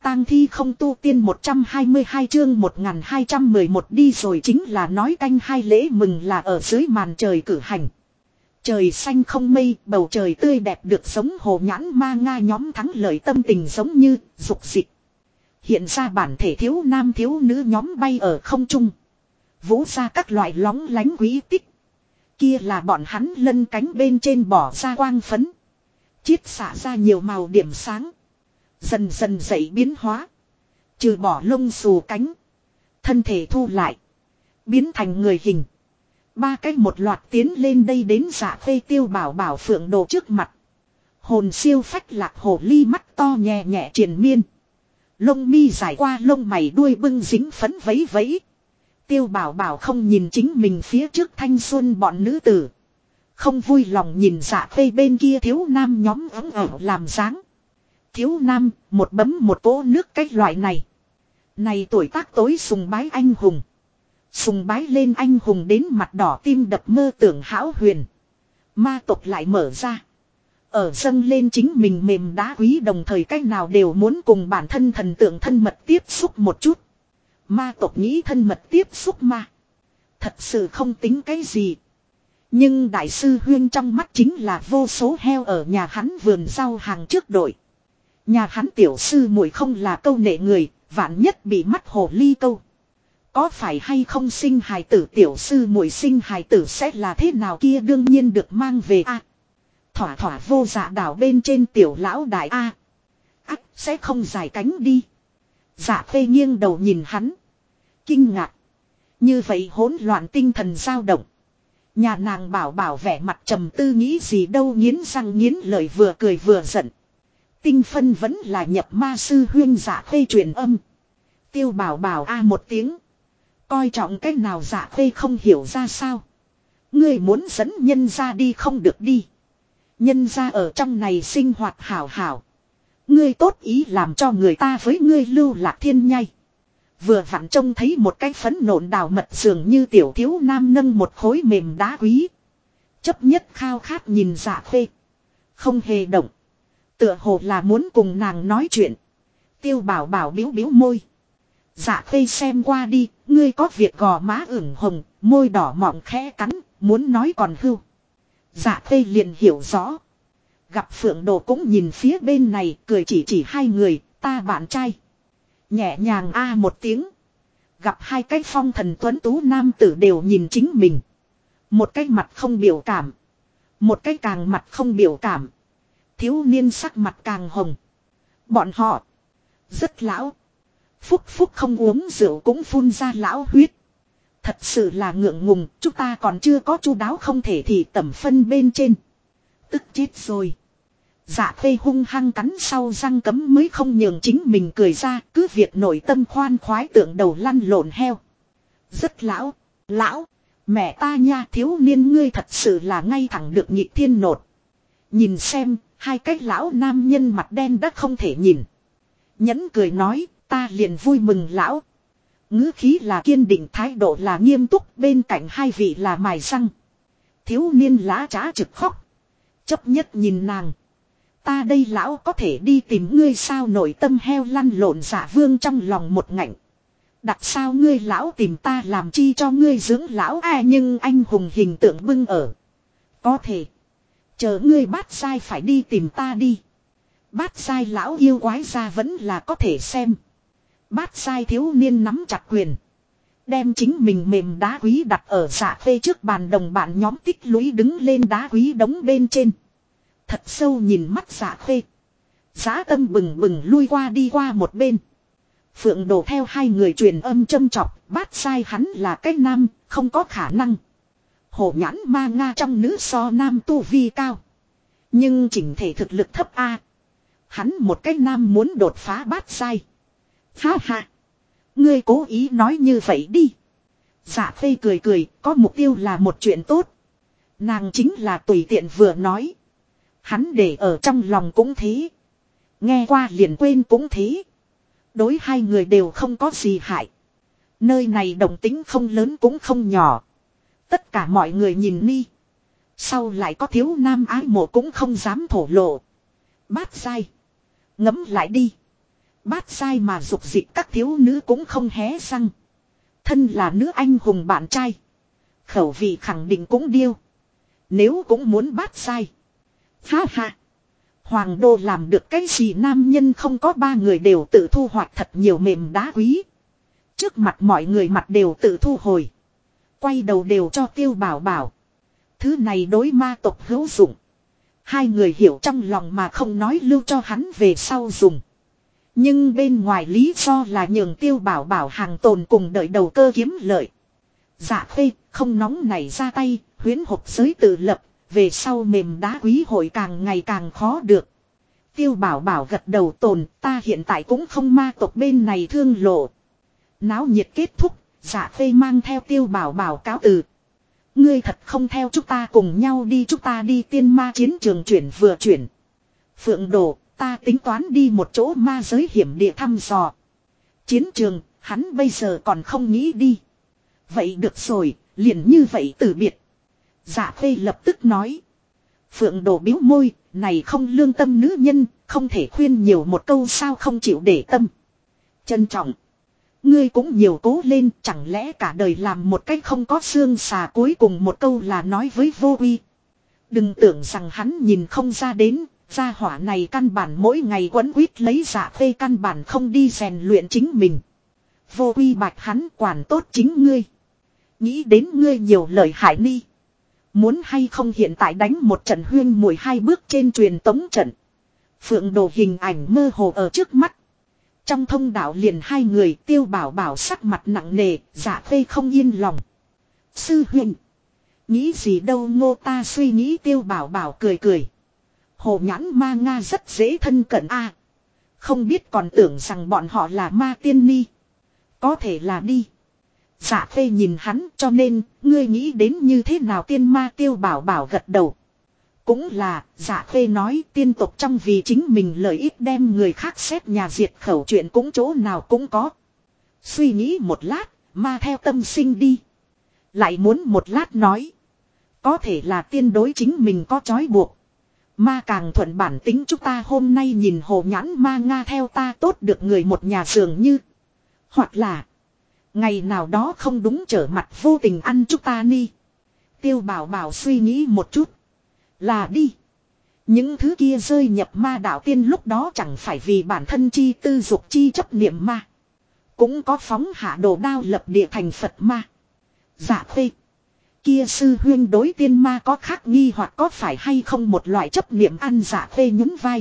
tang thi không tu tiên 122 chương 1211 đi rồi chính là nói canh hai lễ mừng là ở dưới màn trời cử hành. Trời xanh không mây, bầu trời tươi đẹp được giống hồ nhãn ma nga nhóm thắng lợi tâm tình giống như dục dịch. Hiện ra bản thể thiếu nam thiếu nữ nhóm bay ở không trung. Vũ ra các loại lóng lánh quý tích. Kia là bọn hắn lân cánh bên trên bỏ ra quang phấn. Chiết xả ra nhiều màu điểm sáng. Dần dần dậy biến hóa. Trừ bỏ lông xù cánh. Thân thể thu lại. Biến thành người hình. Ba cái một loạt tiến lên đây đến Dạ Khê Tiêu Bảo Bảo Phượng Đồ trước mặt. Hồn siêu phách lạc hồ ly mắt to nhẹ nhẹ triền miên. Lông mi dài qua lông mày đuôi bưng dính phấn vấy vấy. Tiêu Bảo Bảo không nhìn chính mình phía trước thanh xuân bọn nữ tử. Không vui lòng nhìn Dạ Khê bên kia thiếu nam nhóm ấm ẩm làm dáng. Thiếu nam, một bấm một cỗ nước cái loại này. Này tuổi tác tối sùng bái anh hùng. Sùng bái lên anh hùng đến mặt đỏ tim đập mơ tưởng hão huyền. Ma tộc lại mở ra. Ở dâng lên chính mình mềm đá quý đồng thời cách nào đều muốn cùng bản thân thần tượng thân mật tiếp xúc một chút. Ma tộc nghĩ thân mật tiếp xúc ma. Thật sự không tính cái gì. Nhưng đại sư Huyên trong mắt chính là vô số heo ở nhà hắn vườn rau hàng trước đội. Nhà hắn tiểu sư muội không là câu nệ người, vạn nhất bị mắt hồ ly câu. Có phải hay không sinh hài tử tiểu sư muội sinh hài tử sẽ là thế nào kia đương nhiên được mang về a. Thỏa thỏa vô dạ đảo bên trên tiểu lão đại a. Ác sẽ không dài cánh đi. Dạ Khê nghiêng đầu nhìn hắn. Kinh ngạc. Như vậy hỗn loạn tinh thần dao động. Nhà nàng bảo bảo vẻ mặt trầm tư nghĩ gì đâu nghiến răng nghiến lợi vừa cười vừa giận. Tinh phân vẫn là nhập ma sư Huyên Dạ Khê truyền âm. Tiêu bảo bảo a một tiếng. Coi trọng cái nào Dạ Khê không hiểu ra sao. Ngươi muốn dẫn nhân ra đi không được đi. Nhân ra ở trong này sinh hoạt hảo hảo. Ngươi tốt ý làm cho người ta với ngươi lưu lạc thiên nhai. Vừa vặn trông thấy một cái phấn nộn đào mật dường như tiểu thiếu nam nâng một khối mềm đá quý. Chấp nhất khao khát nhìn Dạ Khê. Không hề động. Tựa hồ là muốn cùng nàng nói chuyện. Tiêu bảo bảo biếu biếu môi. Dạ Khê xem qua đi, ngươi có việc gò má ửng hồng, môi đỏ mọng khẽ cắn, muốn nói còn hưu. Dạ Khê liền hiểu rõ. Gặp Phượng Đồ cũng nhìn phía bên này, cười chỉ hai người, ta bạn trai. Nhẹ nhàng a một tiếng. Gặp hai cái phong thần tuấn tú nam tử đều nhìn chính mình. Một cái mặt không biểu cảm. Một cái càng mặt không biểu cảm. Thiếu niên sắc mặt càng hồng. Bọn họ rất lão. Phúc phúc không uống rượu cũng phun ra lão huyết. Thật sự là ngượng ngùng, chúng ta còn chưa có chu đáo không thể thì tẩm phân bên trên. Tức chết rồi. Dạ Khê hung hăng cắn sau răng cấm mới không nhường chính mình cười ra, cứ việc nội tâm khoan khoái tượng đầu lăn lộn heo. Rất lão, mẹ ta nha thiếu niên ngươi thật sự là ngay thẳng được nhịp thiên nột. Nhìn xem, hai cái lão nam nhân mặt đen đã không thể nhìn. Nhẫn cười nói, ta liền vui mừng lão. Ngữ khí là kiên định thái độ là nghiêm túc bên cạnh hai vị là mài răng. Thiếu niên lá trá trực khóc. Chấp nhất nhìn nàng. Ta đây lão có thể đi tìm ngươi sao nội tâm heo lăn lộn Dạ Vương trong lòng một ngạnh. Đặt sao ngươi lão tìm ta làm chi cho ngươi dưỡng lão nhưng anh hùng hình tượng bưng ở. Có thể. Chờ ngươi bát sai phải đi tìm ta đi. Bát sai lão yêu quái ra vẫn là có thể xem. Bát sai thiếu niên nắm chặt quyền. Đem chính mình mềm đá quý đặt ở Dạ Khê trước bàn đồng bạn nhóm tích lũy đứng lên đá quý đống bên trên. Thật sâu nhìn mắt Dạ Khê. Giá tâm bừng bừng lui qua đi qua một bên. Phượng Đồ theo hai người truyền âm châm chọc. Bát sai hắn là cái nam, không có khả năng. Hổ nhãn ma nga trong nữ so nam tu vi cao. Nhưng chỉnh thể thực lực thấp a. Hắn một cái nam muốn đột phá bát sai. Ha ha. Ngươi cố ý nói như vậy đi. Dạ Khê cười cười, có mục tiêu là một chuyện tốt. Nàng chính là tùy tiện vừa nói. Hắn để ở trong lòng cũng thế. Nghe qua liền quên cũng thế. Đối hai người đều không có gì hại. Nơi này đồng tính không lớn cũng không nhỏ. Tất cả mọi người nhìn ni. Sau lại có thiếu nam ái mộ cũng không dám thổ lộ. Bát sai. Ngấm lại đi. Bát giai mà dục dịch các thiếu nữ cũng không hé răng. Thân là nữ anh hùng bạn trai. Khẩu vị khẳng định cũng điêu. Nếu cũng muốn bát giai. Ha ha. Hoàng đô làm được cái gì nam nhân không có ba người đều tự thu hoạch thật nhiều mềm đá quý. Trước mặt mọi người mặt đều tự thu hồi. Quay đầu đều cho Tiêu Bảo Bảo. Thứ này đối ma tộc hữu dụng. Hai người hiểu trong lòng mà không nói lưu cho hắn về sau dùng. Nhưng bên ngoài lý do là nhường Tiêu Bảo Bảo hàng tồn cùng đợi đầu cơ kiếm lợi. Dạ Khê không nóng nảy ra tay, huyễn hộp giới tự lập, về sau mềm đá quý hội càng ngày càng khó được. Tiêu Bảo Bảo gật đầu tồn, ta hiện tại cũng không ma tộc bên này thương lộ. Náo nhiệt kết thúc, Dạ Khê mang theo Tiêu Bảo Bảo cáo từ. Ngươi thật không theo chúng ta cùng nhau đi, chúng ta đi tiên ma chiến trường chuyển vừa chuyển. Phượng Đồ, ta tính toán đi một chỗ ma giới hiểm địa thăm dò. Chiến trường, hắn bây giờ còn không nghĩ đi. Vậy được rồi, liền như vậy từ biệt. Dạ Khê lập tức nói. Phượng Đồ bĩu môi, này không lương tâm nữ nhân, không thể khuyên nhiều một câu sao không chịu để tâm. Trân trọng. Ngươi cũng nhiều cố lên, chẳng lẽ cả đời làm một cách không có xương xà, cuối cùng một câu là nói với vô uy. Đừng tưởng rằng hắn nhìn không ra đến, gia hỏa này căn bản mỗi ngày quấn quýt lấy Dạ Khê, căn bản không đi rèn luyện chính mình. Vô uy bạch hắn quản tốt chính ngươi. Nghĩ đến ngươi nhiều lời hại ni. Muốn hay không hiện tại đánh một trận huyên mùi hai bước trên truyền tống trận. Phượng Đồ hình ảnh mơ hồ ở trước mắt. Trong thông đạo liền hai người, Tiêu Bảo Bảo sắc mặt nặng nề, Dạ Khê không yên lòng. Sư huynh, nghĩ gì đâu ngô, ta suy nghĩ. Tiêu Bảo Bảo cười cười. Hồ nhãn ma Nga rất dễ thân cận a. Không biết còn tưởng rằng bọn họ là ma tiên ni. Có thể là đi. Dạ Khê nhìn hắn, cho nên, ngươi nghĩ đến như thế nào tiên ma? Tiêu Bảo Bảo gật đầu. Cũng là, Dạ Khê nói tiên tộc trong vì chính mình lợi ích đem người khác xét nhà diệt khẩu chuyện cũng chỗ nào cũng có. Suy nghĩ một lát, ma theo tâm sinh đi. Lại muốn một lát nói. Có thể là tiên đối chính mình có trói buộc. Ma càng thuận bản tính, chúng ta hôm nay nhìn hồ nhãn ma Nga theo ta tốt được người một nhà dường như. Hoặc là ngày nào đó không đúng trở mặt vô tình ăn chúng ta ni. Tiêu Bảo Bảo suy nghĩ một chút. Là đi. Những thứ kia rơi nhập ma đạo tiên lúc đó chẳng phải vì bản thân chi tư dục chi chấp niệm ma. Cũng có phóng hạ đồ đao lập địa thành Phật ma. Dạ Khê, kia sư huyên đối tiên ma có khác nghi hoặc có phải hay không một loại chấp niệm ăn? Dạ Khê nhún vai.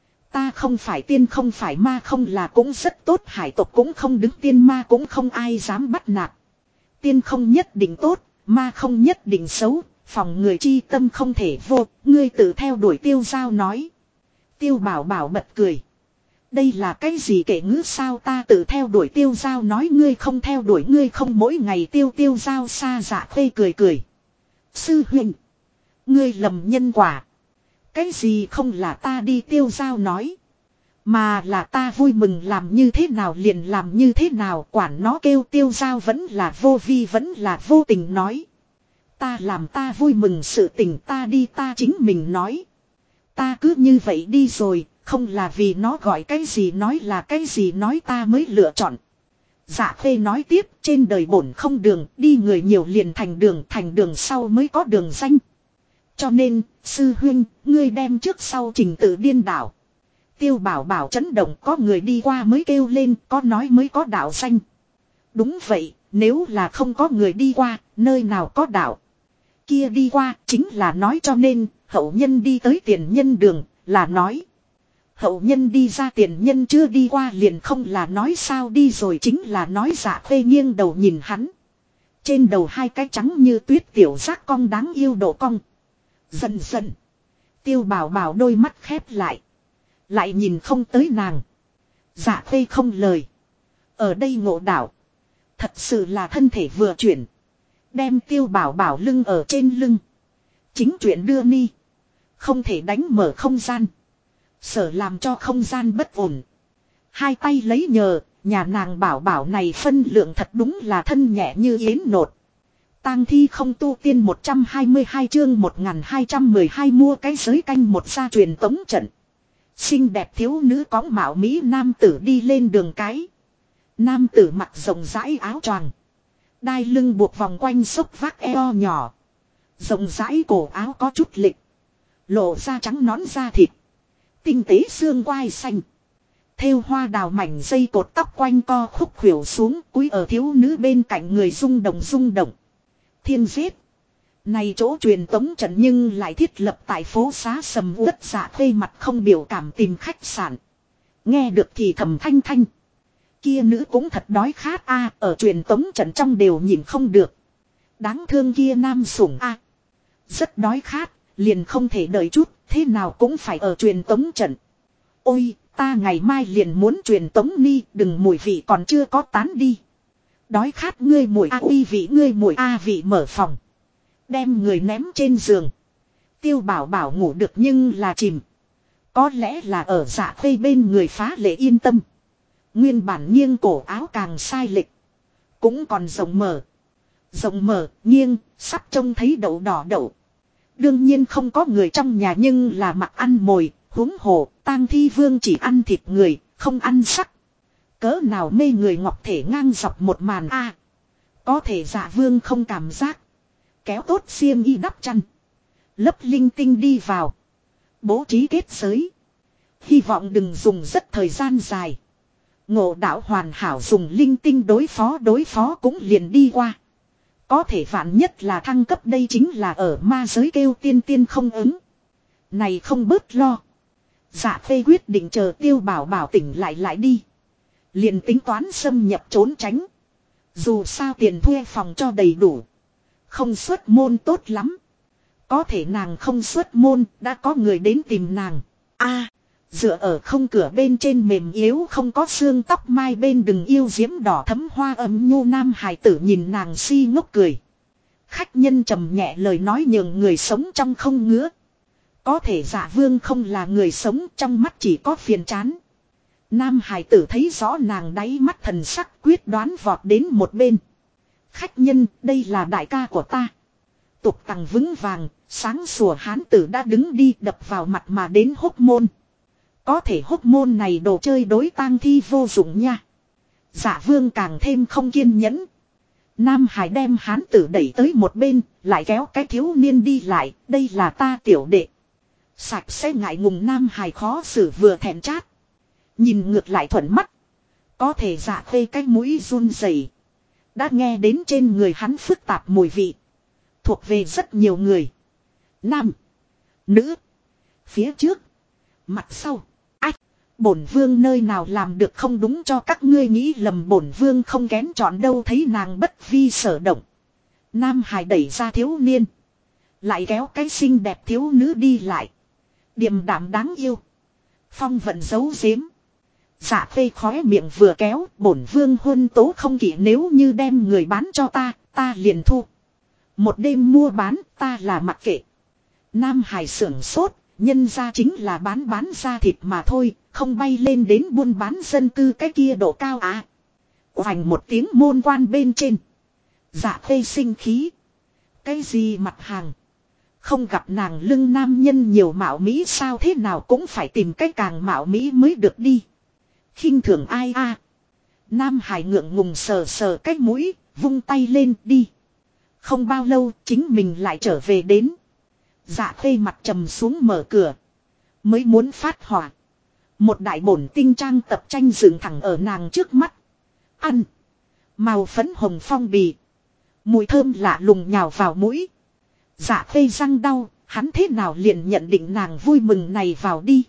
Ta không phải tiên không phải ma không là cũng rất tốt, hải tộc cũng không đứng tiên ma cũng không ai dám bắt nạt. Tiên không nhất định tốt, ma không nhất định xấu, phòng người chi tâm không thể vô, ngươi tự theo đuổi. Tiêu Giao nói. Tiêu Bảo Bảo bật cười. Đây là cái gì kể ngữ sao ta tự theo đuổi? Tiêu Giao nói ngươi không theo đuổi ngươi không mỗi ngày Tiêu Giao xa. Dạ Khê cười cười. Sư huynh, ngươi lầm nhân quả. Cái gì không là ta đi? Tiêu Giao nói. Mà là ta vui mừng làm như thế nào liền làm như thế nào, quản nó kêu. Tiêu Giao vẫn là vô vi vẫn là vô tình nói. Ta làm ta vui mừng sự tình, ta đi ta chính mình nói. Ta cứ như vậy đi rồi, không là vì nó gọi cái gì nói là cái gì nói ta mới lựa chọn. Dạ Khê nói tiếp, trên đời bổn không đường, đi người nhiều liền thành đường sau mới có đường danh. Cho nên, sư huynh, ngươi đem trước sau trình tự điên đảo. Tiêu Bảo Bảo chấn động, có người đi qua mới kêu lên, có nói mới có đạo danh. Đúng vậy, nếu là không có người đi qua, nơi nào có đạo. Kia đi qua, chính là nói, cho nên, hậu nhân đi tới tiền nhân đường, là nói. Hậu nhân đi ra tiền nhân chưa đi qua liền không là nói sao? Đi rồi chính là nói. Dạ Khê nghiêng đầu nhìn hắn. Trên đầu hai cái trắng như tuyết tiểu giác cong đáng yêu độ cong. Dần dần, Tiêu Bảo Bảo đôi mắt khép lại. Lại nhìn không tới nàng. Dạ Khê không lời. Ở đây ngộ đạo. Thật sự là thân thể vừa chuyển. Đem Tiêu Bảo Bảo lưng ở trên lưng. Chính chuyện đưa ni. Không thể đánh mở không gian. Sở làm cho không gian bất ổn. Hai tay lấy nhờ, nhà nàng Bảo Bảo này phân lượng thật đúng là thân nhẹ như yến nột. Tang thi không tu tiên 122 chương 1212 mua cái giới canh một ra truyền tống trận. Xinh đẹp thiếu nữ cõng mạo mỹ nam tử đi lên đường cái. Nam tử mặc rộng rãi áo choàng. Đai lưng buộc vòng quanh xốc vác eo nhỏ. Rộng rãi cổ áo có chút lịch. Lộ ra trắng nõn da thịt. Tinh tế xương quai xanh. Thêu hoa đào mảnh dây cột tóc quanh co khúc khuỷu xuống cúi ở thiếu nữ bên cạnh người rung động rung động. Thiên giết. Này chỗ truyền tống trận nhưng lại thiết lập tại phố xá sầm uất dạ khê mặt không biểu cảm tìm khách sạn. Nghe được thì thầm thanh thanh. Kia nữ cũng thật đói khát a, ở truyền tống trận trong đều nhìn không được. Đáng thương kia nam sủng a. Rất đói khát, liền không thể đợi chút, thế nào cũng phải ở truyền tống trận. Ôi, ta ngày mai liền muốn truyền tống ni, đừng mùi vị còn chưa có tán đi. Đói khát ngươi mùi a uy vị ngươi mùi a vị mở phòng. Đem người ném trên giường. Tiêu bảo bảo ngủ được nhưng là chìm. Có lẽ là ở dạ khê bên người phá lệ yên tâm. Nguyên bản nghiêng cổ áo càng sai lệch. Cũng còn rộng mở. Rộng mở, nghiêng, sắp trông thấy đậu đỏ đậu. Đương nhiên không có người trong nhà nhưng là mặc ăn mồi, huống hồ, tang thi vương chỉ ăn thịt người, không ăn sắc. Cỡ nào mê người ngọc thể ngang dọc một màn a. Có thể dạ vương không cảm giác. Kéo tốt xiêm y đắp chăn. Lấp linh tinh đi vào. Bố trí kết giới. Hy vọng đừng dùng rất thời gian dài. Ngộ đạo hoàn hảo dùng linh tinh đối phó cũng liền đi qua. Có thể vạn nhất là thăng cấp đây chính là ở ma giới kêu tiên tiên không ứng. Này không bớt lo. Dạ phê quyết định chờ tiêu bảo bảo tỉnh lại đi. Liền tính toán xâm nhập trốn tránh. Dù sao tiền thuê phòng cho đầy đủ. Không xuất môn tốt lắm. Có thể nàng không xuất môn đã có người đến tìm nàng. A, dựa ở không cửa bên trên mềm yếu không có xương tóc mai bên đừng yêu diễm đỏ thấm hoa ấm nhu nam hài tử nhìn nàng si ngốc cười. Khách nhân trầm nhẹ lời nói nhường người sống trong không ngứa. Có thể dạ vương không là người sống trong mắt chỉ có phiền chán. Nam hài tử thấy rõ nàng đáy mắt thần sắc quyết đoán vọt đến một bên. Khách nhân, đây là đại ca của ta. Tục tằng vững vàng, sáng sủa hán tử đã đứng đi đập vào mặt mà đến hốc môn. Có thể hốc môn này đồ chơi đối tang thi vô dụng nha. Dạ vương càng thêm không kiên nhẫn. Nam Hải đem hán tử đẩy tới một bên, lại kéo cái thiếu niên đi lại, đây là ta tiểu đệ. Sạch sẽ ngại ngùng Nam Hải khó xử vừa thẹn chát. Nhìn ngược lại thuận mắt. Có thể dạ khê cái mũi run rẩy. Đã nghe đến trên người hắn phức tạp mùi vị. Thuộc về rất nhiều người. Nam. Nữ. Phía trước. Mặt sau. Ách. Bổn vương nơi nào làm được không đúng cho các ngươi nghĩ lầm bổn vương không kén chọn đâu thấy nàng bất vi sở động. Nam Hải đẩy ra thiếu niên. Lại kéo cái xinh đẹp thiếu nữ đi lại. Điềm đạm đáng yêu. Phong vận giấu giếm. Dạ phê khóe miệng vừa kéo, bổn vương huân tố không kỷ nếu như đem người bán cho ta, ta liền thu. Một đêm mua bán, ta là mặc kệ. Nam Hải sưởng sốt, nhân ra chính là bán ra thịt mà thôi, không bay lên đến buôn bán dân cư cái kia độ cao à. Hoành một tiếng môn quan bên trên. Dạ phê sinh khí. Cái gì mặt hàng? Không gặp nàng lưng nam nhân nhiều mạo mỹ sao thế nào cũng phải tìm cái càng mạo mỹ mới được đi. Khinh thường ai a? Nam Hải ngượng ngùng sờ sờ cái mũi, vung tay lên đi. Không bao lâu chính mình lại trở về đến. Dạ khê mặt trầm xuống mở cửa. Mới muốn phát hỏa. Một đại bổn tinh trang tập tranh dựng thẳng ở nàng trước mắt. Ăn. Màu phấn hồng phong bì. Mùi thơm lạ lùng nhào vào mũi. Dạ khê răng đau, hắn thế nào liền nhận định nàng vui mừng này vào đi.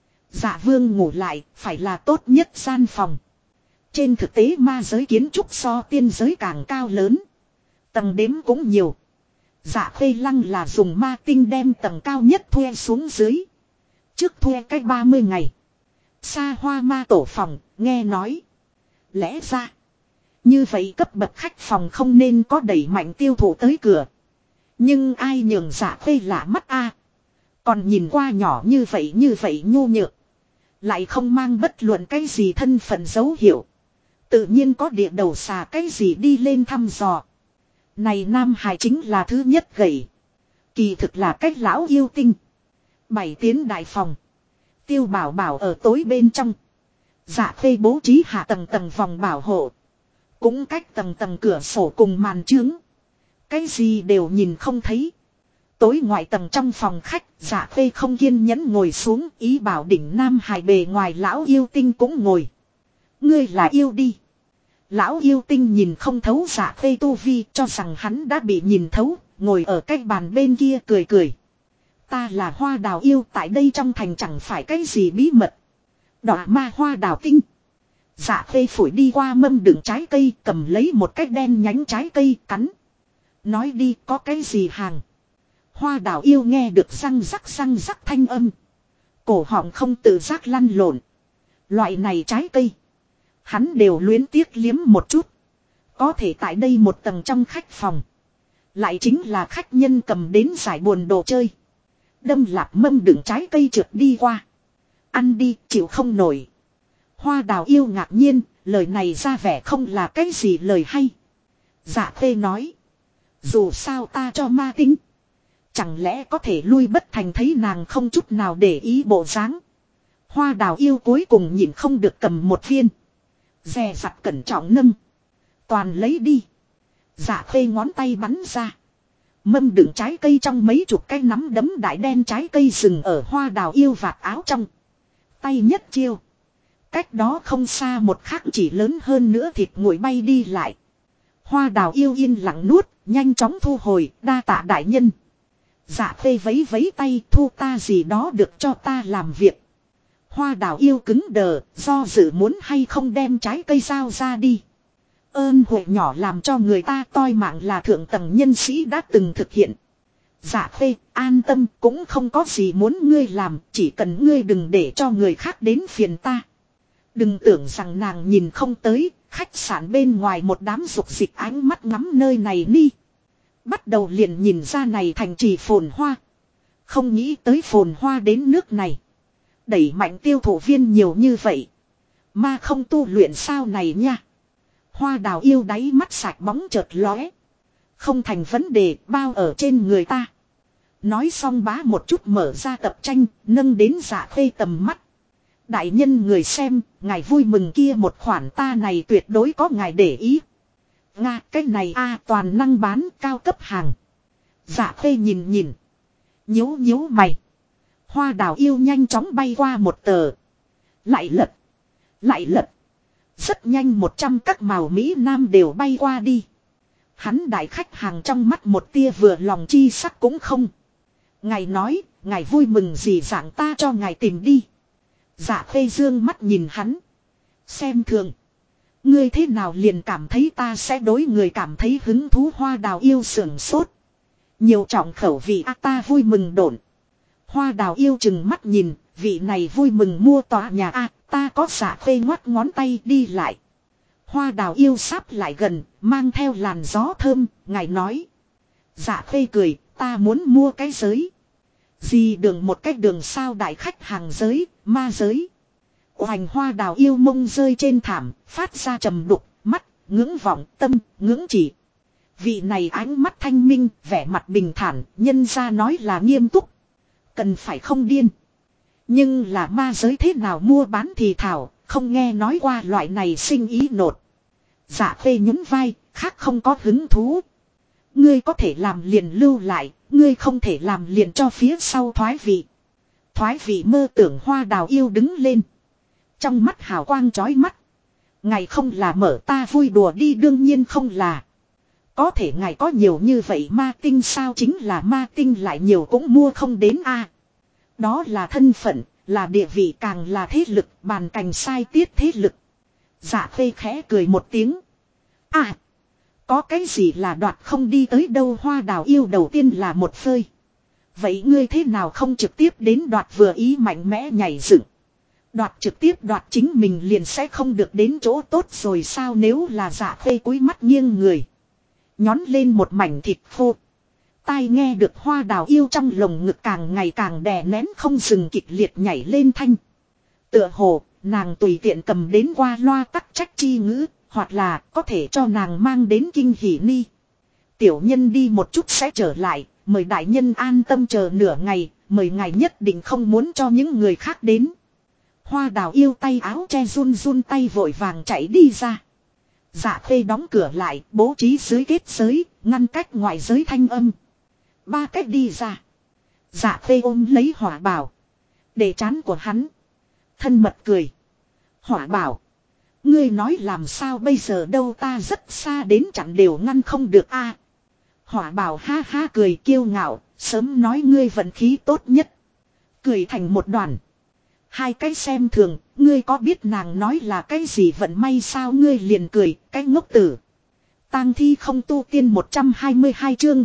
Dạ vương ngủ lại, phải là tốt nhất gian phòng. Trên thực tế ma giới kiến trúc so tiên giới càng cao lớn. Tầng đếm cũng nhiều. Dạ khê lăng là dùng ma tinh đem tầng cao nhất thuê xuống dưới. Trước thuê cách 30 ngày. Xa hoa ma tổ phòng, nghe nói. Lẽ ra. Như vậy cấp bậc khách phòng không nên có đẩy mạnh tiêu thụ tới cửa. Nhưng ai nhường dạ khê lạ mắt a. Còn nhìn qua nhỏ như vậy nhu nhược. Lại không mang bất luận cái gì thân phận dấu hiệu. Tự nhiên có địa đầu xà cái gì đi lên thăm dò. Này Nam Hải chính là thứ nhất gầy. Kỳ thực là cách lão yêu tinh. 7 tiến đại phòng. Tiêu Bảo Bảo ở tối bên trong. Dạ Khê bố trí hạ tầng tầng vòng bảo hộ. Cũng cách tầng tầng cửa sổ cùng màn trướng. Cái gì đều nhìn không thấy. Tối ngoại tầng trong phòng khách, Dạ Khê không kiên nhẫn ngồi xuống, ý bảo đỉnh nam hài bề ngoài lão yêu tinh cũng ngồi. Ngươi là yêu đi. Lão yêu tinh nhìn không thấu Dạ Khê tu vi, cho rằng hắn đã bị nhìn thấu, ngồi ở cái bàn bên kia cười cười. Ta là hoa đào yêu, tại đây trong thành chẳng phải cái gì bí mật. Đọa ma hoa đào tinh. Dạ Khê phủi đi qua mâm đựng trái cây, cầm lấy một cái đen nhánh trái cây cắn. Nói đi, có cái gì hàng. Hoa đào yêu nghe được răng rắc thanh âm. Cổ họng không tự giác lăn lộn. Loại này trái cây, hắn đều luyến tiếc liếm một chút. Có thể tại đây một tầng trong khách phòng, lại chính là khách nhân cầm đến giải buồn đồ chơi. Đâm lạp mâm đựng trái cây trượt đi qua. Ăn đi, chịu không nổi. Hoa đào yêu ngạc nhiên, lời này ra vẻ không là cái gì lời hay. Dạ Khê nói. Dù sao ta cho ma tính. Chẳng lẽ có thể lui bất thành, thấy nàng không chút nào để ý bộ dáng. Hoa đào yêu cuối cùng nhịn không được cầm một viên. Dè dặt cẩn trọng nâng. Toàn lấy đi. Dạ Khê ngón tay bắn ra. Mâm đựng trái cây trong mấy chục cái nắm đấm đại đen trái cây dừng ở hoa đào yêu vạt áo trong. Tay nhất chiêu. Cách đó không xa một khắc chỉ lớn hơn nữa thịt nguội bay đi lại. Hoa đào yêu yên lặng nuốt, nhanh chóng thu hồi, đa tạ đại nhân. Dạ Khê vấy vấy tay, thu ta gì đó được cho ta làm việc. Hoa đào yêu cứng đờ, do dự muốn hay không đem trái cây giao ra đi. Ơn huệ nhỏ làm cho người ta toi mạng là thượng tầng nhân sĩ đã từng thực hiện. Dạ Khê, an tâm, cũng không có gì muốn ngươi làm, chỉ cần ngươi đừng để cho người khác đến phiền ta. Đừng tưởng rằng nàng nhìn không tới, khách sạn bên ngoài một đám dục dịch ánh mắt ngắm nơi này đi. Bắt đầu liền nhìn ra này thành trì phồn hoa. Không nghĩ tới phồn hoa đến nước này. Đẩy mạnh tiêu thụ viên nhiều như vậy. Mà không tu luyện sao này nha. Hoa đào yêu đáy mắt sạch bóng chợt lóe. Không thành vấn đề, bao ở trên người ta. Nói xong bá một chút mở ra tập tranh, nâng đến Dạ Khê tầm mắt. Đại nhân người xem, ngài vui mừng kia một khoản ta này tuyệt đối có ngài để ý. Nga, cái này toàn năng bán cao cấp hàng. Dạ Khê nhìn. Nhíu mày. Hoa đào yêu nhanh chóng bay qua một tờ. Lại lật. Rất nhanh 100 các màu Mỹ Nam đều bay qua đi. Hắn đại khách hàng trong mắt một tia vừa lòng chi sắc cũng không. Ngài nói, ngài vui mừng gì dạng ta cho ngài tìm đi. Dạ Khê dương mắt nhìn hắn. Xem thường. Ngươi thế nào liền cảm thấy ta sẽ đối người cảm thấy hứng thú. Hoa đào yêu sưởng sốt. Nhiều trọng khẩu vị ta vui mừng độn. Hoa đào yêu chừng mắt nhìn, vị này vui mừng mua tòa nhà ta có. Dạ Khê ngoắt ngón tay đi lại. Hoa đào yêu sáp lại gần, mang theo làn gió thơm, ngài nói. Dạ Khê cười, ta muốn mua cái giới. Gì đường một cách đường sao đại khách hàng giới, ma giới. Hoành hoa đào yêu mông rơi trên thảm, phát ra trầm đục, mắt, ngưỡng vọng, tâm, ngưỡng chỉ. Vị này ánh mắt thanh minh, vẻ mặt bình thản, nhân ra nói là nghiêm túc. Cần phải không điên. Nhưng là ma giới thế nào mua bán thì thảo, không nghe nói qua loại này sinh ý nột. Dạ Khê nhún vai, khác không có hứng thú. Ngươi có thể làm liền lưu lại, ngươi không thể làm liền cho phía sau thoái vị. Thoái vị mơ tưởng. Hoa đào yêu đứng lên. Trong mắt hào quang chói mắt. Ngài không là mở ta vui đùa đi, đương nhiên không là. Có thể ngài có nhiều như vậy ma tinh sao, chính là ma tinh lại nhiều cũng mua không đến Đó là thân phận, là địa vị, càng là thế lực, bàn cành sai tiết thế lực. Dạ Khê khẽ cười một tiếng. Có cái gì là đoạt không đi tới đâu. Hoa đào yêu đầu tiên là một phơi. Vậy ngươi thế nào không trực tiếp đến đoạt, vừa ý mạnh mẽ nhảy dựng. Đoạt trực tiếp đoạt chính mình liền sẽ không được đến chỗ tốt rồi sao. Nếu là Dạ Khê cúi mắt nghiêng người. Nhón lên một mảnh thịt khô. Tai nghe được hoa đào yêu trong lồng ngực càng ngày càng đè nén không dừng kịch liệt nhảy lên thanh. Tựa hồ, nàng tùy tiện cầm đến qua loa tắc trách chi ngữ, hoặc là có thể cho nàng mang đến kinh hỉ ni. Tiểu nhân đi một chút sẽ trở lại, mời đại nhân an tâm chờ nửa ngày, mời ngài nhất định không muốn cho những người khác đến. Hoa đào yêu tay áo che run run tay vội vàng chạy đi ra. Dạ khê đóng cửa lại, bố trí dưới kết giới, ngăn cách ngoại giới thanh âm. Ba cách đi ra. Dạ khê ôm lấy hỏa bảo. Để trán của hắn. Thân mật cười. Hỏa bảo. Ngươi nói làm sao bây giờ đâu, ta rất xa đến chặn đều ngăn không được a. Hỏa bảo ha ha cười kiêu ngạo, sớm nói ngươi vận khí tốt nhất. Cười thành một đoàn. Hai cái xem thường, ngươi có biết nàng nói là cái gì vận may sao, ngươi liền cười, cái ngốc tử. Tang thi không tu tiên 122 chương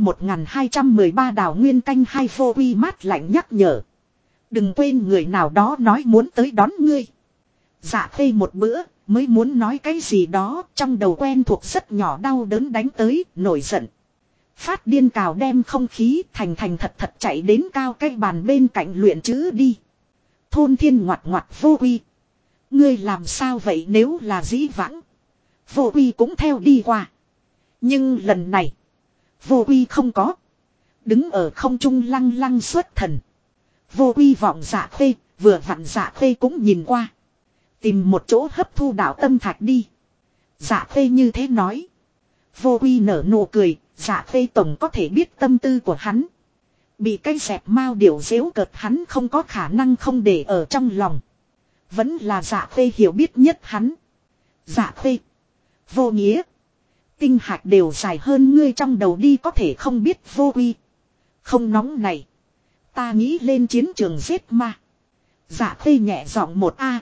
1213 đảo nguyên canh hai vô uy mát lạnh nhắc nhở. Đừng quên người nào đó nói muốn tới đón ngươi. Dạ khê một bữa, mới muốn nói cái gì đó, trong đầu quen thuộc rất nhỏ đau đớn đánh tới, nổi giận. Phát điên cào đem không khí thành thật thật chạy đến cao cái bàn bên cạnh luyện chữ đi. Thôn thiên ngoặt ngoặt vô uy. Ngươi làm sao vậy, nếu là dĩ vãng vô uy cũng theo đi qua. Nhưng lần này vô uy không có. Đứng ở không trung lăng lăng xuất thần. Vô uy vọng dạ khê, vừa vặn dạ khê cũng nhìn qua. Tìm một chỗ hấp thu đạo tâm thạch đi. Dạ khê như thế nói. Vô uy nở nụ cười, dạ khê tổng có thể biết tâm tư của hắn. Bị cái dẹp mao điểu dễu cợt hắn không có khả năng không để ở trong lòng. Vẫn là dạ khê hiểu biết nhất hắn. Dạ khê. Vô nghĩa. Tinh hạch đều dài hơn ngươi trong đầu đi, có thể không biết vô uy. Không nóng này. Ta nghĩ lên chiến trường giết ma. Dạ khê nhẹ giọng một a.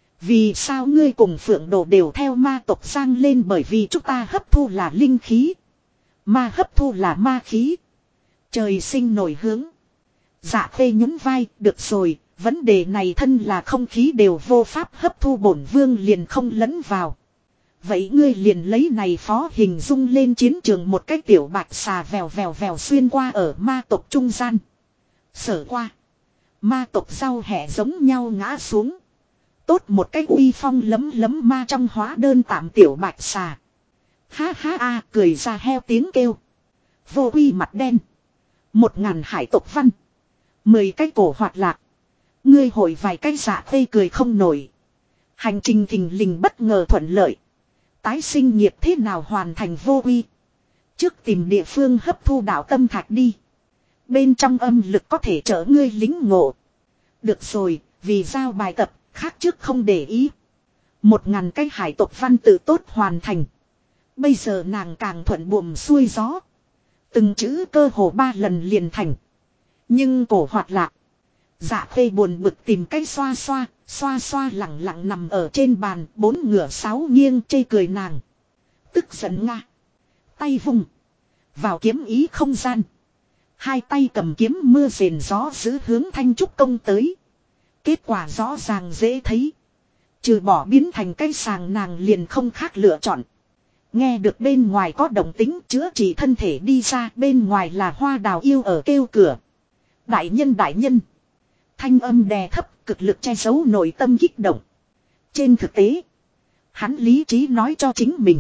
Vì sao ngươi cùng phượng đồ đều theo ma tộc sang lên, bởi vì chúng ta hấp thu là linh khí. Ma hấp thu là ma khí. Trời sinh nổi hướng. Dạ khê nhún vai, được rồi, vấn đề này thân là không khí đều vô pháp hấp thu, bổn vương liền không lẫn vào. Vậy ngươi liền lấy này phó hình dung lên chiến trường, một cái tiểu bạch xà vèo vèo vèo xuyên qua ở ma tộc trung gian. Sở qua. Ma tộc rau hẹ giống nhau ngã xuống. Tốt một cái uy phong lấm lấm ma trong hóa đơn tạm tiểu bạch xà. Ha ha a, cười ra heo tiếng kêu. Vô uy mặt đen. 1000 hải tộc văn. 10 cái cổ hoạt lạc. Ngươi hội vài cái dạ khê cười không nổi. Hành trình thình lình bất ngờ thuận lợi. Tái sinh nghiệp thế nào hoàn thành vô uy. Trước tìm địa phương hấp thu đạo tâm thạch đi. Bên trong âm lực có thể trợ ngươi lính ngộ. Được rồi, vì giao bài tập, khác trước không để ý. 1000 cái hải tộc văn tự tốt hoàn thành. Bây giờ nàng càng thuận buồm xuôi gió. Từng chữ cơ hồ 3 lần liền thành. Nhưng cổ hoạt lạc. Dạ khê buồn bực tìm cái xoa xoa lẳng lặng nằm ở trên bàn, 4 ngửa 6 nghiêng chê cười nàng. Tức giận nga. Tay vùng. Vào kiếm ý không gian. Hai tay cầm kiếm mưa rền gió giữ hướng Thanh Trúc công tới. Kết quả rõ ràng dễ thấy. Trừ bỏ biến thành cái sàng, nàng liền không khác lựa chọn. Nghe được bên ngoài có động tính, chữa trị thân thể đi ra, bên ngoài là Hoa đào yêu ở kêu cửa. Đại nhân. Thanh âm đè thấp, cực lực che giấu nội tâm kích động. Trên thực tế, hắn lý trí nói cho chính mình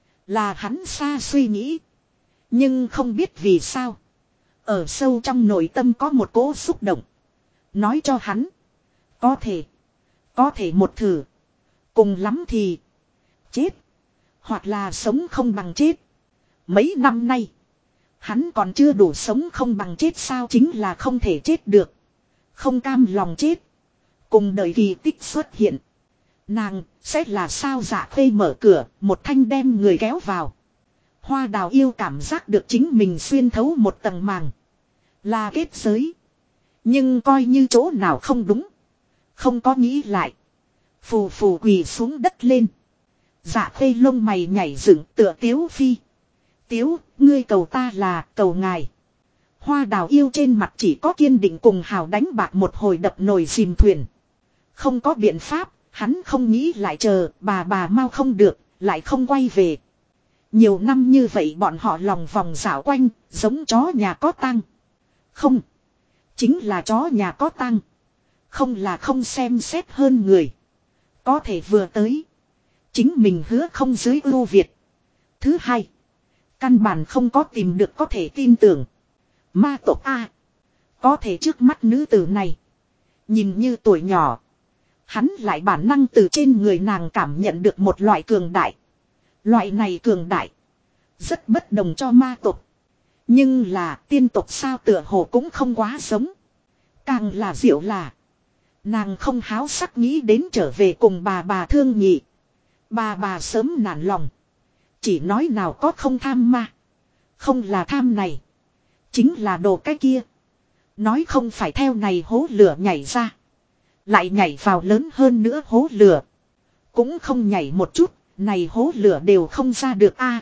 là hắn xa suy nghĩ. Nhưng không biết vì sao, ở sâu trong nội tâm có một cỗ xúc động. Nói cho hắn, có thể một thử. Cùng lắm thì chết, hoặc là sống không bằng chết. Mấy năm nay, hắn còn chưa đủ sống không bằng chết sao, chính là không thể chết được. Không cam lòng chết. Cùng đời kỳ tích xuất hiện. Nàng sẽ là sao? Dạ khê mở cửa, một thanh đem người kéo vào. Hoa đào yêu cảm giác được chính mình xuyên thấu một tầng màng. Là kết giới. Nhưng coi như chỗ nào không đúng. Không có nghĩ lại. Phù phù quỳ xuống đất lên. Dạ khê lông mày nhảy dựng tựa Tiếu Phi. Tiếu, ngươi cầu ta là cầu ngài. Hoa đào yêu trên mặt chỉ có kiên định cùng hào đánh bạc một hồi đập nồi dìm thuyền. Không có biện pháp, hắn không nghĩ lại chờ, bà mau không được, lại không quay về. Nhiều năm như vậy bọn họ lòng vòng dạo quanh, giống chó nhà có tang. Không, chính là chó nhà có tang. Không là không xem xét hơn người. Có thể vừa tới, chính mình hứa không dưới ưu việt. Thứ hai, căn bản không có tìm được có thể tin tưởng. Ma tộc A. Có thể trước mắt nữ tử này, nhìn như tuổi nhỏ, Hắn lại bản năng từ trên người nàng cảm nhận được một loại cường đại. Loại này cường đại. Rất bất đồng cho ma tộc. Nhưng là tiên tộc sao tựa hồ cũng không quá giống. Càng là diệu là. Nàng không háo sắc nghĩ đến trở về cùng bà thương nhị. Bà sớm nản lòng. Chỉ nói nào có không tham ma. Không là tham này. Chính là đồ cái kia. Nói không phải theo này hố lửa nhảy ra. Lại nhảy vào lớn hơn nữa hố lửa. Cũng không nhảy một chút. Này hố lửa đều không ra được a.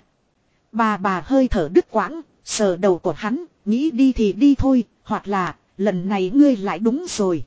Bà hơi thở đứt quãng. Sờ đầu của hắn. Nghĩ đi thì đi thôi. Hoặc là lần này ngươi lại đúng rồi.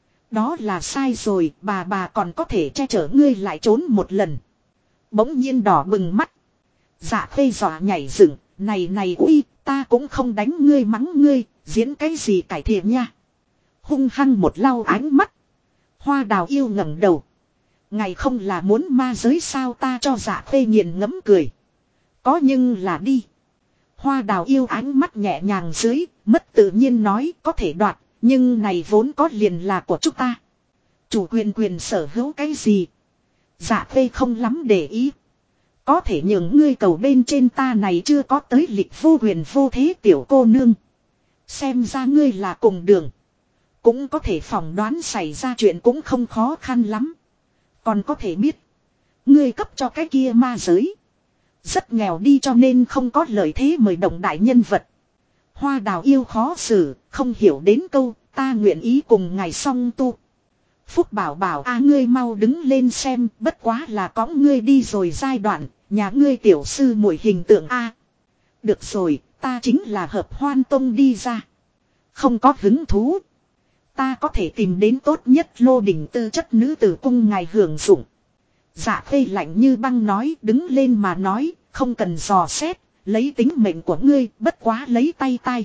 Đó là sai rồi. Bà còn có thể che chở ngươi lại trốn một lần. Bỗng nhiên đỏ bừng mắt. Dạ Khê dọa nhảy dựng. Này uy, ta cũng không đánh ngươi mắng ngươi, diễn cái gì cải thiện nha. Hung hăng một lau ánh mắt. Hoa Đào yêu ngẩng đầu. Ngày không là muốn ma giới sao, ta cho Dạ Khê nghiền ngẫm cười. Có nhưng là đi. Hoa Đào yêu ánh mắt nhẹ nhàng dưới, mất tự nhiên nói có thể đoạt, nhưng này vốn có liền là của chúng ta. Chủ quyền sở hữu cái gì? Dạ Khê không lắm để ý. Có thể nhường ngươi cầu bên trên ta này chưa có tới lịch vô quyền vô thế tiểu cô nương. Xem ra ngươi là cùng đường. Cũng có thể phỏng đoán xảy ra chuyện cũng không khó khăn lắm. Còn có thể biết. Ngươi cấp cho cái kia ma giới. Rất nghèo đi cho nên không có lợi thế mời động đại nhân vật. Hoa Đào yêu khó xử, không hiểu đến câu ta nguyện ý cùng ngài song tu. Phúc bảo bảo ngươi mau đứng lên xem, bất quá là có ngươi đi rồi giai đoạn, nhà ngươi tiểu sư muội hình tượng a. Được rồi, ta chính là hợp Hoan Tông đi ra. Không có hứng thú. Ta có thể tìm đến tốt nhất lô đỉnh tư chất nữ tử cung ngài hưởng dụng. Dạ Khê lạnh như băng nói, đứng lên mà nói, không cần dò xét, lấy tính mệnh của ngươi, bất quá lấy tay tay.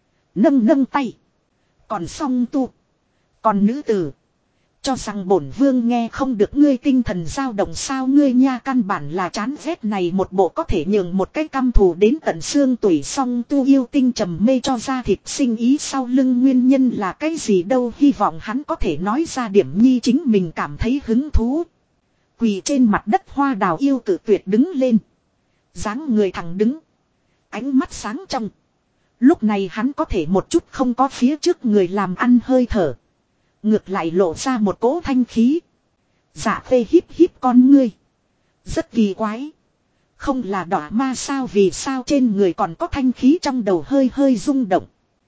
Nâng tay. Còn song tu. Còn nữ tử. Cho rằng bổn vương nghe không được ngươi tinh thần dao động sao, ngươi nha căn bản là chán ghét này một bộ có thể nhường một cái căm thù đến tận xương tủy song tu yêu tinh trầm mê cho ra thịt sinh ý sau lưng nguyên nhân là cái gì đâu, hy vọng hắn có thể nói ra điểm nhi chính mình cảm thấy hứng thú. Quỳ trên mặt đất Hoa Đào yêu cự tuyệt đứng lên. Dáng người thẳng đứng. Ánh mắt sáng trong. Lúc này hắn có thể một chút không có phía trước người làm ăn hơi thở. Ngược lại lộ ra một cỗ thanh khí. Dạ Khê híp con ngươi. Rất kỳ quái. Không là đỏ ma sao, vì sao trên người còn có thanh khí, trong đầu hơi rung động.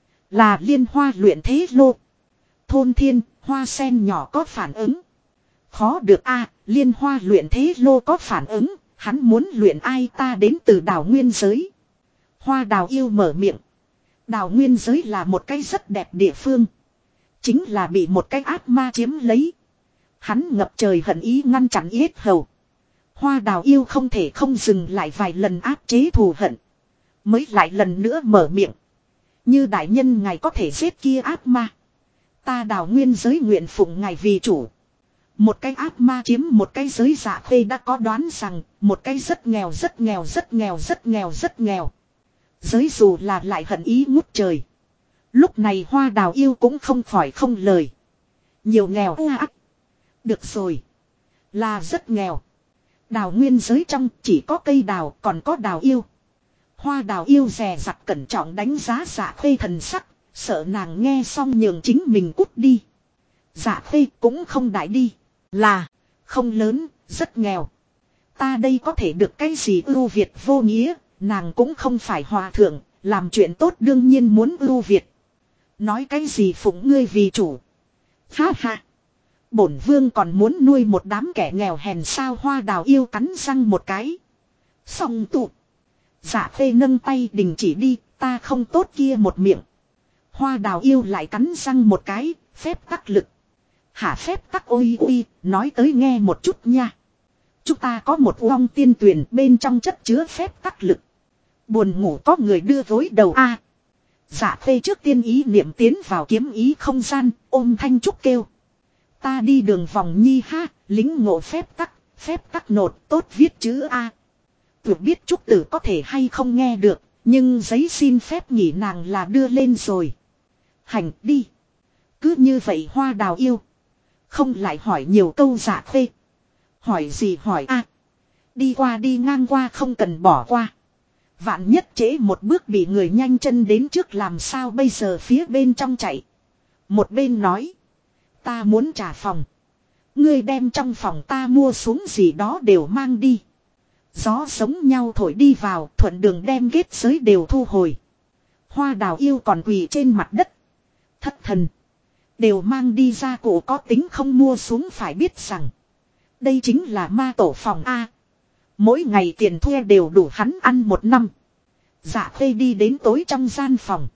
Là liên hoa luyện thế lô. Thôn thiên, hoa sen nhỏ có phản ứng. Khó được a, liên hoa luyện thế lô có phản ứng. Hắn muốn luyện ai, ta đến từ đảo nguyên giới. Hoa Đào yêu mở miệng. Đảo nguyên giới là một cái rất đẹp địa phương. Chính là bị một cái ác ma chiếm lấy. Hắn ngập trời hận ý ngăn chặn yết hầu. Hoa Đào yêu không thể không dừng lại vài lần áp chế thù hận. Mới lại lần nữa mở miệng. Như đại nhân ngài có thể giết kia ác ma. Ta đảo nguyên giới nguyện phụng ngài vì chủ. Một cái ác ma chiếm một cái giới, Dạ Khê đã có đoán rằng một cái rất nghèo rất nghèo rất nghèo rất nghèo rất nghèo. Giới dù là lại hận ý ngút trời. Lúc này Hoa Đào yêu cũng không khỏi không lời. Nhiều nghèo ác. Được rồi. Là rất nghèo. Đào nguyên giới trong chỉ có cây đào, còn có đào yêu. Hoa Đào yêu dè dặt cẩn trọng đánh giá Dạ Khê thần sắc. Sợ nàng nghe xong nhường chính mình cút đi. Dạ Khê cũng không đại đi. Là không lớn, rất nghèo. Ta đây có thể được cái gì ưu việt vô nghĩa. Nàng cũng không phải hòa thượng. Làm chuyện tốt đương nhiên muốn ưu việt. Nói cái gì phụng ngươi vì chủ. Ha ha. Bổn vương còn muốn nuôi một đám kẻ nghèo hèn sao. Hoa Đào yêu cắn răng một cái. Xong tụ. Dạ Khê nâng tay đình chỉ đi. Ta không tốt kia một miệng. Hoa Đào yêu lại cắn răng một cái. Phép tắc lực. Hả phép tắc ôi nói tới nghe một chút nha. Chúng ta có một uong tiên tuyển bên trong chất chứa phép tắc lực. Buồn ngủ có người đưa gối đầu a. Dạ Khê trước tiên ý niệm tiến vào kiếm ý không gian, ôm thanh trúc kêu. Ta đi đường vòng nhi ha, lính ngộ phép tắc nột tốt viết chữ a. Tuyệt biết trúc tử có thể hay không nghe được, nhưng giấy xin phép nghỉ nàng là đưa lên rồi. Hành đi. Cứ như vậy Hoa Đào yêu. Không lại hỏi nhiều câu Dạ Khê. Hỏi gì hỏi a? Đi qua đi ngang qua không cần bỏ qua. Vạn nhất trễ một bước bị người nhanh chân đến trước làm sao bây giờ phía bên trong chạy. Một bên nói. Ta muốn trả phòng. Ngươi đem trong phòng ta mua xuống gì đó đều mang đi. Gió giống nhau thổi đi vào thuận đường đem kết giới đều thu hồi. Hoa đào yêu còn quỳ trên mặt đất. Thất thần. Đều mang đi ra cổ có tính không mua xuống phải biết rằng. Đây chính là ma tổ phòng A. Mỗi ngày tiền thuê đều đủ hắn ăn một năm. Dạ Khê đi đến tối trong gian phòng.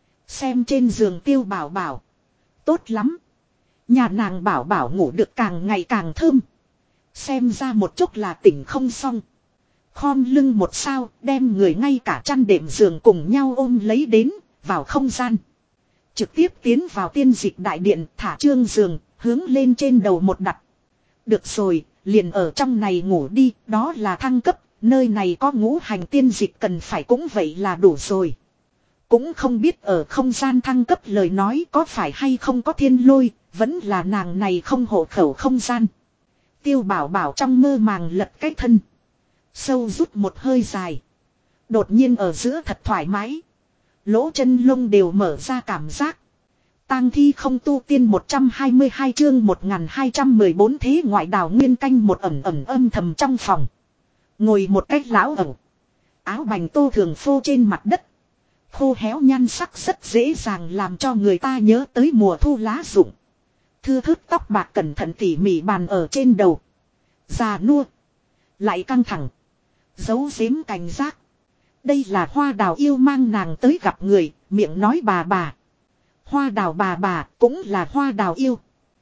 Xem trên giường Tiêu Bảo Bảo. Tốt lắm. Nhà nàng Bảo Bảo ngủ được càng ngày càng thơm. Xem ra một chút là tỉnh không xong. Khom lưng một sao đem người ngay cả chăn đệm giường cùng nhau ôm lấy đến vào không gian. Trực tiếp tiến vào tiên dịch đại điện thả trương giường hướng lên trên đầu một đặt. Được rồi, liền ở trong này ngủ đi, đó là thăng cấp, nơi này có ngũ hành tiên dịch cần phải cũng vậy là đủ rồi. Cũng không biết ở không gian thăng cấp lời nói có phải hay không có thiên lôi, vẫn là nàng này không hộ khẩu không gian. Tiêu Bảo Bảo trong mơ màng lật cái thân. Sâu rút một hơi dài. Đột nhiên ở giữa thật thoải mái. Lỗ chân lông đều mở ra cảm giác. Tang thi không tu tiên 122 chương 1214 thế ngoại đảo nguyên canh một ẩm ẩm âm thầm trong phòng. Ngồi một cách lão ẩu. Áo bành tô thường phô trên mặt đất. Khô héo nhan sắc rất dễ dàng làm cho người ta nhớ tới mùa thu lá rụng. Thưa thớt tóc bạc cẩn thận tỉ mỉ bàn ở trên đầu. Già nua. Lại căng thẳng. Giấu giếm cảnh giác. Đây là Hoa Đào yêu mang nàng tới gặp người, miệng nói bà. Hoa Đào bà cũng là Hoa Đào yêu.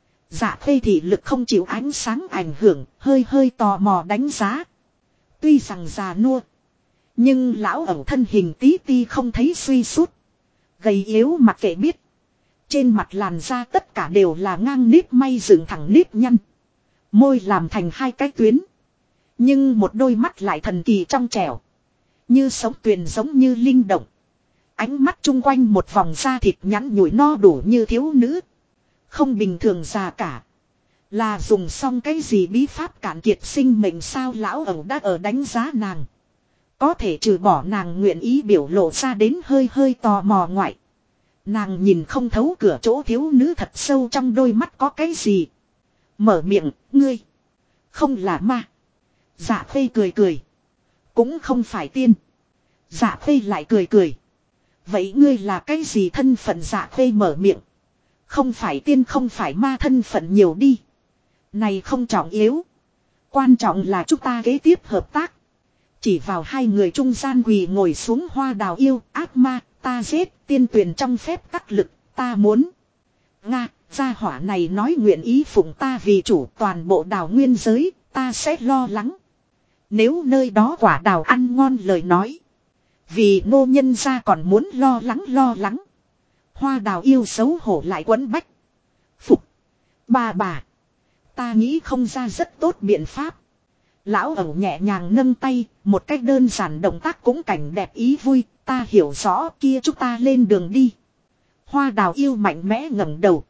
Dạ Khê thị lực không chịu ánh sáng ảnh hưởng, hơi tò mò đánh giá. Tuy rằng già nua. Nhưng lão ẩu thân hình tí ti không thấy suy sút. Gầy yếu mặc kệ biết. Trên mặt làn da tất cả đều là ngang nếp may dựng thẳng nếp nhăn. Môi làm thành hai cái tuyến. Nhưng một đôi mắt lại thần kỳ trong trẻo. Như sống tuyền giống như linh động. Ánh mắt chung quanh một vòng da thịt nhẵn nhủi no đủ như thiếu nữ. Không bình thường già cả. Là dùng xong cái gì bí pháp cạn kiệt sinh mệnh sao lão ẩu đã ở đánh giá nàng. Có thể trừ bỏ nàng nguyện ý biểu lộ ra đến hơi tò mò ngoại. Nàng nhìn không thấu cửa chỗ thiếu nữ thật sâu trong đôi mắt có cái gì. Mở miệng, ngươi. Không là ma. Dạ Khê cười. Cũng không phải tiên. Dạ Khê lại cười. Vậy ngươi là cái gì thân phận Dạ Khê mở miệng. Không phải tiên không phải ma thân phận nhiều đi. Này không trọng yếu. Quan trọng là chúng ta kế tiếp hợp tác. Chỉ vào hai người trung gian quỳ ngồi xuống Hoa Đào yêu ác ma. Ta giết tiên tuyển trong phép tắc lực. Ta muốn. Nga, gia hỏa này nói nguyện ý phụng ta vì chủ toàn bộ đào nguyên giới. Ta sẽ lo lắng. Nếu nơi đó quả đào ăn ngon lời nói. Vì ngô nhân gia còn muốn lo lắng. Hoa Đào yêu xấu hổ lại quấn bách. Phục. Bà. Ta nghĩ không ra rất tốt biện pháp. Lão ẩu nhẹ nhàng nâng tay. Một cách đơn giản động tác cũng cảnh đẹp ý vui. Ta hiểu rõ kia chúng ta lên đường đi. Hoa Đào yêu mạnh mẽ ngẩng đầu.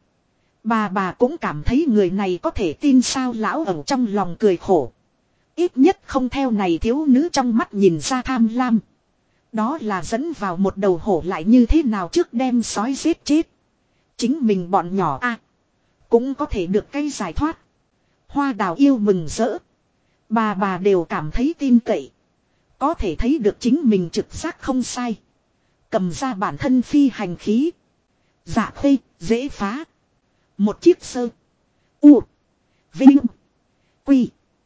Bà cũng cảm thấy người này có thể tin sao lão ẩu trong lòng cười khổ. Ít nhất không theo này thiếu nữ trong mắt nhìn ra tham lam. Đó là dẫn vào một đầu hổ lại như thế nào trước đem sói giết chết. Chính mình bọn nhỏ cũng có thể được cái giải thoát. Hoa Đào yêu mừng rỡ. Bà đều cảm thấy tin cậy. Có thể thấy được chính mình trực giác không sai. Cầm ra bản thân phi hành khí. Dạ Khê, dễ phá. Một chiếc sơ. U. Vinh. Quy.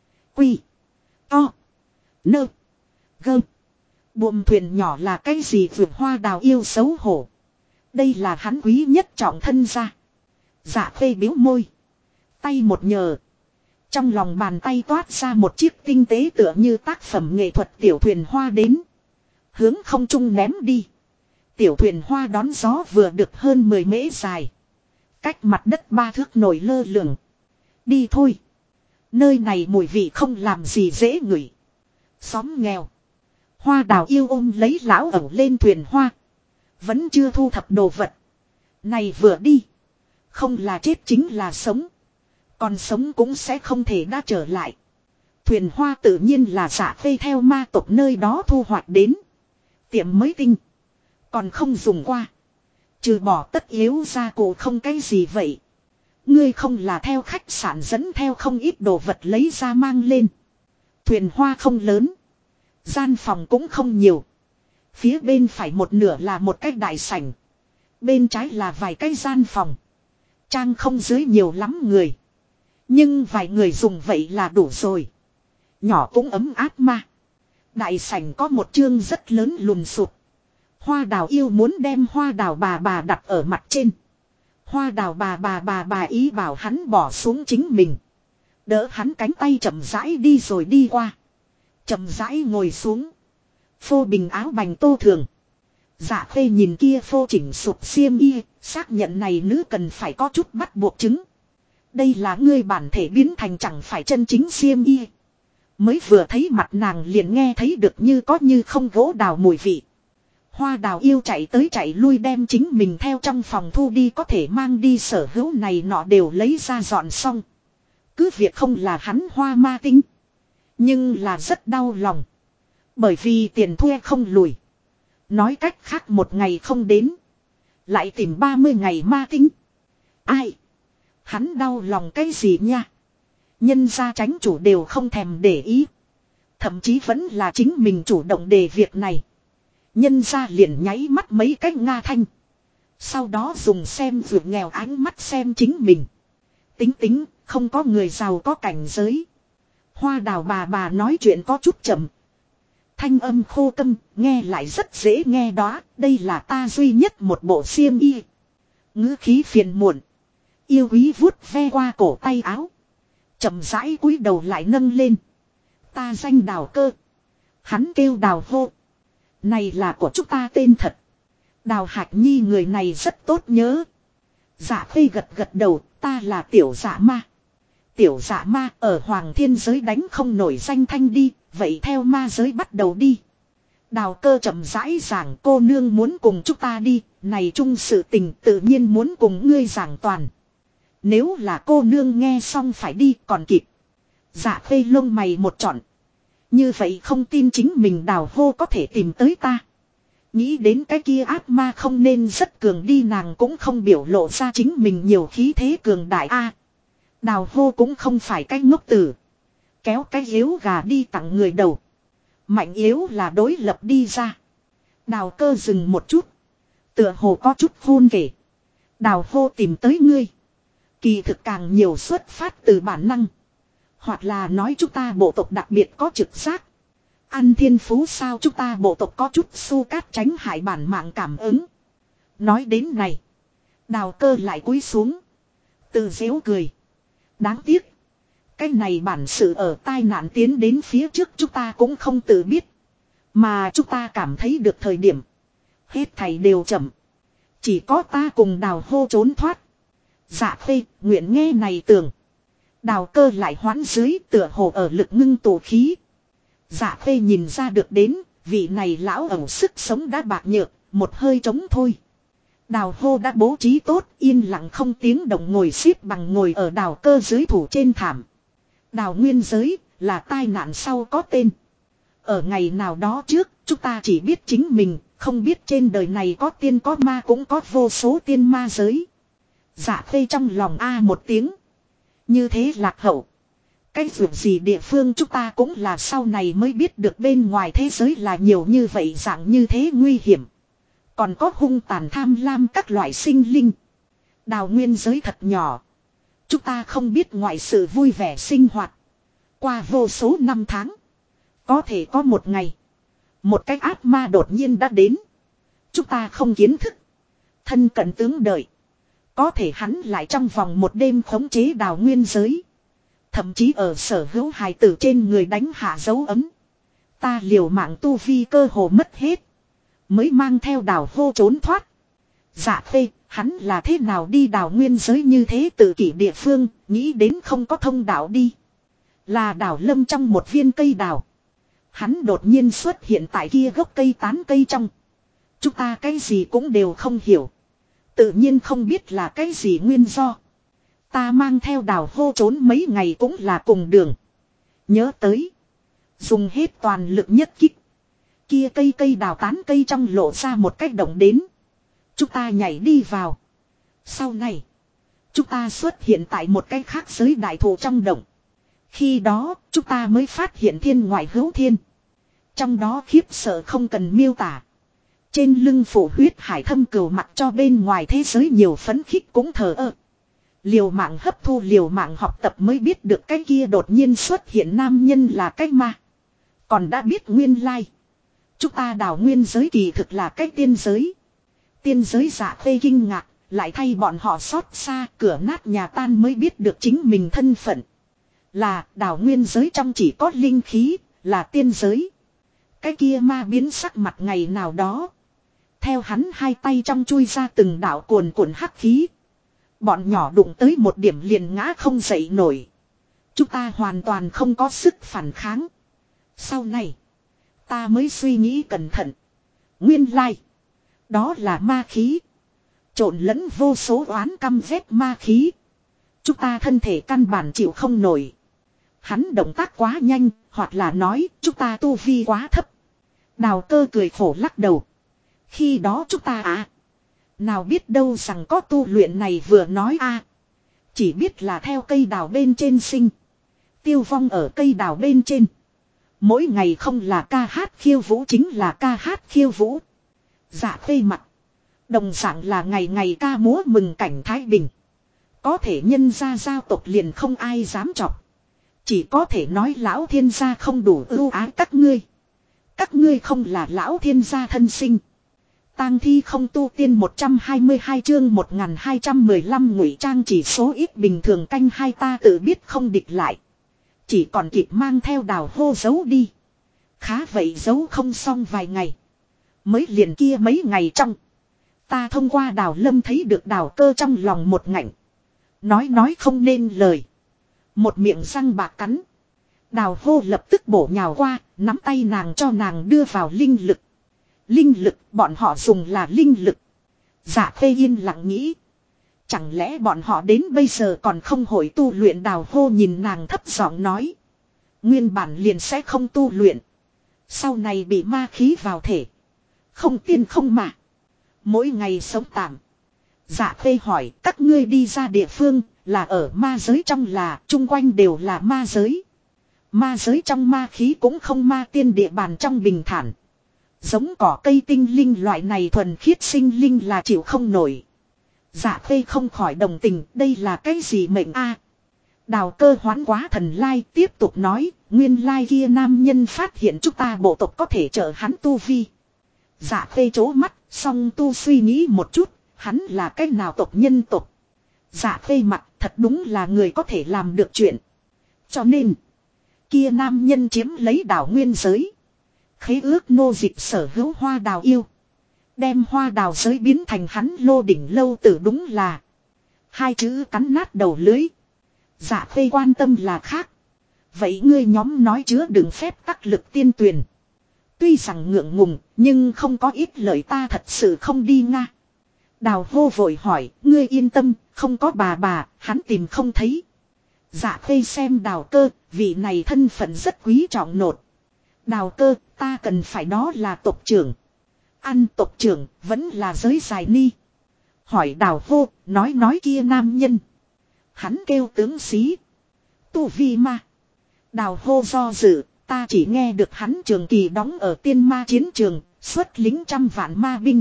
To. Nơ. Gơ. Buồm thuyền nhỏ là cái gì vượt Hoa Đào yêu xấu hổ. Đây là hắn quý nhất trọng thân ra. Dạ Khê biếu môi. Tay một nhờ. Trong lòng bàn tay toát ra một chiếc tinh tế tựa như tác phẩm nghệ thuật tiểu thuyền hoa đến. Hướng không trung ném đi. Tiểu thuyền hoa đón gió vừa được hơn 10 mễ dài. Cách mặt đất 3 thước nổi lơ lửng. Đi thôi. Nơi này mùi vị không làm gì dễ ngửi. Xóm nghèo. Hoa Đào yêu ôm lấy lão ẩu lên thuyền hoa. Vẫn chưa thu thập đồ vật. Này vừa đi. Không là chết chính là sống. Còn sống cũng sẽ không thể đã trở lại. Thuyền hoa tự nhiên là Dạ Khê theo ma tộc nơi đó thu hoạch đến. Tiệm mới tinh. Còn không dùng qua. Trừ bỏ tất yếu ra cổ không cái gì vậy. Ngươi không là theo khách sạn dẫn theo không ít đồ vật lấy ra mang lên. Thuyền hoa không lớn. Gian phòng cũng không nhiều. Phía bên phải một nửa là một cái đại sảnh. Bên trái là vài cái gian phòng. Trang không dưới nhiều lắm người. Nhưng vài người dùng vậy là đủ rồi. Nhỏ cũng ấm áp mà. Đại sảnh có một chương rất lớn lùn sụp. Hoa đào yêu muốn đem hoa đào bà đặt ở mặt trên. Hoa đào bà ý bảo hắn bỏ xuống chính mình. Đỡ hắn cánh tay chậm rãi đi rồi đi qua. Chậm rãi ngồi xuống. Phô bình áo bành tô thường. Dạ Khê nhìn kia phô chỉnh sụp xiêm y. Xác nhận này nữ cần phải có chút bắt buộc chứng. Đây là ngươi bản thể biến thành chẳng phải chân chính xiêm y. Mới vừa thấy mặt nàng liền nghe thấy được như có như không gỗ đào mùi vị. Hoa đào yêu chạy tới chạy lui đem chính mình theo trong phòng thu đi có thể mang đi sở hữu này nọ đều lấy ra dọn xong. Cứ việc không là hắn hoa ma tinh. Nhưng là rất đau lòng. Bởi vì tiền thuê không lùi. Nói cách khác một ngày không đến. Lại tìm 30 ngày ma tinh. Ai? Hắn đau lòng cái gì nha? Nhân gia tránh chủ đều không thèm để ý. Thậm chí vẫn là chính mình chủ động đề việc này. Nhân gia liền nháy mắt mấy cái nga thanh. Sau đó dùng xem vượt nghèo ánh mắt xem chính mình. Tính tính, không có người giàu có cảnh giới. Hoa đào bà nói chuyện có chút chậm. Thanh âm khô câm, nghe lại rất dễ nghe đó. Đây là ta duy nhất một bộ xiêm y. Ngữ khí phiền muộn. Yêu quý vuốt ve qua cổ tay áo. Chậm rãi cúi đầu lại nâng lên. Ta danh Đào Cơ. Hắn kêu Đào hô. Này là của chúng ta tên thật. Đào Hạc Nhi người này rất tốt nhớ. Dạ Khê gật đầu, ta là tiểu dạ ma. Tiểu dạ ma ở Hoàng Thiên giới đánh không nổi danh thanh đi, vậy theo ma giới bắt đầu đi. Đào Cơ chậm rãi giảng cô nương muốn cùng chúng ta đi, này chung sự tình tự nhiên muốn cùng ngươi giảng toàn. Nếu là cô nương nghe xong phải đi còn kịp. Dạ Khê lông mày một trọn. Như vậy không tin chính mình Đào hô có thể tìm tới ta. Nghĩ đến cái kia ác ma không nên rất cường đi nàng cũng không biểu lộ ra chính mình nhiều khí thế cường đại a. Đào hô cũng không phải cái ngốc tử. Kéo cái yếu gà đi tặng người đầu. Mạnh yếu là đối lập đi ra. Đào Cơ dừng một chút. Tựa hồ có chút hôn kể. Đào hô tìm tới ngươi. Kỳ thực càng nhiều xuất phát từ bản năng. Hoặc là nói chúng ta bộ tộc đặc biệt có trực giác. Ăn thiên phú sao chúng ta bộ tộc có chút su cát tránh hại bản mạng cảm ứng. Nói đến này. Đào Cơ lại cúi xuống. Tự dễu cười. Đáng tiếc. Cái này bản sự ở tai nạn tiến đến phía trước chúng ta cũng không tự biết. Mà chúng ta cảm thấy được thời điểm. Hết thảy đều chậm. Chỉ có ta cùng Đào hô trốn thoát. Dạ Khê nguyện nghe này tưởng. Đào Cơ lại hoãn dưới tựa hồ ở lực ngưng tụ khí. Dạ Khê nhìn ra được đến, vị này lão ẩu sức sống đã bạc nhược, một hơi trống thôi. Đào hô đã bố trí tốt, yên lặng không tiếng động ngồi xếp bằng ngồi ở Đào Cơ dưới thủ trên thảm. Đào nguyên giới, là tai nạn sau có tên. Ở ngày nào đó trước, chúng ta chỉ biết chính mình, không biết trên đời này có tiên có ma cũng có vô số tiên ma giới. Dạ Khê trong lòng một tiếng. Như thế lạc hậu. Cái việc gì địa phương chúng ta cũng là sau này mới biết được bên ngoài thế giới là nhiều như vậy dạng như thế nguy hiểm. Còn có hung tàn tham lam các loại sinh linh. Đào nguyên giới thật nhỏ. Chúng ta không biết ngoài sự vui vẻ sinh hoạt. Qua vô số năm tháng. Có thể có một ngày. Một cái ác ma đột nhiên đã đến. Chúng ta không kiến thức. Thân cận tướng đợi. Có thể hắn lại trong vòng một đêm khống chế đào nguyên giới. Thậm chí ở sở hữu hài tử trên người đánh hạ dấu ấm. Ta liều mạng tu vi cơ hồ mất hết. Mới mang theo Đào hô trốn thoát. Dạ Khê, hắn là thế nào đi đào nguyên giới như thế tự kỷ địa phương, nghĩ đến không có thông đạo đi. Là đào lâm trong một viên cây đào. Hắn đột nhiên xuất hiện tại kia gốc cây tán cây trong. Chúng ta cái gì cũng đều không hiểu. Tự nhiên không biết là cái gì nguyên do. Ta mang theo đào hô trốn mấy ngày cũng là cùng đường. Nhớ tới. Dùng hết toàn lực nhất kích. Kia cây đào tán cây trong lộ ra một cách động đến. Chúng ta nhảy đi vào. Sau này. Chúng ta xuất hiện tại một cái khác giới đại thụ trong động. Khi đó chúng ta mới phát hiện thiên ngoại hữu thiên. Trong đó khiếp sợ không cần miêu tả. Trên lưng phủ huyết hải thâm cừu mặt cho bên ngoài thế giới nhiều phấn khích cũng thờ ơ. Liều mạng hấp thu liều mạng học tập mới biết được cái kia đột nhiên xuất hiện nam nhân là cái ma. Còn đã biết nguyên lai. Chúng ta đào nguyên giới kỳ thực là cái tiên giới. Tiên giới dạ phê kinh ngạc, lại thay bọn họ xót xa cửa nát nhà tan mới biết được chính mình thân phận. Là đào nguyên giới trong chỉ có linh khí, là tiên giới. Cái kia ma biến sắc mặt ngày nào đó. Theo hắn hai tay trong chui ra từng đạo cuồn cuộn hắc khí. Bọn nhỏ đụng tới một điểm liền ngã không dậy nổi. Chúng ta hoàn toàn không có sức phản kháng. Sau này, ta mới suy nghĩ cẩn thận. Nguyên lai, đó là ma khí. Trộn lẫn vô số oán căm ghét ma khí. Chúng ta thân thể căn bản chịu không nổi. Hắn động tác quá nhanh, hoặc là nói chúng ta tu vi quá thấp. Đào Cơ cười khổ lắc đầu. Khi đó chúng ta nào biết đâu rằng có tu luyện này vừa nói chỉ biết là theo cây đào bên trên sinh. Tiêu vong ở cây đào bên trên. Mỗi ngày không là ca hát khiêu vũ chính là ca hát khiêu vũ. Dạ phê mặt. Đồng dạng là ngày ngày ca múa mừng cảnh Thái Bình. Có thể nhân gia giao tộc liền không ai dám chọc. Chỉ có thể nói lão thiên gia không đủ ưu ái các ngươi. Các ngươi không là lão thiên gia thân sinh. Tang thi không tu tiên 122 chương 1215 ngụy trang chỉ số ít bình thường canh hai ta tự biết không địch lại. Chỉ còn kịp mang theo đào hô giấu đi. Khá vậy giấu không xong vài ngày. Mới liền kia mấy ngày trong. Ta thông qua đào lâm thấy được Đào Cơ trong lòng một ngạnh. Nói không nên lời. Một miệng răng bạc cắn. Đào hô lập tức bổ nhào qua, nắm tay nàng cho nàng đưa vào linh lực. Linh lực, bọn họ dùng là linh lực. Dạ phê yên lặng nghĩ. Chẳng lẽ bọn họ đến bây giờ còn không hội tu luyện? Đào hô nhìn nàng thấp giọng nói. Nguyên bản liền sẽ không tu luyện. Sau này bị ma khí vào thể. Không tiên không mà. Mỗi ngày sống tạm. Dạ phê hỏi các ngươi đi ra địa phương là ở ma giới trong là chung quanh đều là ma giới. Ma giới trong ma khí cũng không ma tiên địa bàn trong bình thản. Giống cỏ cây tinh linh loại này thuần khiết sinh linh là chịu không nổi. Dạ phê không khỏi đồng tình đây là cái gì mệnh Đào Cơ hoán quá thần lai tiếp tục nói. Nguyên lai kia nam nhân phát hiện chúng ta bộ tộc có thể trợ hắn tu vi. Dạ phê chố mắt song tu suy nghĩ một chút. Hắn là cái nào tộc nhân tộc. Dạ phê mặt thật đúng là người có thể làm được chuyện. Cho nên kia nam nhân chiếm lấy đảo nguyên giới. Khế ước nô dịch sở hữu hoa đào yêu. Đem hoa đào giới biến thành hắn lô đỉnh lâu tử đúng là. Hai chữ cắn nát đầu lưới. Dạ phê quan tâm là khác. Vậy ngươi nhóm nói chứa đừng phép tắc lực tiên tuyền. Tuy rằng ngượng ngùng nhưng không có ít lời ta thật sự không đi nga. Đào hô vội hỏi ngươi yên tâm không có bà hắn tìm không thấy. Dạ phê xem Đào Cơ vị này thân phận rất quý trọng nột. Đào Cơ ta cần phải đó là tộc trưởng. Ăn tộc trưởng vẫn là giới dài ni. Hỏi Đào hô nói kia nam nhân. Hắn kêu tướng sĩ. Tu vi ma. Đào hô do dự. Ta chỉ nghe được hắn trường kỳ đóng ở tiên ma chiến trường. Xuất lính trăm vạn ma binh.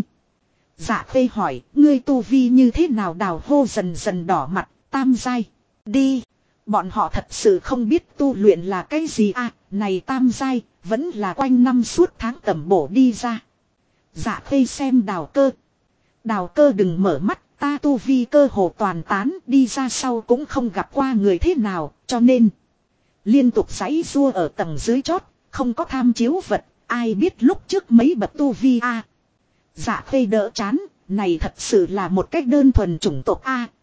Dạ phê hỏi ngươi tu vi như thế nào? Đào hô dần dần đỏ mặt. Tam giai. Đi. Bọn họ thật sự không biết tu luyện là cái gì này tam giai. Vẫn là quanh năm suốt tháng tẩm bổ đi ra. Dạ phê xem Đào Cơ. Đào Cơ đừng mở mắt. Ta tu vi cơ hồ toàn tán đi ra sau cũng không gặp qua người thế nào. Cho nên liên tục giãy rua ở tầng dưới chót. Không có tham chiếu vật. Ai biết lúc trước mấy bậc tu vi Dạ phê đỡ chán. Này thật sự là một cách đơn thuần chủng tộc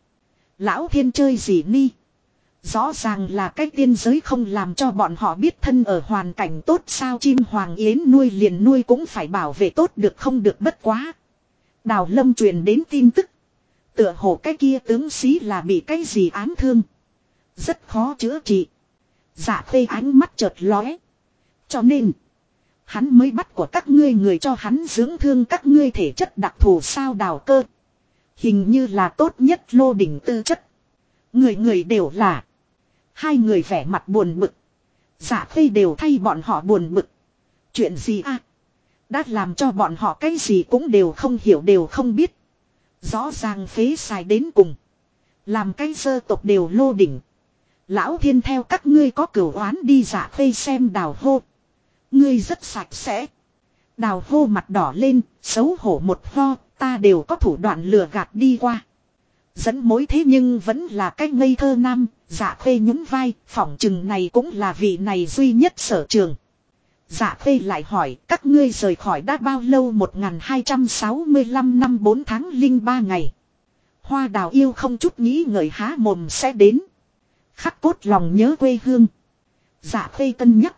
Lão thiên chơi gì ni. Rõ ràng là cái tiên giới không làm cho bọn họ biết thân ở hoàn cảnh tốt sao. Chim hoàng yến nuôi liền nuôi cũng phải bảo vệ tốt được không được bất quá. Đào Lâm truyền đến tin tức. Tựa hồ cái kia tướng sĩ là bị cái gì ám thương. Rất khó chữa trị. Dạ Khê ánh mắt chợt lóe. Cho nên. Hắn mới bắt của các ngươi người cho hắn dưỡng thương các ngươi thể chất đặc thù sao Đào Cơ. Hình như là tốt nhất Lô Đình tư chất. Người người đều là. Hai người vẻ mặt buồn bực. Dạ Khê đều thay bọn họ buồn bực. Chuyện gì à? Đã làm cho bọn họ cái gì cũng đều không hiểu đều không biết. Rõ ràng phế xài đến cùng. Làm cái sơ tộc đều Lô Đình. Lão Thiên theo các ngươi có cửu oán đi Dạ Khê xem Đào hô. Ngươi rất sạch sẽ. Đào hô mặt đỏ lên, xấu hổ một ho, ta đều có thủ đoạn lừa gạt đi qua. Dẫn mối thế nhưng vẫn là cái ngây thơ nam, Dạ Khê nhún vai, phỏng chừng này cũng là vị này duy nhất sở trường. Dạ Khê lại hỏi, các ngươi rời khỏi đã bao lâu 1265 năm 4 tháng 03 ngày. Hoa Đào yêu không chút nghĩ ngợi há mồm sẽ đến. Khắc cốt lòng nhớ quê hương. Dạ Khê cân nhắc.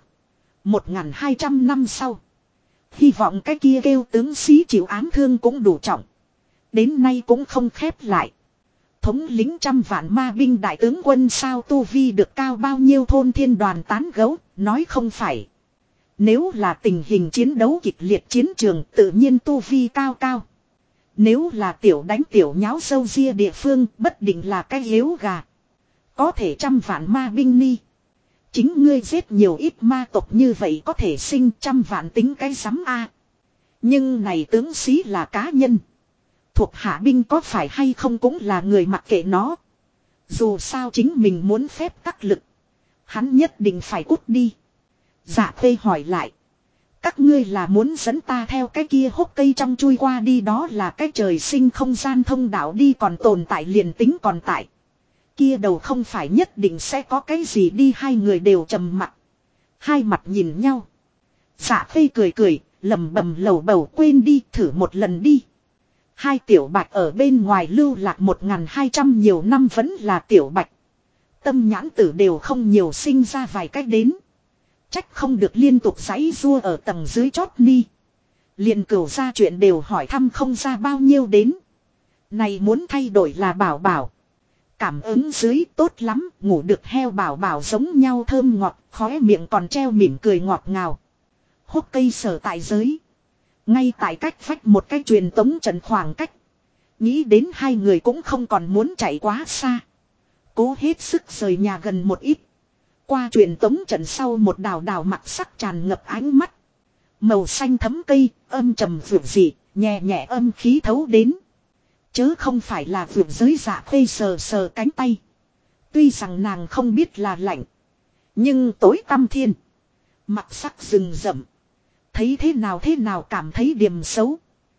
1200 năm sau. Hy vọng cái kia kêu tướng sĩ chịu ám thương cũng đủ trọng. Đến nay cũng không khép lại. Thống lính trăm vạn ma binh đại tướng quân sao tu vi được cao bao nhiêu thôn thiên đoàn tán gấu, nói không phải. Nếu là tình hình chiến đấu kịch liệt chiến trường tự nhiên tu vi cao cao. Nếu là tiểu đánh tiểu nháo sâu ria địa phương bất định là cái yếu gà. Có thể trăm vạn ma binh ni. Chính ngươi giết nhiều ít ma tộc như vậy có thể sinh trăm vạn tính cái sắm a. Nhưng này tướng sĩ là cá nhân. Thuộc hạ binh có phải hay không cũng là người mặc kệ nó. Dù sao chính mình muốn phép tắc lực. Hắn nhất định phải cút đi. Dạ Khê hỏi lại. Các ngươi là muốn dẫn ta theo cái kia hốc cây trong chui qua đi đó là cái trời sinh không gian thông đạo đi còn tồn tại liền tính còn tại. Kia đầu không phải nhất định sẽ có cái gì đi hai người đều trầm mặc. Hai mặt nhìn nhau. Dạ Khê cười cười, lẩm bẩm lầu bầu quên đi thử một lần đi. Hai tiểu bạch ở bên ngoài lưu lạc 1200 nhiều năm vẫn là tiểu bạch. Tâm nhãn tử đều không nhiều sinh ra vài cách đến. Trách không được liên tục giãy rua ở tầng dưới chót ni. Liền cửu ra chuyện đều hỏi thăm không ra bao nhiêu đến. Này muốn thay đổi là bảo bảo. Cảm ứng dưới tốt lắm, ngủ được heo bảo bảo giống nhau thơm ngọt, khóe miệng còn treo mỉm cười ngọt ngào. Hốc cây sở tại giới. Ngay tại cách vách một cái truyền tống trận khoảng cách. Nghĩ đến hai người cũng không còn muốn chạy quá xa. Cố hết sức rời nhà gần một ít. Qua truyền tống trận sau một đào đào mặc sắc tràn ngập ánh mắt. Màu xanh thấm cây, âm trầm vượt dị, nhẹ nhẹ âm khí thấu đến. Chớ không phải là vượt giới Dạ Khê sờ sờ cánh tay. Tuy rằng nàng không biết là lạnh. Nhưng tối tăm thiên. Mặc sắc rừng rậm. Thấy thế nào cảm thấy điềm xấu.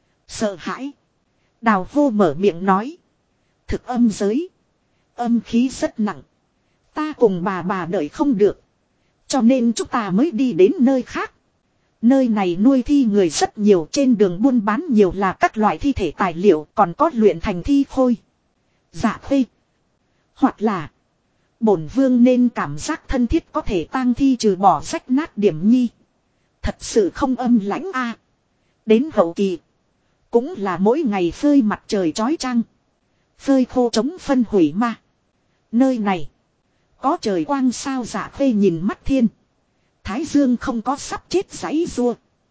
Sợ hãi. Đào vô mở miệng nói. Thực âm giới. Âm khí rất nặng. Ta cùng bà đợi không được. Cho nên chúng ta mới đi đến nơi khác. Nơi này nuôi thi người rất nhiều trên đường buôn bán nhiều là các loại thi thể tài liệu còn có luyện thành thi khôi. Dạ Khê. Hoặc là. Bổn vương nên cảm giác thân thiết có thể tang thi trừ bỏ rách nát điểm nhi. Thật sự không âm lãnh a. Đến hậu kỳ. Cũng là mỗi ngày phơi mặt trời chói chang. Phơi khô chống phân hủy ma. Nơi này. Có trời quang sao Dạ Khê nhìn mắt thiên. Thái Dương không có sắp chết giãy rua.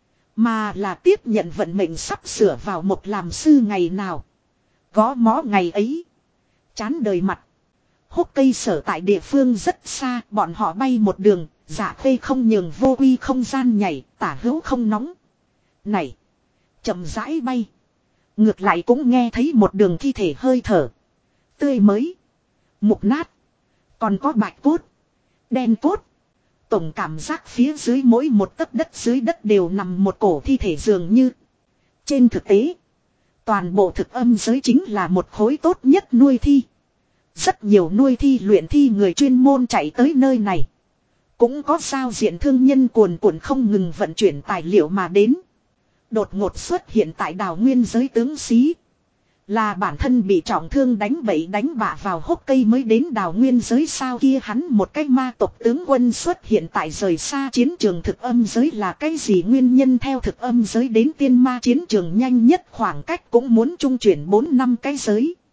Mà là tiếp nhận vận mệnh sắp sửa vào một làm sư ngày nào. Gõ mó ngày ấy. Chán đời mặt. Hốc cây sở tại địa phương rất xa. Bọn họ bay một đường. Dạ Khê không nhường vô uy không gian nhảy. Tả hữu không nóng. Này. Chậm rãi bay. Ngược lại cũng nghe thấy một đường thi thể hơi thở. Tươi mới. Mục nát. Còn có bạch cốt. Đen cốt. Tổng cảm giác phía dưới mỗi một tấc đất dưới đất đều nằm một cổ thi thể dường như. Trên thực tế. Toàn bộ thực âm giới chính là một khối tốt nhất nuôi thi. Rất nhiều nuôi thi luyện thi người chuyên môn chạy tới nơi này. Cũng có giao diện thương nhân cuồn cuộn không ngừng vận chuyển tài liệu mà đến. Đột ngột xuất hiện tại đào nguyên giới tướng sĩ. Là bản thân bị trọng thương đánh bậy đánh bạ vào hốc cây mới đến đào nguyên giới sao kia hắn một cái ma tộc tướng quân xuất hiện tại rời xa chiến trường thực âm giới là cái gì nguyên nhân theo thực âm giới đến tiên ma chiến trường nhanh nhất khoảng cách cũng muốn trung chuyển 4 năm cái giới.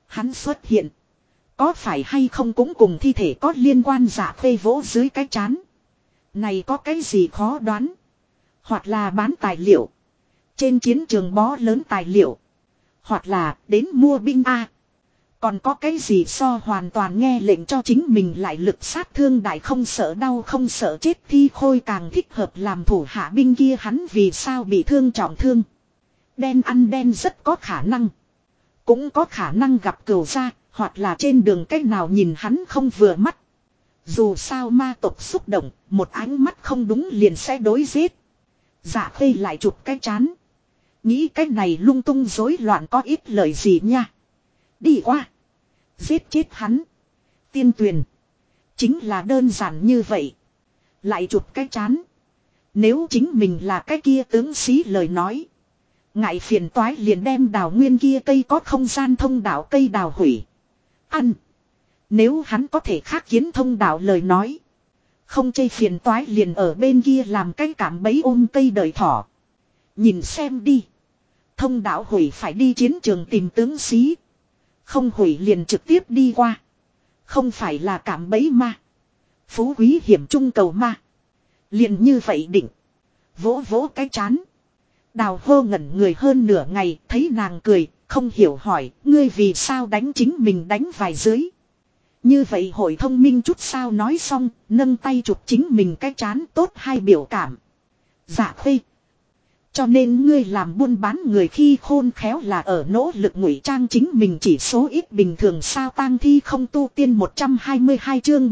Hắn xuất hiện. Có phải hay không cũng cùng thi thể có liên quan. Dạ Khê vỗ dưới cái trán. Này có cái gì khó đoán. Hoặc là bán tài liệu. Trên chiến trường bó lớn tài liệu. Hoặc là đến mua binh A. Còn có cái gì so hoàn toàn nghe lệnh cho chính mình lại lực sát thương đại không sợ đau không sợ chết Thi Khôi càng thích hợp làm thủ hạ binh kia. Hắn vì sao bị thương trọng thương. Đen ăn đen rất có khả năng. Cũng có khả năng gặp cừu gia. Hoặc là trên đường cách nào nhìn hắn không vừa mắt. Dù sao ma tộc xúc động. Một ánh mắt không đúng liền sẽ đối giết. Dạ Khê lại chụp cái chán. Nghĩ cái này lung tung rối loạn có ít lời gì nha. Đi qua. Giết chết hắn. Tiên tuyền. Chính là đơn giản như vậy. Lại chụp cái chán. Nếu chính mình là cái kia tướng sĩ lời nói. Ngại phiền toái liền đem đào nguyên kia cây có không gian thông đạo cây đào hủy. Ăn. Nếu hắn có thể khắc kiến thông đạo lời nói. Không chê phiền toái liền ở bên kia làm cái cảm bấy ôm cây đời thỏ. Nhìn xem đi. Thông đạo hủy phải đi chiến trường tìm tướng sĩ. Không hủy liền trực tiếp đi qua. Không phải là cảm bấy ma. Phú quý hiểm trung cầu ma. Liền như vậy định. Vỗ vỗ cái chán. Đào hô ngẩn người hơn nửa ngày. Thấy nàng cười. Không hiểu hỏi. Ngươi vì sao đánh chính mình đánh vài dưới. Như vậy hội thông minh chút sao nói xong. Nâng tay chụp chính mình cái chán tốt hai biểu cảm. Dạ Khê. Cho nên ngươi làm buôn bán người khi khôn khéo là ở nỗ lực ngụy trang chính mình chỉ số ít bình thường sao tang thi không tu tiên 122 chương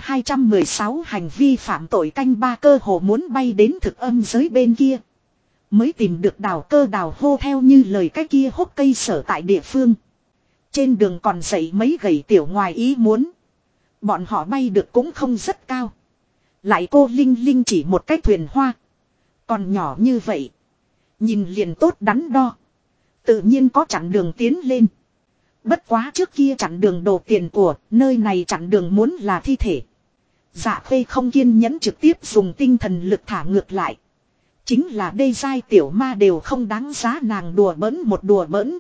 1216 hành vi phạm tội canh ba cơ hồ muốn bay đến thực âm giới bên kia. Mới tìm được đào cơ đào hô theo như lời cái kia hốc cây sở tại địa phương. Trên đường còn dậy mấy gầy tiểu ngoài ý muốn. Bọn họ bay được cũng không rất cao. Lại cô Linh Linh chỉ một cái thuyền hoa. Còn nhỏ như vậy. Nhìn liền tốt đắn đo. Tự nhiên có chặn đường tiến lên. Bất quá trước kia chặn đường đồ tiền của, nơi này chặn đường muốn là thi thể. Dạ Khê không kiên nhẫn trực tiếp dùng tinh thần lực thả ngược lại. Chính là đê giai tiểu ma đều không đáng giá nàng đùa bỡn một đùa bỡn.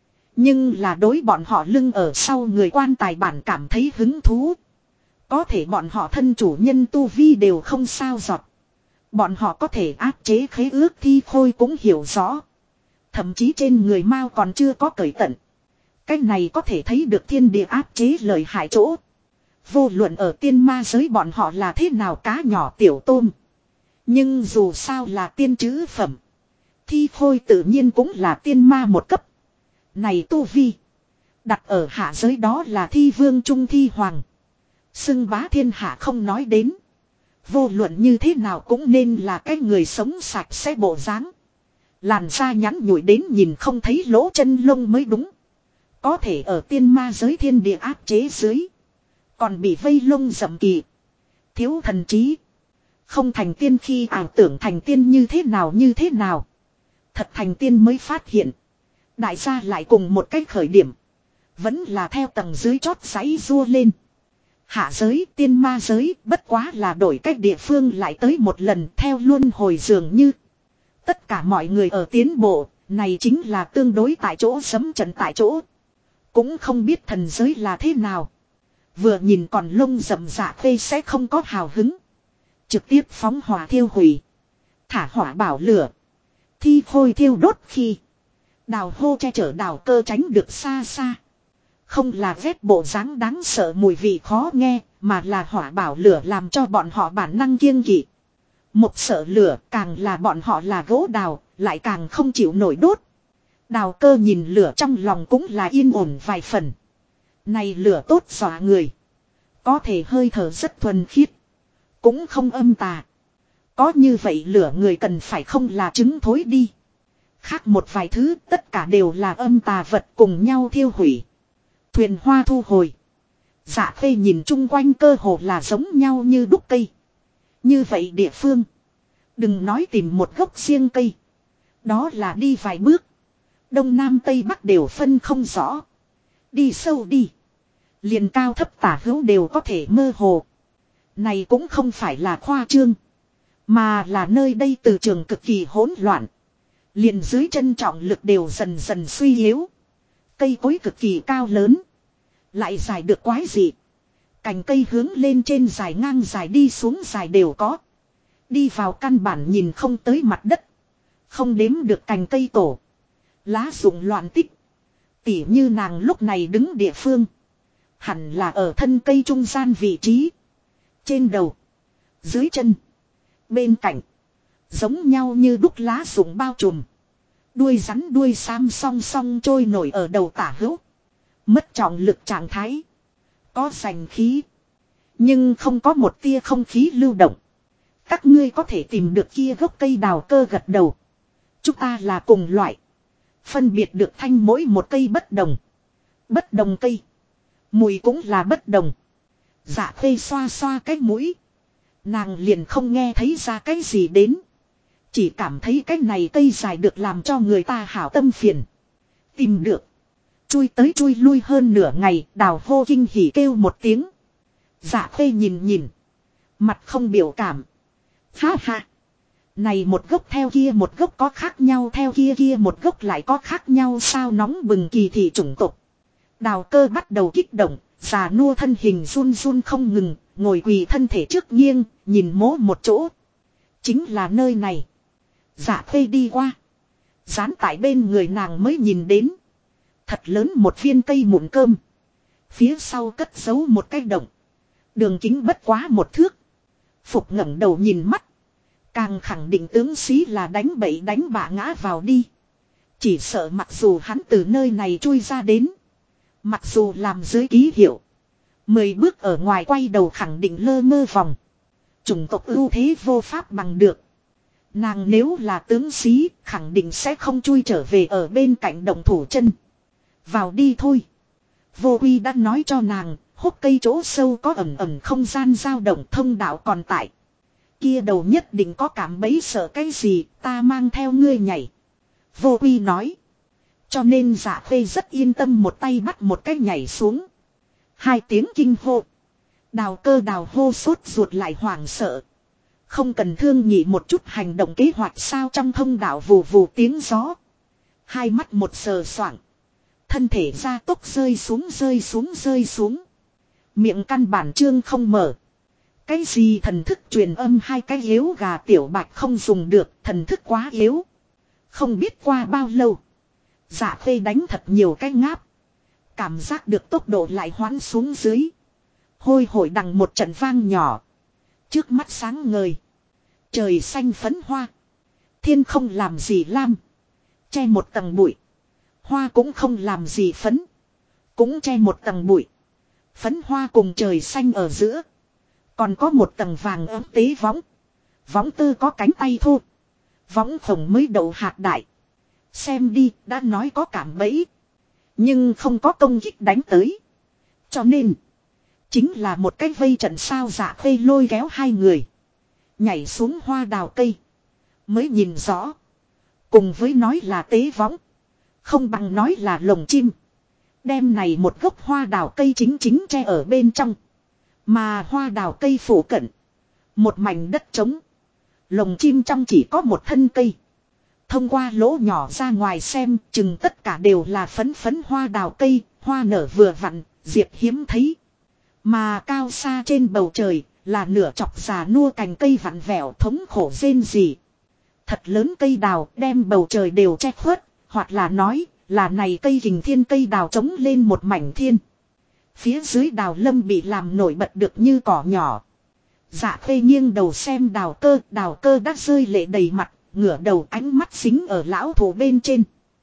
Nhưng là đối bọn họ lưng ở sau người quan tài bản cảm thấy hứng thú. Có thể bọn họ thân chủ nhân tu vi đều không sao giọt. Bọn họ có thể áp chế khế ước Thi Khôi cũng hiểu rõ. Thậm chí trên người Mao còn chưa có cởi tận. Cái này có thể thấy được thiên địa áp chế lợi hại chỗ. Vô luận ở tiên ma giới bọn họ là thế nào cá nhỏ tiểu tôm. Nhưng dù sao là tiên chữ phẩm. Thi Khôi tự nhiên cũng là tiên ma một cấp. Này tu vi. Đặt ở hạ giới đó là thi vương trung thi hoàng. Xưng bá thiên hạ không nói đến. Vô luận như thế nào cũng nên là cái người sống sạch sẽ bộ dáng. Làn da nhắn nhủi đến nhìn không thấy lỗ chân lông mới đúng. Có thể ở tiên ma giới thiên địa áp chế dưới. Còn bị vây lông rậm kỳ. Thiếu thần trí. Không thành tiên khi ảo tưởng thành tiên như thế nào như thế nào. Thật thành tiên mới phát hiện. Đại gia lại cùng một cách khởi điểm. Vẫn là theo tầng dưới chót giấy rua lên. Hạ giới tiên ma giới bất quá là đổi cách địa phương lại tới một lần theo luân hồi dường như. Tất cả mọi người ở tiến bộ, này chính là tương đối tại chỗ sấm trận tại chỗ. Cũng không biết thần giới là thế nào. Vừa nhìn còn lông rậm dạ Khê sẽ không có hào hứng. Trực tiếp phóng hỏa thiêu hủy. Thả hỏa bảo lửa. Thi Khôi thiêu đốt khi. Đào hô che chở đào cơ tránh được xa xa. Không là vét bộ dáng đáng sợ mùi vị khó nghe, mà là hỏa bảo lửa làm cho bọn họ bản năng kiêng kỵ. Một sợ lửa càng là bọn họ là gỗ đào, lại càng không chịu nổi đốt. Đào cơ nhìn lửa trong lòng cũng là yên ổn vài phần. Này lửa tốt dọa người. Có thể hơi thở rất thuần khiết. Cũng không âm tà. Có như vậy lửa người cần phải không là trứng thối đi. Khác một vài thứ tất cả đều là âm tà vật cùng nhau thiêu hủy. Thuyền hoa thu hồi. Dạ Khê nhìn chung quanh cơ hồ là giống nhau như đúc cây. Như vậy địa phương. Đừng nói tìm một gốc riêng cây. Đó là đi vài bước. Đông Nam Tây Bắc đều phân không rõ. Đi sâu đi. Liền cao thấp tả hữu đều có thể mơ hồ. Này cũng không phải là khoa trương. Mà là nơi đây từ trường cực kỳ hỗn loạn. Liền dưới chân trọng lực đều dần dần suy yếu. Cây cối cực kỳ cao lớn. Lại dài được quái dị. Cành cây hướng lên trên dài ngang dài đi xuống dài đều có. Đi vào căn bản nhìn không tới mặt đất. Không đếm được cành cây tổ. Lá rụng loạn tích. Tỉ như nàng lúc này đứng địa phương. Hẳn là ở thân cây trung gian vị trí. Trên đầu. Dưới chân. Bên cạnh. Giống nhau như đúc lá rụng bao trùm. Đuôi rắn đuôi sam song song trôi nổi ở đầu tả hữu. Mất trọng lực trạng thái. Có sành khí. Nhưng không có một tia không khí lưu động. Các ngươi có thể tìm được kia gốc cây đào cơ gật đầu. Chúng ta là cùng loại. Phân biệt được thanh mỗi một cây bất đồng. Bất đồng cây. Mùi cũng là bất đồng. Dạ khê xoa xoa cái mũi. Nàng liền không nghe thấy ra cái gì đến. Chỉ cảm thấy cái này cây dài được làm cho người ta hảo tâm phiền. Tìm được. Chui tới chui lui hơn nửa ngày, đào hô kinh hỉ kêu một tiếng. Dạ khê nhìn nhìn. Mặt không biểu cảm. Ha ha. Này một gốc theo kia một gốc có khác nhau, theo kia kia một gốc lại có khác nhau sao, nóng bừng kỳ thị chủng tộc. Đào cơ bắt đầu kích động, già nua thân hình run run không ngừng, ngồi quỳ thân thể trước nghiêng, nhìn mố một chỗ. Chính là nơi này. Dạ khê đi qua. Dán tại bên người nàng mới nhìn đến. Thật lớn một viên cây mụn cơm. Phía sau cất giấu một cái động. Đường kính bất quá một thước. Phục ngẩng đầu nhìn mắt. Càng khẳng định tướng sĩ là đánh bậy đánh bạ ngã vào đi. Chỉ sợ mặc dù hắn từ nơi này chui ra đến. Mặc dù làm dưới ký hiệu. 10 bước ở ngoài quay đầu khẳng định lơ mơ vòng. Chủng tộc ưu thế vô pháp bằng được. Nàng nếu là tướng sĩ khẳng định sẽ không chui trở về ở bên cạnh động thủ chân. Vào đi thôi. Vô Uy đã nói cho nàng, hốc cây chỗ sâu có ẩm ẩm không gian dao động, thông đạo còn tại. Kia đầu nhất định có cảm bấy sợ cái gì, ta mang theo ngươi nhảy. Vô Uy nói. Cho nên Dạ Khê rất yên tâm một tay bắt một cái nhảy xuống. 2 tiếng kinh hô. Đào cơ đào hô sốt ruột lại hoảng sợ. Không cần thương nhị một chút hành động kế hoạch sao, trong thông đạo vù vù tiếng gió. Hai mắt một sờ soạng. Thân thể ra tốc rơi xuống rơi xuống rơi xuống. Miệng căn bản trương không mở. Cái gì thần thức truyền âm, 2 cái yếu gà tiểu bạch không dùng được, thần thức quá yếu. Không biết qua bao lâu. Dạ Khê đánh thật nhiều cái ngáp. Cảm giác được tốc độ lại hoãn xuống dưới. Hôi hổi đằng một trận vang nhỏ. Trước mắt sáng ngời. Trời xanh phấn hoa. Thiên không làm gì lam. Che một tầng bụi. Hoa cũng không làm gì phấn. Cũng che một tầng bụi. Phấn hoa cùng trời xanh ở giữa. Còn có một tầng vàng ấm tế võng. Võng tư có cánh tay thô. Võng phồng mới đậu hạt đại. Xem đi, đã nói có cảm bẫy. Nhưng không có công kích đánh tới. Cho nên, chính là một cái vây trận sao. Dạ Khê lôi kéo 2 người. Nhảy xuống hoa đào cây. Mới nhìn rõ. Cùng với nói là tế võng. Không bằng nói là lồng chim. Đem này một gốc hoa đào cây chính chính che ở bên trong. Mà hoa đào cây phủ cận. Một mảnh đất trống. Lồng chim trong chỉ có một thân cây. Thông qua lỗ nhỏ ra ngoài xem, chừng tất cả đều là phấn phấn hoa đào cây, hoa nở vừa vặn, diệp hiếm thấy. Mà cao xa trên bầu trời, là nửa chọc già nua cành cây vặn vẹo thống khổ rên rỉ. Thật lớn cây đào đem bầu trời đều che khuất, hoặc là nói, là này cây kình thiên cây đào trống lên một mảnh thiên. Phía dưới đào lâm bị làm nổi bật được như cỏ nhỏ. Dạ Khê nghiêng đầu xem đào cơ đã rơi lệ đầy mặt, ngửa đầu ánh mắt dính ở lão thụ bên trên.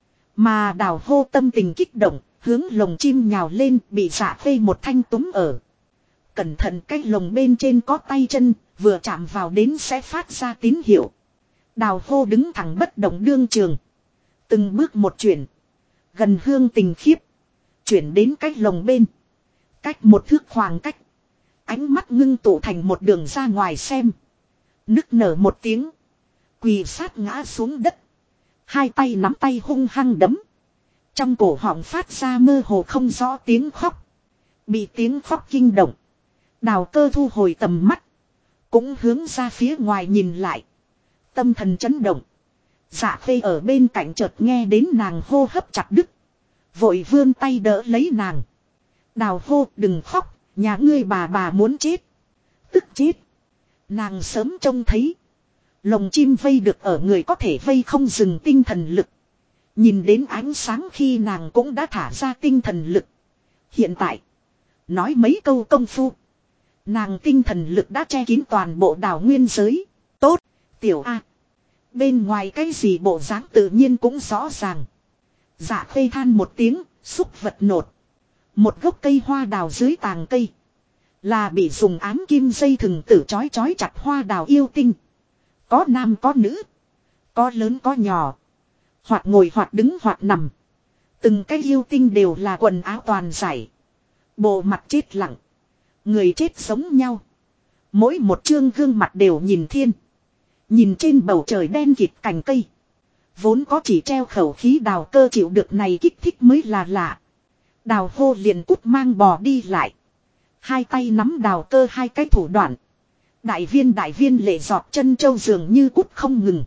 Mà đào hô tâm tình kích động, hướng lồng chim nhào lên, bị Dạ Khê một thanh túm ở. Cẩn thận, cái lồng bên trên có tay chân, vừa chạm vào đến sẽ phát ra tín hiệu. Đào hô đứng thẳng bất động đương trường. Từng bước một chuyển. Gần hương tình khiếp. Chuyển đến cái lồng bên. Cách một thước khoảng cách. Ánh mắt ngưng tụ thành một đường ra ngoài xem. Nức nở một tiếng. Quỳ sát ngã xuống đất. 2 tay nắm tay hung hăng đấm. Trong cổ họng phát ra mơ hồ không rõ tiếng khóc. Bị tiếng khóc kinh động. Đào cơ thu hồi tầm mắt. Cũng hướng ra phía ngoài nhìn lại. Tâm thần chấn động. Dạ Khê ở bên cạnh chợt nghe đến nàng hô hấp chặt đứt. Vội vươn tay đỡ lấy nàng. Đào hô đừng khóc, nhà ngươi bà muốn chết. Tức chết. Nàng sớm trông thấy. Lồng chim vây được ở người có thể vây không dừng tinh thần lực. Nhìn đến ánh sáng khi nàng cũng đã thả ra tinh thần lực. Hiện tại. Nói mấy câu công phu. Nàng tinh thần lực đã che kín toàn bộ đảo nguyên giới. Tốt, tiểu A. Bên ngoài cái gì bộ dáng tự nhiên cũng rõ ràng. Dạ khê than một tiếng, xúc vật nột. Một gốc cây hoa đào dưới tàng cây. Là bị dùng ám kim dây thừng tử chói chặt hoa đào yêu tinh. Có nam có nữ. Có lớn có nhỏ. Hoặc ngồi hoặc đứng hoặc nằm. Từng cái yêu tinh đều là quần áo toàn giải. Bộ mặt chết lặng. Người chết giống nhau. Mỗi một chương gương mặt đều nhìn thiên. Nhìn trên bầu trời đen kịt cành cây. Vốn có chỉ treo khẩu khí đào cơ chịu được này kích thích mới là lạ. Đào hô liền cút mang bò đi lại. Hai tay nắm đào cơ hai cái thủ đoạn. Đại viên lệ giọt chân châu dường như cút không ngừng.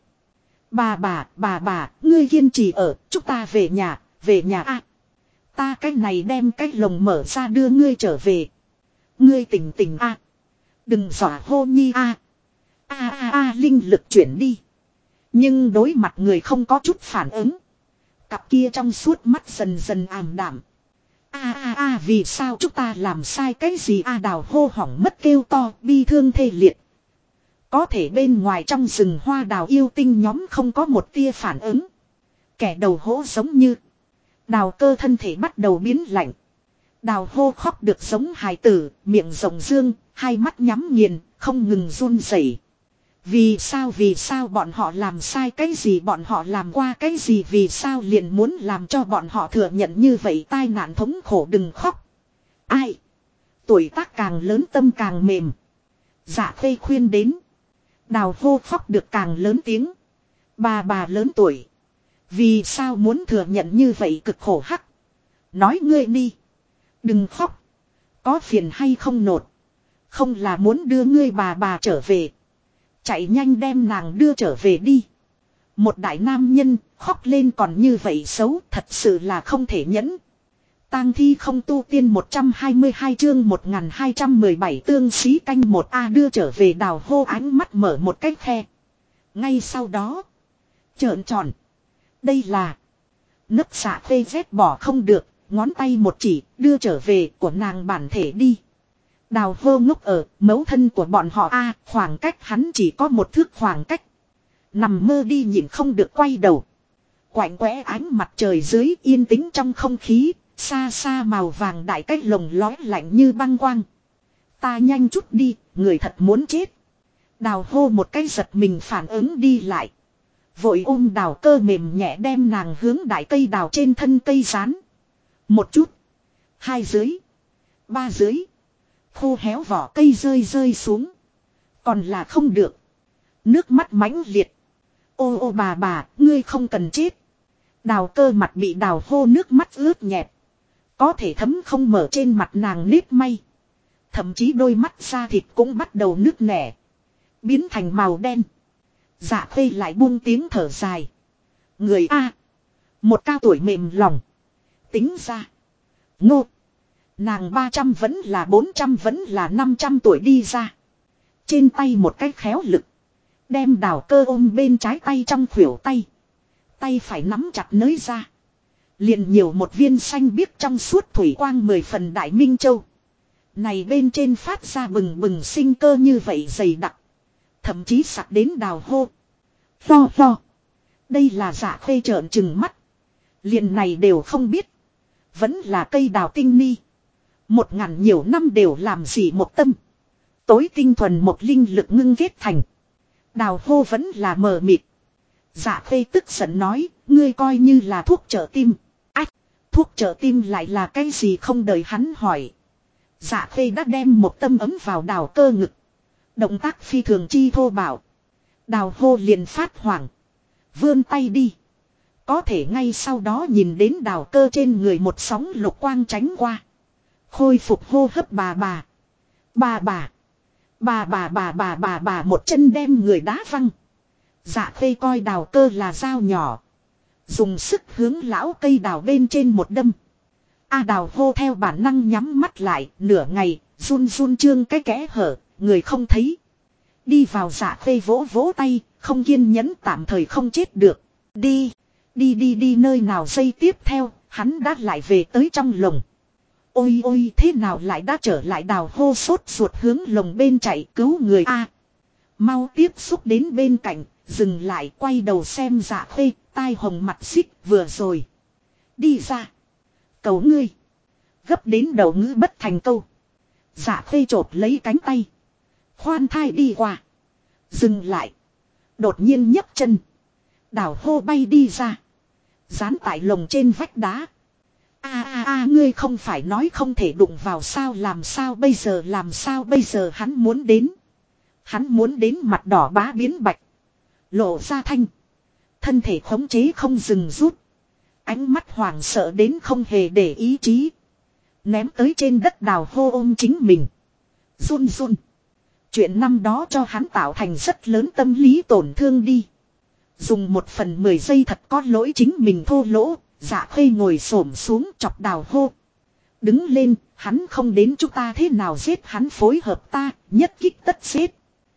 Bà, ngươi kiên trì ở, chúng ta về nhà a. Ta cái này đem cái lồng mở ra đưa ngươi trở về. Ngươi tỉnh a. Đừng dọa hô nhi a. Linh lực chuyển đi. Nhưng đối mặt người không có chút phản ứng. Cặp kia trong suốt mắt dần dần ảm đạm. Vì sao chúng ta làm sai cái gì đào hô hỏng mất kêu to bi thương thê liệt. Có thể bên ngoài trong rừng hoa đào yêu tinh nhóm không có một tia phản ứng. Kẻ đầu hố giống như. Đào cơ thân thể bắt đầu biến lạnh. Đào hô khóc được giống hài tử, miệng rộng dương, hai mắt nhắm nghiền, không ngừng run rẩy. Vì sao bọn họ làm sai cái gì, bọn họ làm qua cái gì, vì sao liền muốn làm cho bọn họ thừa nhận như vậy tai nạn thống khổ. Đừng khóc. Ai? Tuổi tác càng lớn tâm càng mềm. Dạ khê khuyên đến. Đào hô khóc được càng lớn tiếng. Bà lớn tuổi. Vì sao muốn thừa nhận như vậy cực khổ hắc? Nói ngươi đi. Đừng khóc. Có phiền hay không nột. Không là muốn đưa ngươi bà trở về. Chạy nhanh đem nàng đưa trở về đi. Một đại nam nhân khóc lên còn như vậy xấu, thật sự là không thể nhẫn. Tang thi không tu tiên 122 chương 1217 tương sĩ canh 1A đưa trở về. Đào hô ánh mắt mở một cái khe. Ngay sau đó. Trợn tròn. Đây là. Nấc xạ phê vét bỏ không được. Ngón tay một chỉ đưa trở về của nàng bản thể đi. Đào hô ngốc ở mẫu thân của bọn họ khoảng cách hắn chỉ có một thước khoảng cách. Nằm mơ đi nhìn không được quay đầu. Quạnh quẽ ánh mặt trời dưới yên tĩnh trong không khí. Xa xa màu vàng đại cách lồng lói lạnh như băng quang. Ta nhanh chút đi, người thật muốn chết. Đào hô một cái giật mình phản ứng đi lại. Vội ôm đào cơ mềm nhẹ đem nàng hướng đại cây đào trên thân cây rán. Một chút. Hai dưới. Ba dưới. Khô héo vỏ cây rơi xuống. Còn là không được. Nước mắt mãnh liệt. Ô bà, ngươi không cần chết. Đào cơ mặt bị đào hô nước mắt ướt nhẹp. Có thể thấm không mở trên mặt nàng nếp may. Thậm chí đôi mắt da thịt cũng bắt đầu nứt nẻ. Biến thành màu đen. Dạ khê lại buông tiếng thở dài. Người một cao tuổi mềm lòng. Tính ra. Ngô. Nàng 300 vẫn là 400 vẫn là 500 tuổi đi ra. Trên tay một cái khéo lực. Đem đào cơ ôm bên trái tay trong khuỷu tay. Tay phải nắm chặt nới ra. Liền nhiều một viên xanh biếc trong suốt thủy quang 10 phần đại minh châu. Này bên trên phát ra bừng bừng sinh cơ như vậy dày đặc. Thậm chí sặc đến đào hô. Lo. Đây là dạ khê trợn trừng mắt. Liền này đều không biết. Vẫn là cây đào tinh ni. 1000 nhiều năm đều làm gì một tâm. Tối tinh thuần một linh lực ngưng kết thành. Đào hô vẫn là mờ mịt. Dạ khê tức giận nói. Ngươi coi như là thuốc trợ tim. Thuốc trợ tim lại là cái gì không đợi hắn hỏi. Dạ khê đã đem một tâm ấm vào đào cơ ngực. Động tác phi thường chi thô bạo. Đào hô liền phát hoảng. Vươn tay đi. Có thể ngay sau đó nhìn đến đào cơ trên người một sóng lục quang tránh qua. Khôi phục hô hấp bà. Bà một chân đem người đá văng. Dạ khê coi đào cơ là dao nhỏ. Dùng sức hướng lão cây đào bên trên một đâm. A Đào hô theo bản năng nhắm mắt lại, nửa ngày, run run trương cái kẽ hở, người không thấy. Đi vào Dạ Khê vỗ vỗ tay, không kiên nhẫn tạm thời không chết được. Đi, đi nơi nào giây tiếp theo, hắn đã lại về tới trong lồng. Ôi ôi thế nào lại đã trở lại Đào hô sốt ruột hướng lồng bên chạy cứu người A. Mau tiếp xúc đến bên cạnh, dừng lại quay đầu xem Dạ Khê, tai hồng mặt xích vừa rồi. Đi ra. Cầu ngươi. Gấp đến đầu ngữ bất thành câu. Dạ Khê chộp lấy cánh tay. Khoan thai đi qua. Dừng lại. Đột nhiên nhấc chân. Đào hô bay đi ra. Dán tại lồng trên vách đá. Ngươi không phải nói không thể đụng vào sao, làm sao bây giờ hắn muốn đến. Hắn muốn đến mặt đỏ bá biến bạch. Lộ ra thanh. Thân thể khống chế không dừng rút. Ánh mắt hoảng sợ đến không hề để ý chí. Ném tới trên đất Đào hô ôm chính mình. Run run. Chuyện năm đó cho hắn tạo thành rất lớn tâm lý tổn thương đi. Dùng 1/10 giây thật có lỗi chính mình thô lỗ. Dạ Khê ngồi xổm xuống chọc Đào hô. Đứng lên, hắn không đến chúng ta thế nào giết hắn, phối hợp ta, nhất kích tất giết.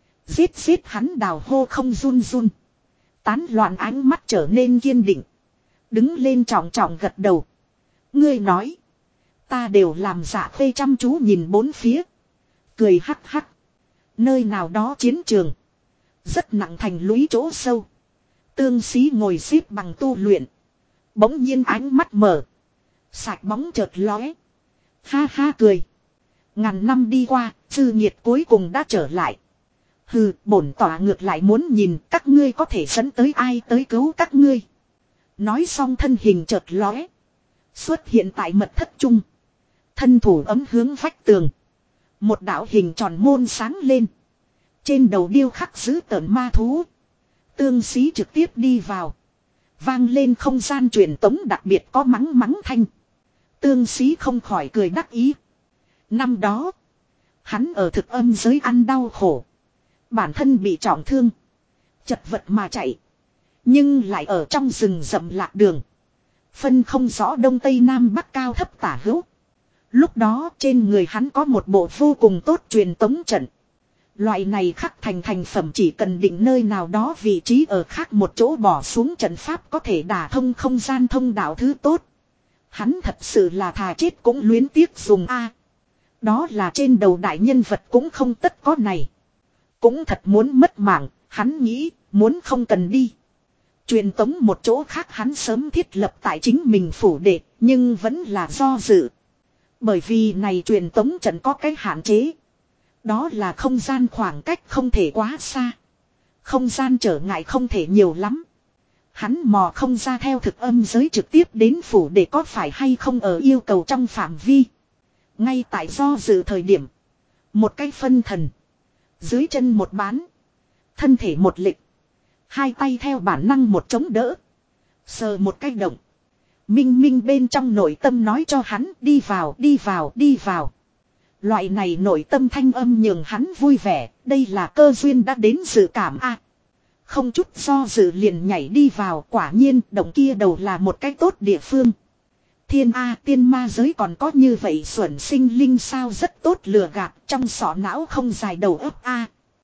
Giết hắn. Đào hô không run run. Tán loạn ánh mắt trở nên kiên định. Đứng lên trọng trọng gật đầu. Ngươi nói. Ta đều làm. Dạ Khê chăm chú nhìn bốn phía. Cười hắc hắc. Nơi nào đó chiến trường. Rất nặng thành lũy chỗ sâu. Tương Sĩ ngồi xếp bằng tu luyện. Bỗng nhiên ánh mắt mở. Sạch bóng chợt lóe. Ha ha cười. Ngàn năm đi qua, dư nhiệt cuối cùng đã trở lại. Hừ, bổn tỏa ngược lại muốn nhìn các ngươi có thể dẫn tới ai tới cứu các ngươi. Nói xong thân hình chợt lóe. Xuất hiện tại mật thất trung. Thân thủ ấm hướng vách tường. Một đạo hình tròn môn sáng lên. Trên đầu điêu khắc giữ tợn ma thú. Tương Sĩ trực tiếp đi vào. Vang lên không gian truyền tống đặc biệt có mắng mắng thanh. Tương Sĩ không khỏi cười đắc ý. Năm đó. Hắn ở thực âm giới ăn đau khổ. Bản thân bị trọng thương. Chật vật mà chạy. Nhưng lại ở trong rừng rậm lạc đường. Phân không rõ đông tây nam bắc cao thấp tả hữu. Lúc đó trên người hắn có một bộ vô cùng tốt truyền tống trận. Loại này khắc thành thành phẩm chỉ cần định nơi nào đó vị trí ở khác một chỗ bỏ xuống trận pháp có thể đả thông không gian thông đạo thứ tốt. Hắn thật sự là thà chết cũng luyến tiếc dùng A. Đó là trên đầu đại nhân vật cũng không tất có này. Cũng thật muốn mất mạng, hắn nghĩ muốn không cần đi. Truyền tống một chỗ khác hắn sớm thiết lập tại chính mình phủ đệ, nhưng vẫn là do dự. Bởi vì này truyền tống trận có cái hạn chế. Đó là không gian khoảng cách không thể quá xa. Không gian trở ngại không thể nhiều lắm. Hắn mò không ra theo thực âm giới trực tiếp đến phủ để có phải hay không ở yêu cầu trong phạm vi. Ngay tại do dự thời điểm. Một cái phân thần. Dưới chân một bán. Thân thể một lịch. Hai tay theo bản năng một chống đỡ. Sờ một cái động. Minh minh bên trong nội tâm nói cho hắn đi vào đi vào đi vào. Loại này nội tâm thanh âm nhường hắn vui vẻ. Đây là cơ duyên đã đến dự cảm a. Không chút do dự liền nhảy đi vào, quả nhiên động kia đầu là một cái tốt địa phương. Thiên A, tiên ma giới còn có như vậy xuẩn sinh linh sao, rất tốt lừa gạt, trong sọ não không dài đầu óc A.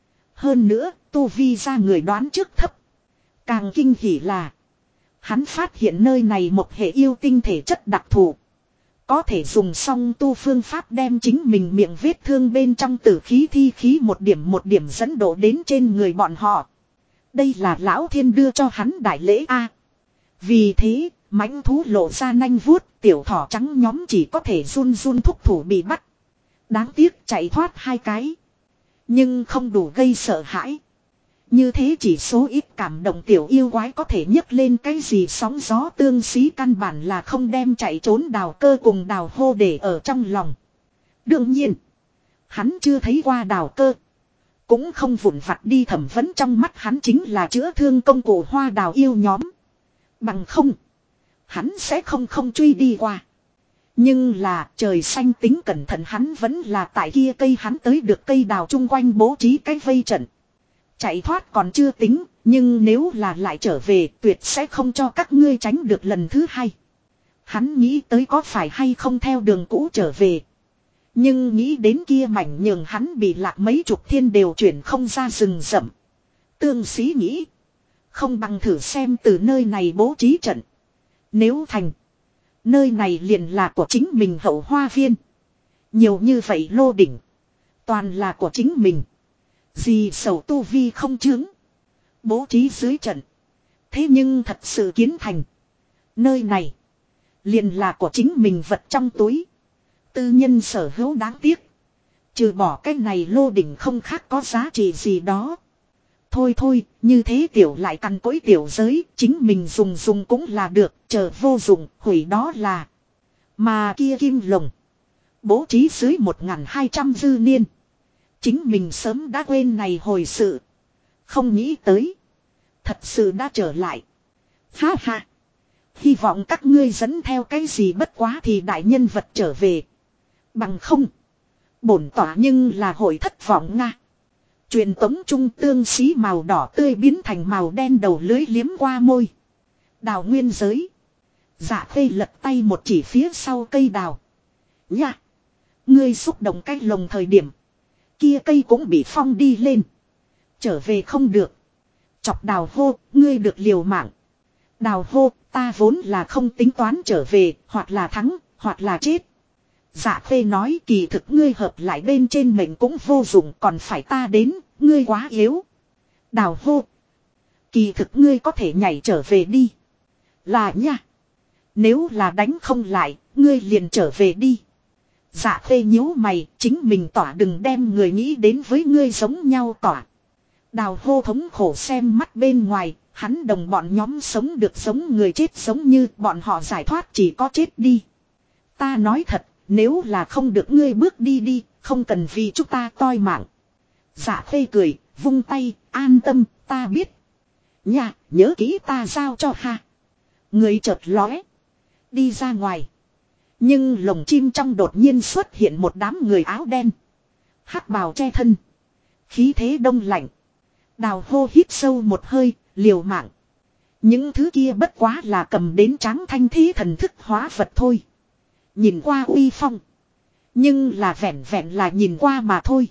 Hơn nữa, tu vi ra người đoán trước thấp. Càng kinh hỉ là hắn phát hiện nơi này một hệ yêu tinh thể chất đặc thù. Có thể dùng song tu phương pháp đem chính mình miệng vết thương bên trong tử khí thi khí một điểm dẫn độ đến trên người bọn họ. Đây là lão thiên đưa cho hắn đại lễ A. Vì thế, mãnh thú lộ ra nanh vuốt, tiểu thỏ trắng nhóm chỉ có thể run run thúc thủ bị bắt. Đáng tiếc chạy thoát hai cái. Nhưng không đủ gây sợ hãi. Như thế chỉ số ít cảm động tiểu yêu quái có thể nhấc lên cái gì sóng gió. Tương Sĩ căn bản là không đem chạy trốn Đào Cơ cùng Đào Hô để ở trong lòng. Đương nhiên, hắn chưa thấy qua Đào Cơ. Cũng không vụn vặt đi thẩm vấn, trong mắt hắn chính là chữa thương công cụ hoa đào yêu nhóm. Bằng không, hắn sẽ không truy đi qua. Nhưng là trời xanh tính cẩn thận, hắn vẫn là tại kia cây hắn tới được cây đào chung quanh bố trí cái vây trận. Chạy thoát còn chưa tính, nhưng nếu là lại trở về tuyệt sẽ không cho các ngươi tránh được lần thứ hai. Hắn nghĩ tới có phải hay không theo đường cũ trở về. Nhưng nghĩ đến kia mảnh nhường hắn bị lạc mấy chục thiên đều chuyển không ra rừng rậm. Tương sĩ nghĩ. Không bằng thử xem từ nơi này bố trí trận. Nếu thành. Nơi này liền là của chính mình hậu hoa viên. Nhiều như vậy lô đỉnh. Toàn là của chính mình. Gì sầu tu vi không chướng. Bố trí dưới trận. Thế nhưng thật sự kiến thành. Nơi này. Liền là của chính mình vật trong túi. Tư nhân sở hữu đáng tiếc. Trừ bỏ cái này lô đỉnh không khác có giá trị gì đó. Thôi thôi, như thế tiểu lại cằn cỗi tiểu giới, chính mình dùng cũng là được, chờ vô dụng, hủy đó là. Mà kia kim lồng. Bố trí dưới 1.200 dư niên. Chính mình sớm đã quên này hồi sự. Không nghĩ tới. Thật sự đã trở lại. Ha ha. Hy vọng các ngươi dẫn theo cái gì bất quá thì đại nhân vật trở về. Bằng không. Bổn tỏa nhưng là hội thất vọng nga. Truyền tống trung tương xí màu đỏ tươi biến thành màu đen đầu lưới liếm qua môi. Đào nguyên giới. Dạ khê lật tay một chỉ phía sau cây đào. Nha. Ngươi xúc động cái lồng thời điểm. Kia cây cũng bị phong đi lên. Trở về không được. Chọc đào hô, ngươi được liều mạng. Đào hô, ta vốn là không tính toán trở về, hoặc là thắng, hoặc là chết. Dạ khê nói kỳ thực ngươi hợp lại bên trên mệnh cũng vô dụng, còn phải ta đến, ngươi quá yếu. Đào hô. Kỳ thực ngươi có thể nhảy trở về đi. Là nha. Nếu là đánh không lại, ngươi liền trở về đi. Dạ khê nhíu mày, chính mình tỏa đừng đem người nghĩ đến với ngươi giống nhau tỏa. Đào hô thống khổ xem mắt bên ngoài, hắn đồng bọn nhóm sống được giống người chết giống như bọn họ giải thoát chỉ có chết đi. Ta nói thật, nếu là không được ngươi bước đi đi, không cần vì chúng ta toi mạng. Dạ khê cười, vung tay, an tâm, ta biết. Nha, nhớ kỹ ta giao cho ha. Người chợt lóe. Đi ra ngoài. Nhưng lồng chim trong đột nhiên xuất hiện một đám người áo đen. Hắc bào che thân. Khí thế đông lạnh. Đào hô hít sâu một hơi, liều mạng. Những thứ kia bất quá là cầm đến tráng thanh thế thần thức hóa vật thôi. Nhìn qua uy phong. Nhưng là vẹn vẹn là nhìn qua mà thôi.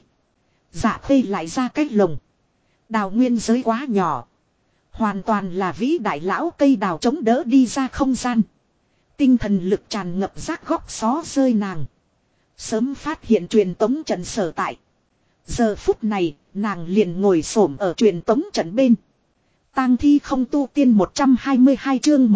Dạ khê lại ra cái lồng. Đào nguyên giới quá nhỏ. Hoàn toàn là vĩ đại lão cây đào chống đỡ đi ra không gian. Tinh thần lực tràn ngập rác góc xó rơi nàng. Sớm phát hiện truyền tống trận sở tại. Giờ phút này, nàng liền ngồi xổm ở truyền tống trận bên. Tang thi không tu tiên 122 chương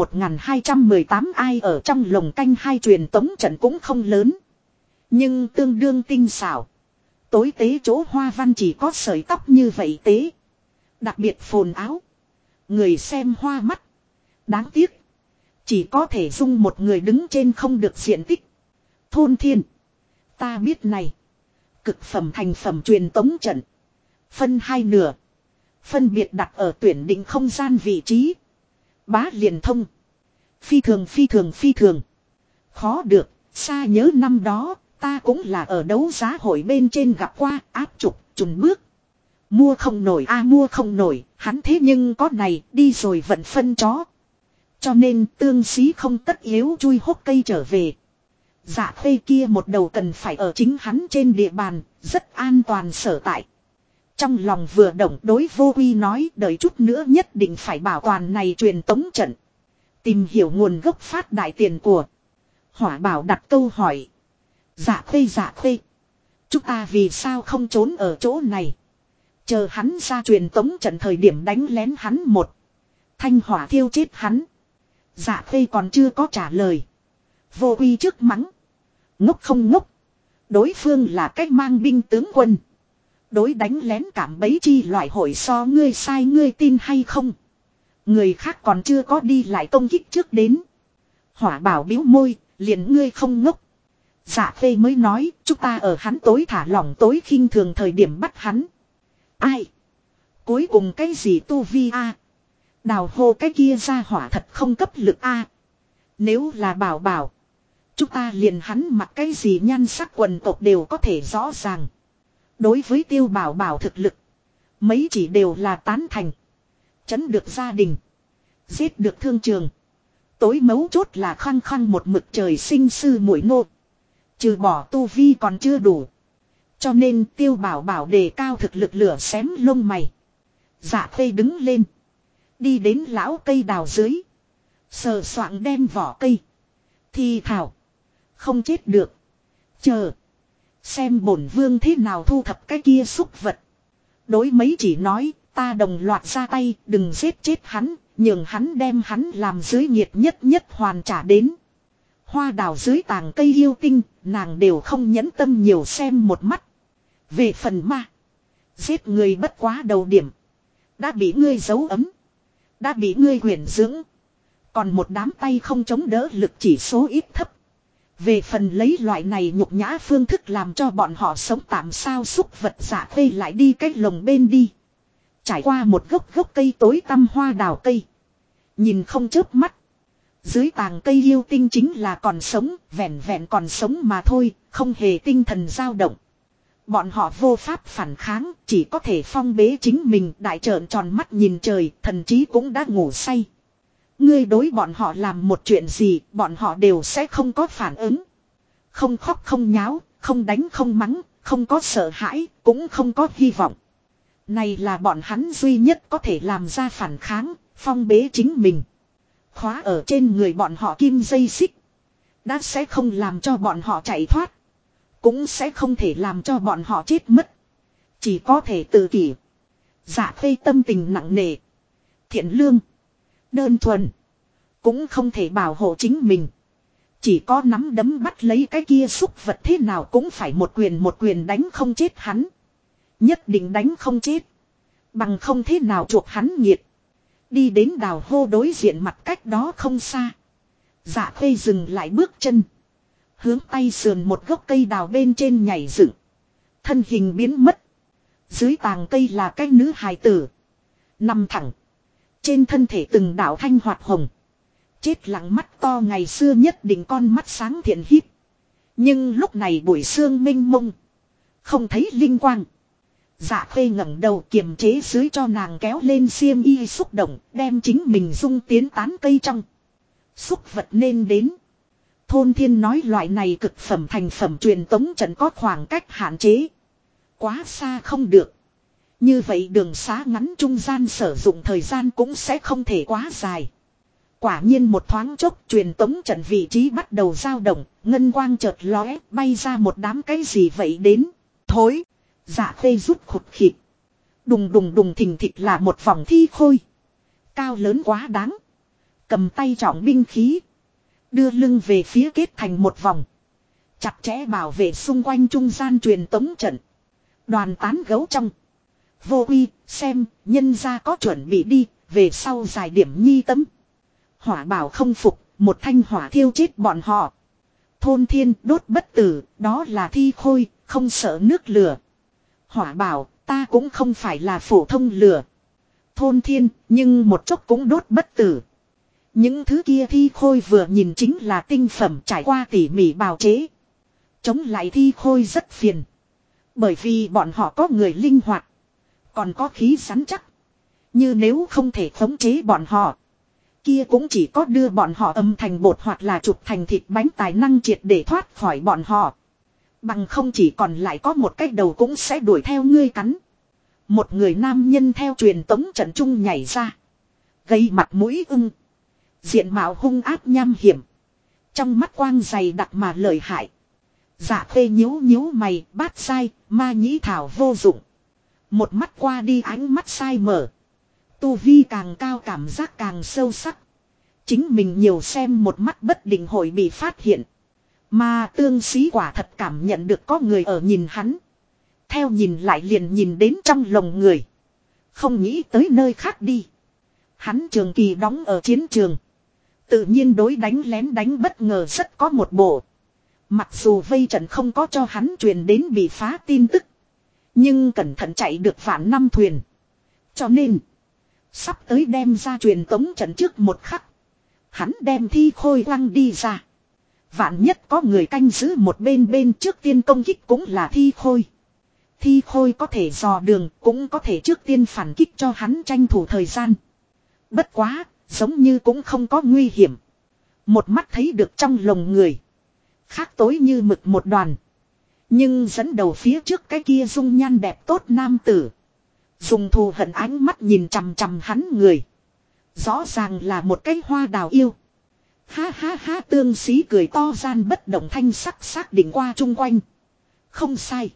1218 ai ở trong lồng canh hai truyền tống trận cũng không lớn. Nhưng tương đương tinh xảo. Tối tế chỗ hoa văn chỉ có sợi tóc như vậy tế. Đặc biệt phồn áo. Người xem hoa mắt. Đáng tiếc. Chỉ có thể dung một người đứng trên không được diện tích. Thôn thiên. Ta biết này. Cực phẩm thành phẩm truyền tống trận. Phân hai nửa. Phân biệt đặt ở tuyển định không gian vị trí. Bá liền thông. Phi thường phi thường phi thường. Khó được, xa nhớ năm đó, ta cũng là ở đấu giá hội bên trên gặp qua áp trục, chùn bước. Mua không nổi mua không nổi, hắn thế nhưng có này, đi rồi vẫn phân chó. Cho nên tương xí không tất yếu chui hốc cây trở về. Dạ khê kia một đầu cần phải ở chính hắn trên địa bàn, rất an toàn sở tại. Trong lòng vừa động đối vô uy nói đợi chút nữa nhất định phải bảo toàn này truyền tống trận. Tìm hiểu nguồn gốc phát đại tiền của. Hỏa bảo đặt câu hỏi. Dạ khê. Chúng ta vì sao không trốn ở chỗ này. Chờ hắn ra truyền tống trận thời điểm đánh lén hắn một. Thanh hỏa thiêu chết hắn. Dạ khê còn chưa có trả lời. Vô uy trước mắng. Ngốc không ngốc. Đối phương là cách mang binh tướng quân. Đối đánh lén cảm bấy chi loại hội so ngươi sai ngươi tin hay không. Người khác còn chưa có đi lại công kích trước đến. Hỏa bảo biếu môi, liền ngươi không ngốc. Dạ khê mới nói, chúng ta ở hắn tối thả lỏng tối khinh thường thời điểm bắt hắn. Ai? Cuối cùng cái gì tu vi Đào hô cái kia ra hỏa thật không cấp lực Nếu là bảo. Chúng ta liền hắn mặc cái gì nhan sắc quần tộc đều có thể rõ ràng. Đối với tiêu bảo thực lực. Mấy chỉ đều là tán thành. Chấn được gia đình. Giết được thương trường. Tối mấu chốt là khăng khăng một mực trời sinh sư muội nô. Trừ bỏ tu vi còn chưa đủ. Cho nên Tiêu Bảo Bảo đề cao thực lực lửa xém lông mày. Dạ Khê đứng lên. Đi đến lão cây đào dưới. Sờ soạng đem vỏ cây. Thì thảo. Không chết được. Chờ. Xem bổn vương thế nào thu thập cái kia xúc vật. Đối mấy chỉ nói. Ta đồng loạt ra tay. Đừng giết chết hắn. Nhường hắn đem hắn làm dưới nhiệt nhất nhất hoàn trả đến. Hoa đào dưới tàng cây yêu tinh. Nàng đều không nhẫn tâm nhiều xem một mắt. Về phần ma. Giết người bất quá đầu điểm. Đã bị ngươi giấu ấm. Đã bị ngươi quyển dưỡng. Còn một đám tay không chống đỡ lực chỉ số ít thấp. Về phần lấy loại này nhục nhã phương thức làm cho bọn họ sống tạm sao xúc vật giả khê lại đi cách lồng bên đi. Trải qua một gốc cây tối tăm hoa đào cây. Nhìn không chớp mắt. Dưới tàng cây yêu tinh chính là còn sống, vẹn vẹn còn sống mà thôi, không hề tinh thần dao động. Bọn họ vô pháp phản kháng, chỉ có thể phong bế chính mình đại trợn tròn mắt nhìn trời, thần trí cũng đã ngủ say. Ngươi đối bọn họ làm một chuyện gì, bọn họ đều sẽ không có phản ứng. Không khóc không nháo, không đánh không mắng, không có sợ hãi, cũng không có hy vọng. Này là bọn hắn duy nhất có thể làm ra phản kháng, phong bế chính mình. Khóa ở trên người bọn họ kim dây xích. Đã sẽ không làm cho bọn họ chạy thoát. Cũng sẽ không thể làm cho bọn họ chết mất. Chỉ có thể tự kỷ. Dạ Khê tâm tình nặng nề. Thiện lương. Đơn thuần. Cũng không thể bảo hộ chính mình. Chỉ có nắm đấm bắt lấy cái kia xúc vật thế nào cũng phải một quyền đánh không chết hắn. Nhất định đánh không chết. Bằng không thế nào chuộc hắn nghiệt. Đi đến đào hô đối diện mặt cách đó không xa. Dạ Khê dừng lại bước chân. Hướng tay sườn một gốc cây đào bên trên nhảy dựng. Thân hình biến mất. Dưới tàng cây là cái nữ hài tử. Nằm thẳng. Trên thân thể từng đạo thanh hoạt hồng. Chết lặng mắt to ngày xưa nhất định con mắt sáng thiện híp. Nhưng lúc này buổi sương mênh mông. Không thấy linh quang. Dạ Khê ngẩng đầu kiềm chế dưới cho nàng kéo lên xiêm y xúc động. Đem chính mình dung tiến tán cây trong. Xúc vật nên đến. Thôn Thiên nói loại này cực phẩm thành phẩm truyền tống trận có khoảng cách hạn chế. Quá xa không được. Như vậy đường xá ngắn trung gian sử dụng thời gian cũng sẽ không thể quá dài. Quả nhiên một thoáng chốc truyền tống trận vị trí bắt đầu dao động. Ngân quang chợt lóe bay ra một đám cái gì vậy đến. Thối. Dạ Khê rút khụt khịt. Đùng đùng đùng thình thịch là một vòng thi khôi. Cao lớn quá đáng. Cầm tay trọng binh khí. Đưa lưng về phía kết thành một vòng. Chặt chẽ bảo vệ xung quanh trung gian truyền tống trận. Đoàn tán gấu trong. Vô uy, xem, nhân ra có chuẩn bị đi, về sau giải điểm nhi tấm. Hỏa bảo không phục, một thanh hỏa thiêu chết bọn họ. Thôn Thiên đốt bất tử, đó là thi khôi, không sợ nước lửa. Hỏa bảo, ta cũng không phải là phổ thông lửa. Thôn Thiên, nhưng một chốc cũng đốt bất tử. Những thứ kia thi khôi vừa nhìn chính là tinh phẩm trải qua tỉ mỉ bào chế. Chống lại thi khôi rất phiền. Bởi vì bọn họ có người linh hoạt. Còn có khí rắn chắc. Như nếu không thể khống chế bọn họ. Kia cũng chỉ có đưa bọn họ âm thành bột hoặc là chụp thành thịt bánh tài năng triệt để thoát khỏi bọn họ. Bằng không chỉ còn lại có một cái đầu cũng sẽ đuổi theo ngươi cắn. Một người nam nhân theo truyền tống trận trung nhảy ra. Gây mặt mũi ưng. Diện mạo hung ác nham hiểm. Trong mắt quang dày đặc mà lợi hại. Dạ Khê nhíu nhíu mày bát sai, ma nhĩ thảo vô dụng. Một mắt qua đi ánh mắt sai mở. Tu vi càng cao cảm giác càng sâu sắc. Chính mình nhiều xem một mắt bất định hội bị phát hiện. Mà tương sĩ quả thật cảm nhận được có người ở nhìn hắn. Theo nhìn lại liền nhìn đến trong lòng người. Không nghĩ tới nơi khác đi. Hắn trường kỳ đóng ở chiến trường. Tự nhiên đối đánh lén đánh bất ngờ rất có một bộ. Mặc dù vây trận không có cho hắn truyền đến bị phá tin tức. Nhưng cẩn thận chạy được vạn năm thuyền. Cho nên. Sắp tới đem ra truyền tống trận trước một khắc. Hắn đem thi khôi quăng đi ra. Vạn nhất có người canh giữ một bên trước tiên công kích cũng là thi khôi. Thi khôi có thể dò đường, cũng có thể trước tiên phản kích cho hắn tranh thủ thời gian. Bất quá, giống như cũng không có nguy hiểm. Một mắt thấy được trong lồng người. Khác tối như mực một đoàn. Nhưng dẫn đầu phía trước cái kia dung nhan đẹp tốt nam tử. Dùng thù hận ánh mắt nhìn chằm chằm hắn người. Rõ ràng là một cái hoa đào yêu. Ha ha ha, tương sĩ cười to gian bất động thanh sắc xác định qua chung quanh. Không sai.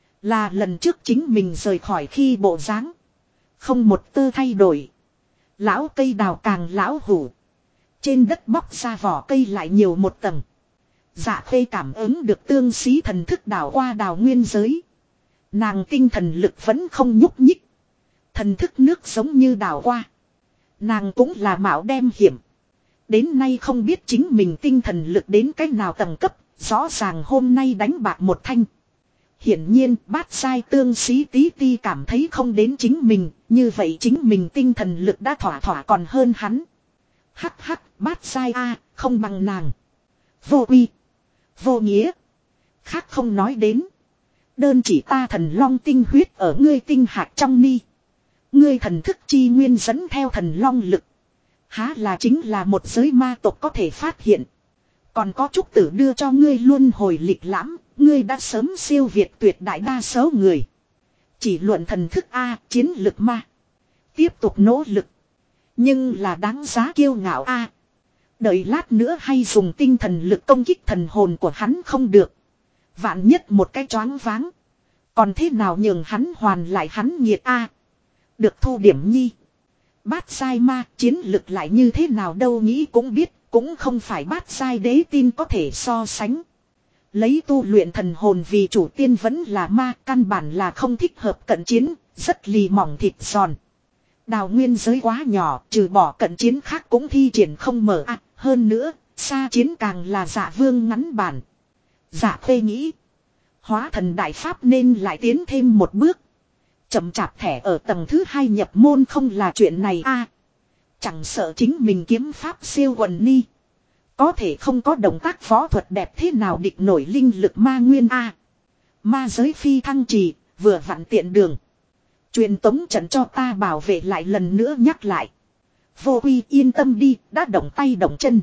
Là lần trước chính mình rời khỏi khi bộ dáng. Không một tơ thay đổi. Lão cây đào càng lão hủ. Trên đất bóc ra vỏ cây lại nhiều một tầng. Dạ Khê cảm ứng được tương sĩ thần thức đảo qua đào nguyên giới. Nàng tinh thần lực vẫn không nhúc nhích. Thần thức nước giống như đảo qua. Nàng cũng là mạo đem hiểm. Đến nay không biết chính mình tinh thần lực đến cách nào tầng cấp. Rõ ràng hôm nay đánh bạc một thanh. Hiển nhiên bát sai tương sĩ tí ti cảm thấy không đến chính mình. Như vậy chính mình tinh thần lực đã thỏa thỏa còn hơn hắn. Hắc hắc bát sai a không bằng nàng. Vô quy. Vô nghĩa. Khác không nói đến. Đơn chỉ ta thần long tinh huyết ở ngươi tinh hạt trong ni. Ngươi thần thức chi nguyên dẫn theo thần long lực. Há là chính là một giới ma tộc có thể phát hiện. Còn có trúc tử đưa cho ngươi luôn hồi lịch lãm. Ngươi đã sớm siêu việt tuyệt đại đa số người. Chỉ luận thần thức A chiến lực ma. Tiếp tục nỗ lực. Nhưng là đáng giá kiêu ngạo A. Đợi lát nữa hay dùng tinh thần lực công kích thần hồn của hắn không được. Vạn nhất một cái choáng váng. Còn thế nào nhường hắn hoàn lại hắn nghiệt A. Được thu điểm nhi. Bát sai ma chiến lực lại như thế nào đâu nghĩ cũng biết. Cũng không phải bát sai đế tin có thể so sánh. Lấy tu luyện thần hồn vì chủ tiên vẫn là ma. Căn bản là không thích hợp cận chiến. Rất lì mỏng thịt giòn. Đào nguyên giới quá nhỏ. Trừ bỏ cận chiến khác cũng thi triển không mở ạ. Hơn nữa xa chiến càng là dạ vương ngắn bản. Dạ Khê nghĩ. Hóa thần đại pháp nên lại tiến thêm một bước. Chậm chạp thẻ ở tầng thứ 2 nhập môn không là chuyện này a. Chẳng sợ chính mình kiếm pháp siêu quần ni. Có thể không có động tác võ thuật đẹp thế nào địch nổi linh lực ma nguyên a. Ma giới phi thăng trì, vừa vặn tiện đường. Truyền tống trận cho ta bảo vệ lại lần nữa nhắc lại. Vô Quy yên tâm đi, đã động tay động chân.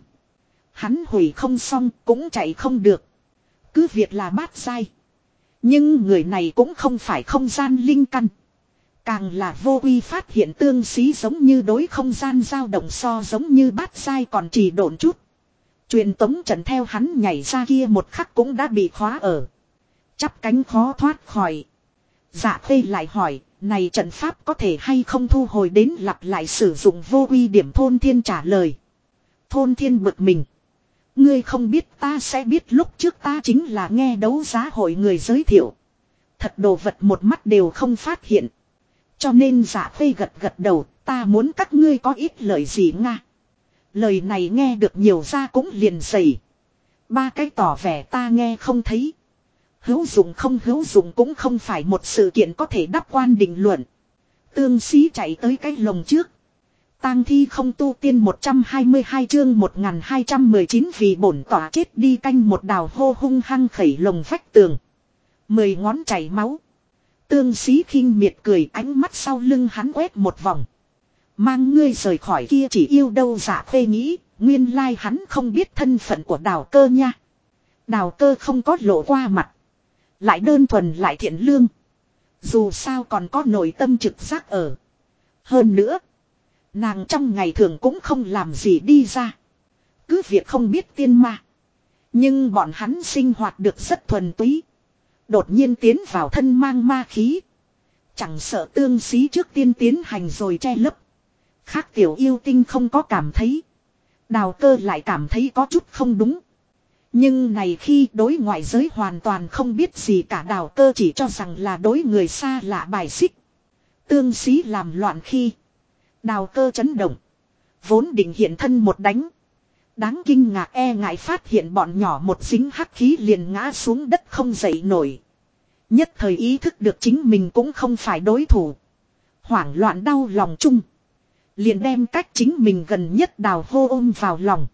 Hắn hủy không xong, cũng chạy không được. Cứ việc là bát sai. Nhưng người này cũng không phải không gian linh căn. Càng là Vô Quy phát hiện tương xí giống như đối không gian dao động so giống như bát sai còn chỉ độn chút. Truyền tống trận theo hắn nhảy ra kia một khắc cũng đã bị khóa ở. Chắp cánh khó thoát khỏi. Dạ Khê lại hỏi, này trận pháp có thể hay không thu hồi đến lặp lại sử dụng Vô Quy điểm Thôn Thiên trả lời. Thôn Thiên bực mình. Ngươi không biết ta sẽ biết lúc trước ta chính là nghe đấu giá hội người giới thiệu. Thật đồ vật một mắt đều không phát hiện. Cho nên Dạ Khê gật gật đầu, ta muốn các ngươi có ít lời gì nga. Lời này nghe được nhiều ra cũng liền dày. Ba cái tỏ vẻ ta nghe không thấy. Hữu dụng không hữu dụng cũng không phải một sự kiện có thể đáp quan định luận. Tương sĩ chạy tới cái lồng trước. Tang thi không tu tiên 122 chương 1219 vì bổn tỏa chết đi canh một đào hô hung hăng khẩy lồng vách tường. 10 ngón chảy máu. Tương sĩ khinh miệt cười ánh mắt sau lưng hắn quét một vòng. Mang ngươi rời khỏi kia chỉ yêu đâu Dạ Khê nghĩ, nguyên lai hắn không biết thân phận của Đào Cơ nha. Đào Cơ không có lộ qua mặt. Lại đơn thuần lại thiện lương. Dù sao còn có nội tâm trực giác ở. Hơn nữa. Nàng trong ngày thường cũng không làm gì đi ra. Cứ việc không biết tiên ma. Nhưng bọn hắn sinh hoạt được rất thuần túy. Đột nhiên tiến vào thân mang ma khí. Chẳng sợ tương sĩ trước tiên tiến hành rồi che lấp. Khác tiểu yêu tinh không có cảm thấy. Đào Cơ lại cảm thấy có chút không đúng. Nhưng này khi đối ngoại giới hoàn toàn không biết gì cả Đào Cơ chỉ cho rằng là đối người xa lạ bài xích. Tương sĩ làm loạn khi. Đào Cơ chấn động. Vốn định hiện thân một đánh. Đáng kinh ngạc e ngại phát hiện bọn nhỏ một dính hắc khí liền ngã xuống đất không dậy nổi. Nhất thời ý thức được chính mình cũng không phải đối thủ. Hoảng loạn đau lòng chung. Liền đem cách chính mình gần nhất Đào hô ôm vào lòng.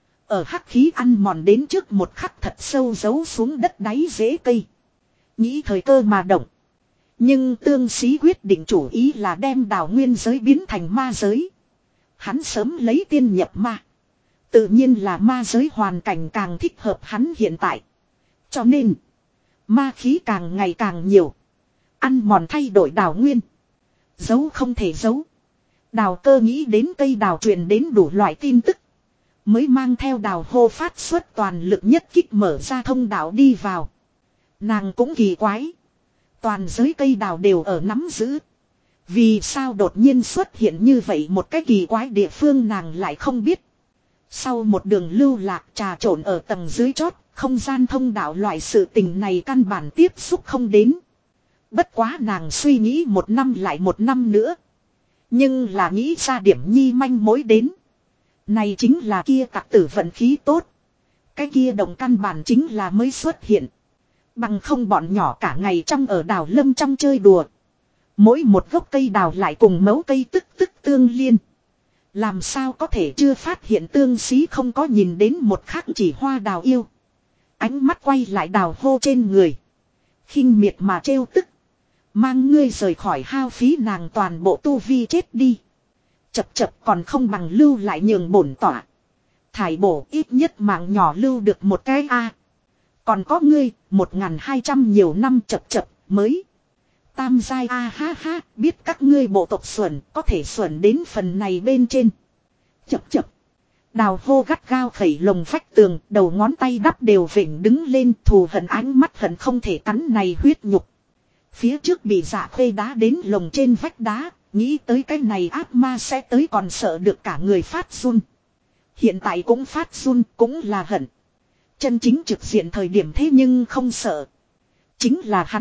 Ở hắc khí ăn mòn đến trước một khắc thật sâu giấu xuống đất đáy rễ cây. Nghĩ thời cơ mà động. Nhưng tương sĩ quyết định chủ ý là đem đào nguyên giới biến thành ma giới. Hắn sớm lấy tiên nhập ma. Tự nhiên là ma giới hoàn cảnh càng thích hợp hắn hiện tại. Cho nên, ma khí càng ngày càng nhiều. Ăn mòn thay đổi đào nguyên. Giấu không thể giấu. Đào cơ nghĩ đến cây đào truyền đến đủ loại tin tức. Mới mang theo đào hô phát xuất toàn lực nhất kích mở ra thông đạo đi vào. Nàng cũng kỳ quái. Toàn giới cây đào đều ở nắm giữ. Vì sao đột nhiên xuất hiện như vậy một cái kỳ quái địa phương nàng lại không biết. Sau một đường lưu lạc trà trộn ở tầng dưới chót, không gian thông đạo loại sự tình này căn bản tiếp xúc không đến. Bất quá nàng suy nghĩ một năm lại một năm nữa. Nhưng là nghĩ ra điểm nhi manh mối đến. Này chính là kia tặc tử vận khí tốt. Cái kia động căn bản chính là mới xuất hiện. Bằng không bọn nhỏ cả ngày trong ở đào lâm trong chơi đùa. Mỗi một gốc cây đào lại cùng mấu cây tức tức tương liên. Làm sao có thể chưa phát hiện tương sĩ không có nhìn đến một khắc chỉ hoa đào yêu. Ánh mắt quay lại đào hô trên người. Khinh miệt mà trêu tức. Mang ngươi rời khỏi hao phí nàng toàn bộ tu vi chết đi. Chập chập còn không bằng lưu lại nhường bổn tỏa. Thải bổ ít nhất mạng nhỏ lưu được một cái a. Còn có ngươi, 1200 nhiều năm chập chập mới. Tam giai a ha ha, biết các ngươi bộ tộc xuẩn có thể xuẩn đến phần này bên trên. Chập chập. Đào hô gắt gao khẩy lồng vách tường, đầu ngón tay đắp đều vểnh đứng lên, thù hận ánh mắt hận không thể cắn này huyết nhục. Phía trước bị dạ khuê đá đến lồng trên vách đá, nghĩ tới cái này ác ma sẽ tới còn sợ được cả người phát run. Hiện tại cũng phát run, cũng là hận. Chân chính trực diện thời điểm thế nhưng không sợ. Chính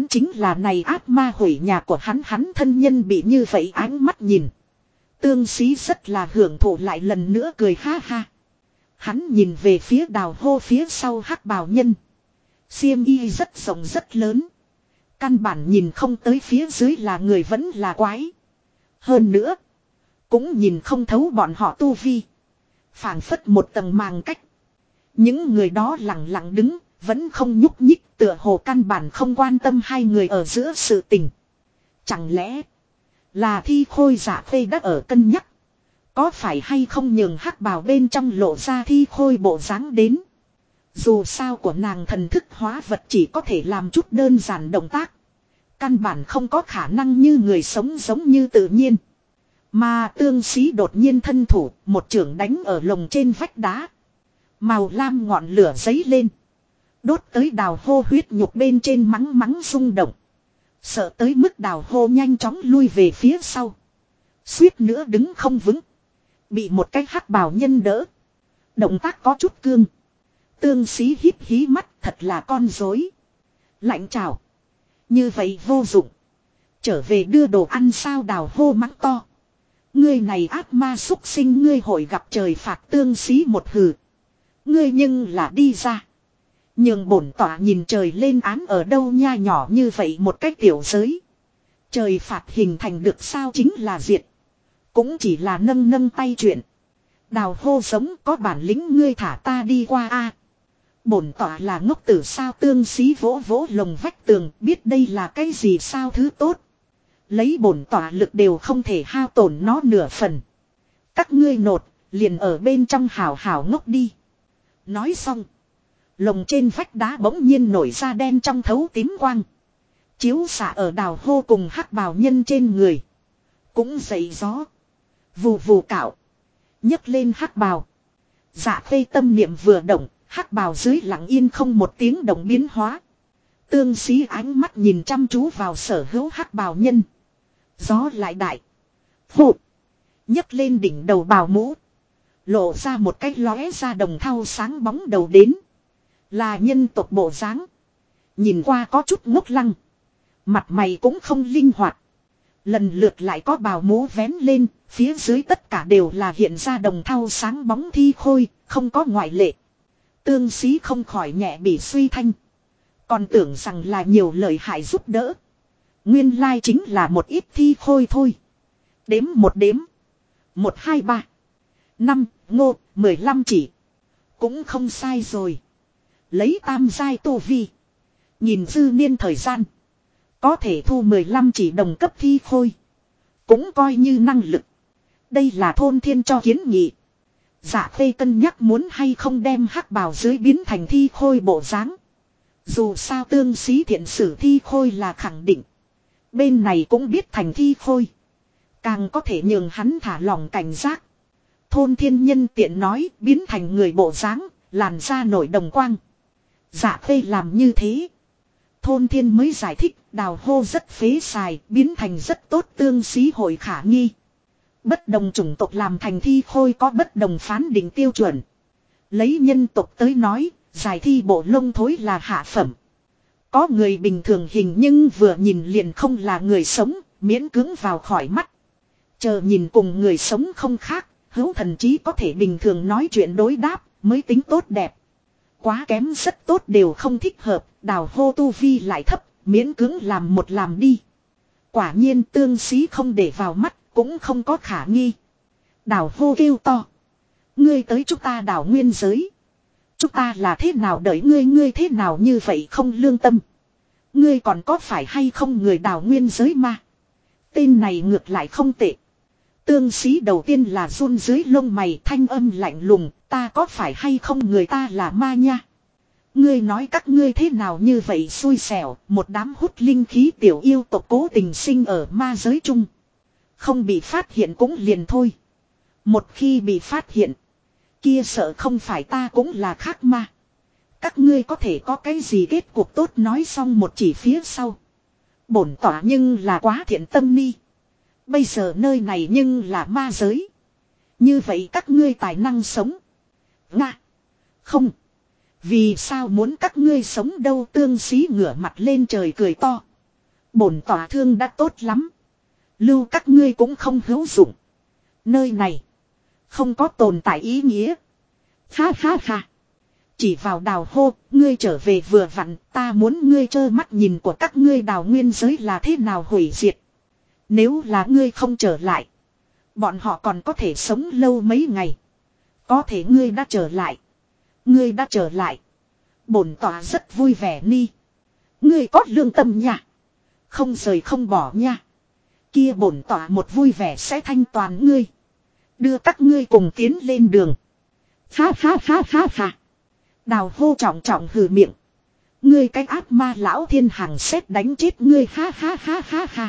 là này ác ma hủy nhà của hắn thân nhân bị như vậy ánh mắt nhìn. Tương sĩ rất là hưởng thụ lại lần nữa cười ha ha. Hắn nhìn về phía đào hô phía sau hắc bào nhân. Xiêm y rất rộng rất lớn. Căn bản nhìn không tới phía dưới là người vẫn là quái. Hơn nữa, cũng nhìn không thấu bọn họ tu vi. Phảng phất một tầng màng cách. Những người đó lặng lặng đứng, vẫn không nhúc nhích, tựa hồ căn bản không quan tâm hai người ở giữa sự tình. Chẳng lẽ là Thi Khôi Dạ Phê đã ở cân nhắc, có phải hay không nhường hắc bào bên trong lộ ra Thi Khôi bộ dáng đến. Dù sao của nàng thần thức hóa vật chỉ có thể làm chút đơn giản động tác. Căn bản không có khả năng như người sống giống như tự nhiên. Mà tương sĩ đột nhiên thân thủ, một chưởng đánh ở lồng trên vách đá. Màu lam ngọn lửa giấy lên. Đốt tới đào hô huyết nhục bên trên mắng mắng rung động. Sợ tới mức đào hô nhanh chóng lui về phía sau. Suýt nữa đứng không vững. Bị một cái hắc bào nhân đỡ. Động tác có chút cương. Tương sĩ híp hí mắt, thật là con dối. Lạnh chào. Như vậy vô dụng. Trở về đưa đồ ăn sao, đào hô mắng to. Ngươi này ác ma xúc sinh, ngươi hội gặp trời phạt. Tương sĩ một hừ. Ngươi nhưng là đi ra. Nhưng bổn tỏa nhìn trời lên án ở đâu nha, nhỏ như vậy một cách tiểu giới. Trời phạt hình thành được sao chính là diệt. Cũng chỉ là nâng nâng tay chuyện. Đào hô sống, có bản lĩnh ngươi thả ta đi qua a. Bổn tỏa là ngốc tử sao? Tương sĩ vỗ vỗ lồng vách tường, biết đây là cái gì sao, thứ tốt. Lấy bổn tỏa lực đều không thể hao tổn nó nửa phần. Các ngươi nột, liền ở bên trong hào hào ngốc đi. Nói xong, lồng trên vách đá bỗng nhiên nổi ra đen trong thấu tím quang. Chiếu xạ ở đào hô cùng hắc bào nhân trên người. Cũng dậy gió. Vù vù cạo. nhấc lên hắc bào. Dạ khê tâm niệm vừa động, hắc bào dưới lặng yên không một tiếng động biến hóa. Tương sĩ ánh mắt nhìn chăm chú vào sở hữu hắc bào nhân. Gió lại đại. Phụ. nhấc lên đỉnh đầu bào mũ. Lộ ra một cái lóe ra đồng thau sáng bóng đầu đến. Là nhân tộc bộ dáng. Nhìn qua có chút ngốc lăng. Mặt mày cũng không linh hoạt. Lần lượt lại có bào mũ vén lên. Phía dưới tất cả đều là hiện ra đồng thau sáng bóng thi khôi. Không có ngoại lệ. Tương sĩ không khỏi nhẹ bị suy thanh. Còn tưởng rằng là nhiều lời hại giúp đỡ. Nguyên lai chính là một ít thi khôi thôi. Đếm một đếm. 1, 2, 3. 5, ngô, 15 chỉ. Cũng không sai rồi. Lấy tam giai tu vi. Nhìn dư niên thời gian. Có thể thu 15 chỉ đồng cấp thi khôi. Cũng coi như năng lực. Đây là thôn thiên cho kiến nghị. Dạ Khê cân nhắc muốn hay không đem hắc bào dưới biến thành thi khôi bộ dáng. Dù sao tương xí thiện sử thi khôi là khẳng định. Bên này cũng biết thành thi khôi. Càng có thể nhường hắn thả lỏng cảnh giác. Thôn thiên nhân tiện nói biến thành người bộ dáng, làn da nổi đồng quang. Dạ Khê làm như thế. Thôn thiên mới giải thích đào hô rất phế xài, biến thành rất tốt tương xí hội khả nghi. Bất đồng chủng tộc làm thành thi khôi có bất đồng phán định tiêu chuẩn. Lấy nhân tộc tới nói, giải thi bộ lông thối là hạ phẩm. Có người bình thường hình nhưng vừa nhìn liền không là người sống, miễn cưỡng vào khỏi mắt. Chờ nhìn cùng người sống không khác, hữu thần chí có thể bình thường nói chuyện đối đáp, mới tính tốt đẹp. Quá kém rất tốt đều không thích hợp, đào hô tu vi lại thấp, miễn cưỡng làm một làm đi. Quả nhiên tương xí không để vào mắt, cũng không có khả nghi. Đào hô kêu to. Ngươi tới chúng ta đào nguyên giới. Chúng ta là thế nào đợi ngươi thế nào như vậy không lương tâm. Ngươi còn có phải hay không người đào nguyên giới ma. Tên này ngược lại không tệ. Tương xí đầu tiên là run dưới lông mày thanh âm lạnh lùng. Ta có phải hay không người ta là ma nha. Ngươi nói các ngươi thế nào như vậy xui xẻo. Một đám hút linh khí tiểu yêu tộc cố tình sinh ở ma giới chung. Không bị phát hiện cũng liền thôi. Một khi bị phát hiện. Kia sợ không phải ta cũng là khác ma. Các ngươi có thể có cái gì kết cuộc tốt nói xong một chỉ phía sau. Bổn tỏa nhưng là quá thiện tâm ni. Bây giờ nơi này nhưng là ma giới. Như vậy các ngươi tài năng sống. Nga. Không. Vì sao muốn các ngươi sống đâu tương xí ngửa mặt lên trời cười to. Bổn tỏa thương đã tốt lắm. Lưu các ngươi cũng không hữu dụng. Nơi này. Không có tồn tại ý nghĩa. Ha ha ha. Chỉ vào đào hô, ngươi trở về vừa vặn, ta muốn ngươi trơ mắt nhìn của các ngươi đào nguyên giới là thế nào hủy diệt. Nếu là ngươi không trở lại, bọn họ còn có thể sống lâu mấy ngày. Có thể ngươi đã trở lại. Ngươi đã trở lại. Bổn tỏa rất vui vẻ ni. Ngươi có lương tâm nha. Không rời không bỏ nha. Kia bổn tỏa một vui vẻ sẽ thanh toàn ngươi. Đưa các ngươi cùng tiến lên đường. Ha ha ha ha ha. Đào hô trọng trọng hừ miệng. Ngươi cái ác ma lão thiên hàng xét đánh chết ngươi ha ha ha ha ha.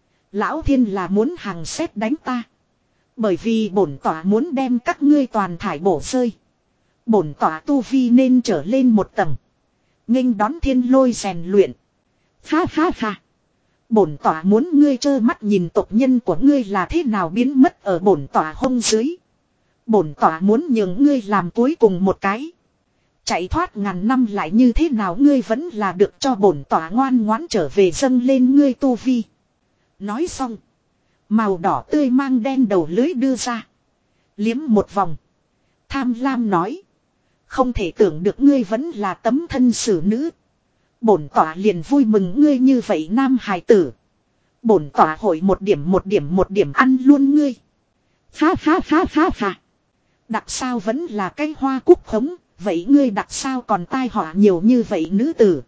Lão thiên là muốn hàng xét đánh ta. Bởi vì bổn tỏa muốn đem các ngươi toàn thải bổ rơi. Bổn tỏa tu vi nên trở lên một tầng. Nghênh đón thiên lôi rèn luyện. Ha ha ha. Bổn tỏa muốn ngươi trơ mắt nhìn tộc nhân của ngươi là thế nào biến mất ở bổn tỏa hông dưới. Bổn tỏa muốn nhường ngươi làm cuối cùng một cái. Chạy thoát ngàn năm lại như thế nào ngươi vẫn là được cho bổn tỏa ngoan ngoãn trở về dâng lên ngươi tu vi. Nói xong. Màu đỏ tươi mang đen đầu lưới đưa ra. Liếm một vòng. Tham lam nói. Không thể tưởng được ngươi vẫn là tấm thân xử nữ. Bổn tỏa liền vui mừng ngươi như vậy nam hài tử. Bổn tỏa hội một điểm ăn luôn ngươi. Ha ha ha ha ha. Đặc sao vẫn là cái hoa cúc khống. Vậy ngươi đặc sao còn tai họa nhiều như vậy nữ tử.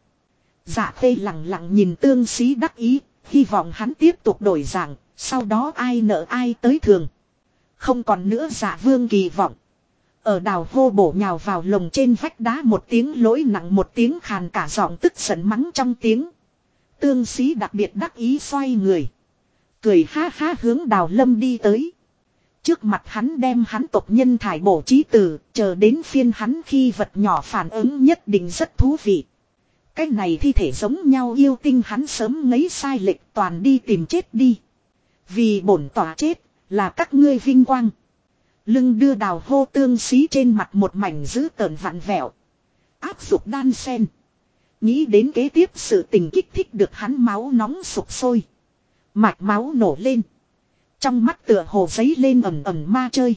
Dạ Khê lặng lặng nhìn tương xí đắc ý. Hy vọng hắn tiếp tục đổi dạng. Sau đó ai nợ ai tới thường. Không còn nữa dạ vương kỳ vọng. Ở đào hô bổ nhào vào lồng trên vách đá một tiếng lỗi nặng một tiếng khàn cả giọng tức giận mắng trong tiếng. Tương xí đặc biệt đắc ý xoay người. Cười ha ha hướng đào lâm đi tới. Trước mặt hắn đem hắn tộc nhân thải bổ chí tử, chờ đến phiên hắn khi vật nhỏ phản ứng nhất định rất thú vị. Cái này thi thể giống nhau yêu tinh hắn sớm ngấy sai lệch toàn đi tìm chết đi. Vì bổn tỏa chết, là các ngươi vinh quang. Lưng đưa đào hô tương xí trên mặt một mảnh dữ tợn vặn vẹo. Áp dục đan sen. Nghĩ đến kế tiếp sự tình kích thích được hắn máu nóng sục sôi. Mạch máu nổ lên. Trong mắt tựa hồ giấy lên ẩm ẩm ma chơi.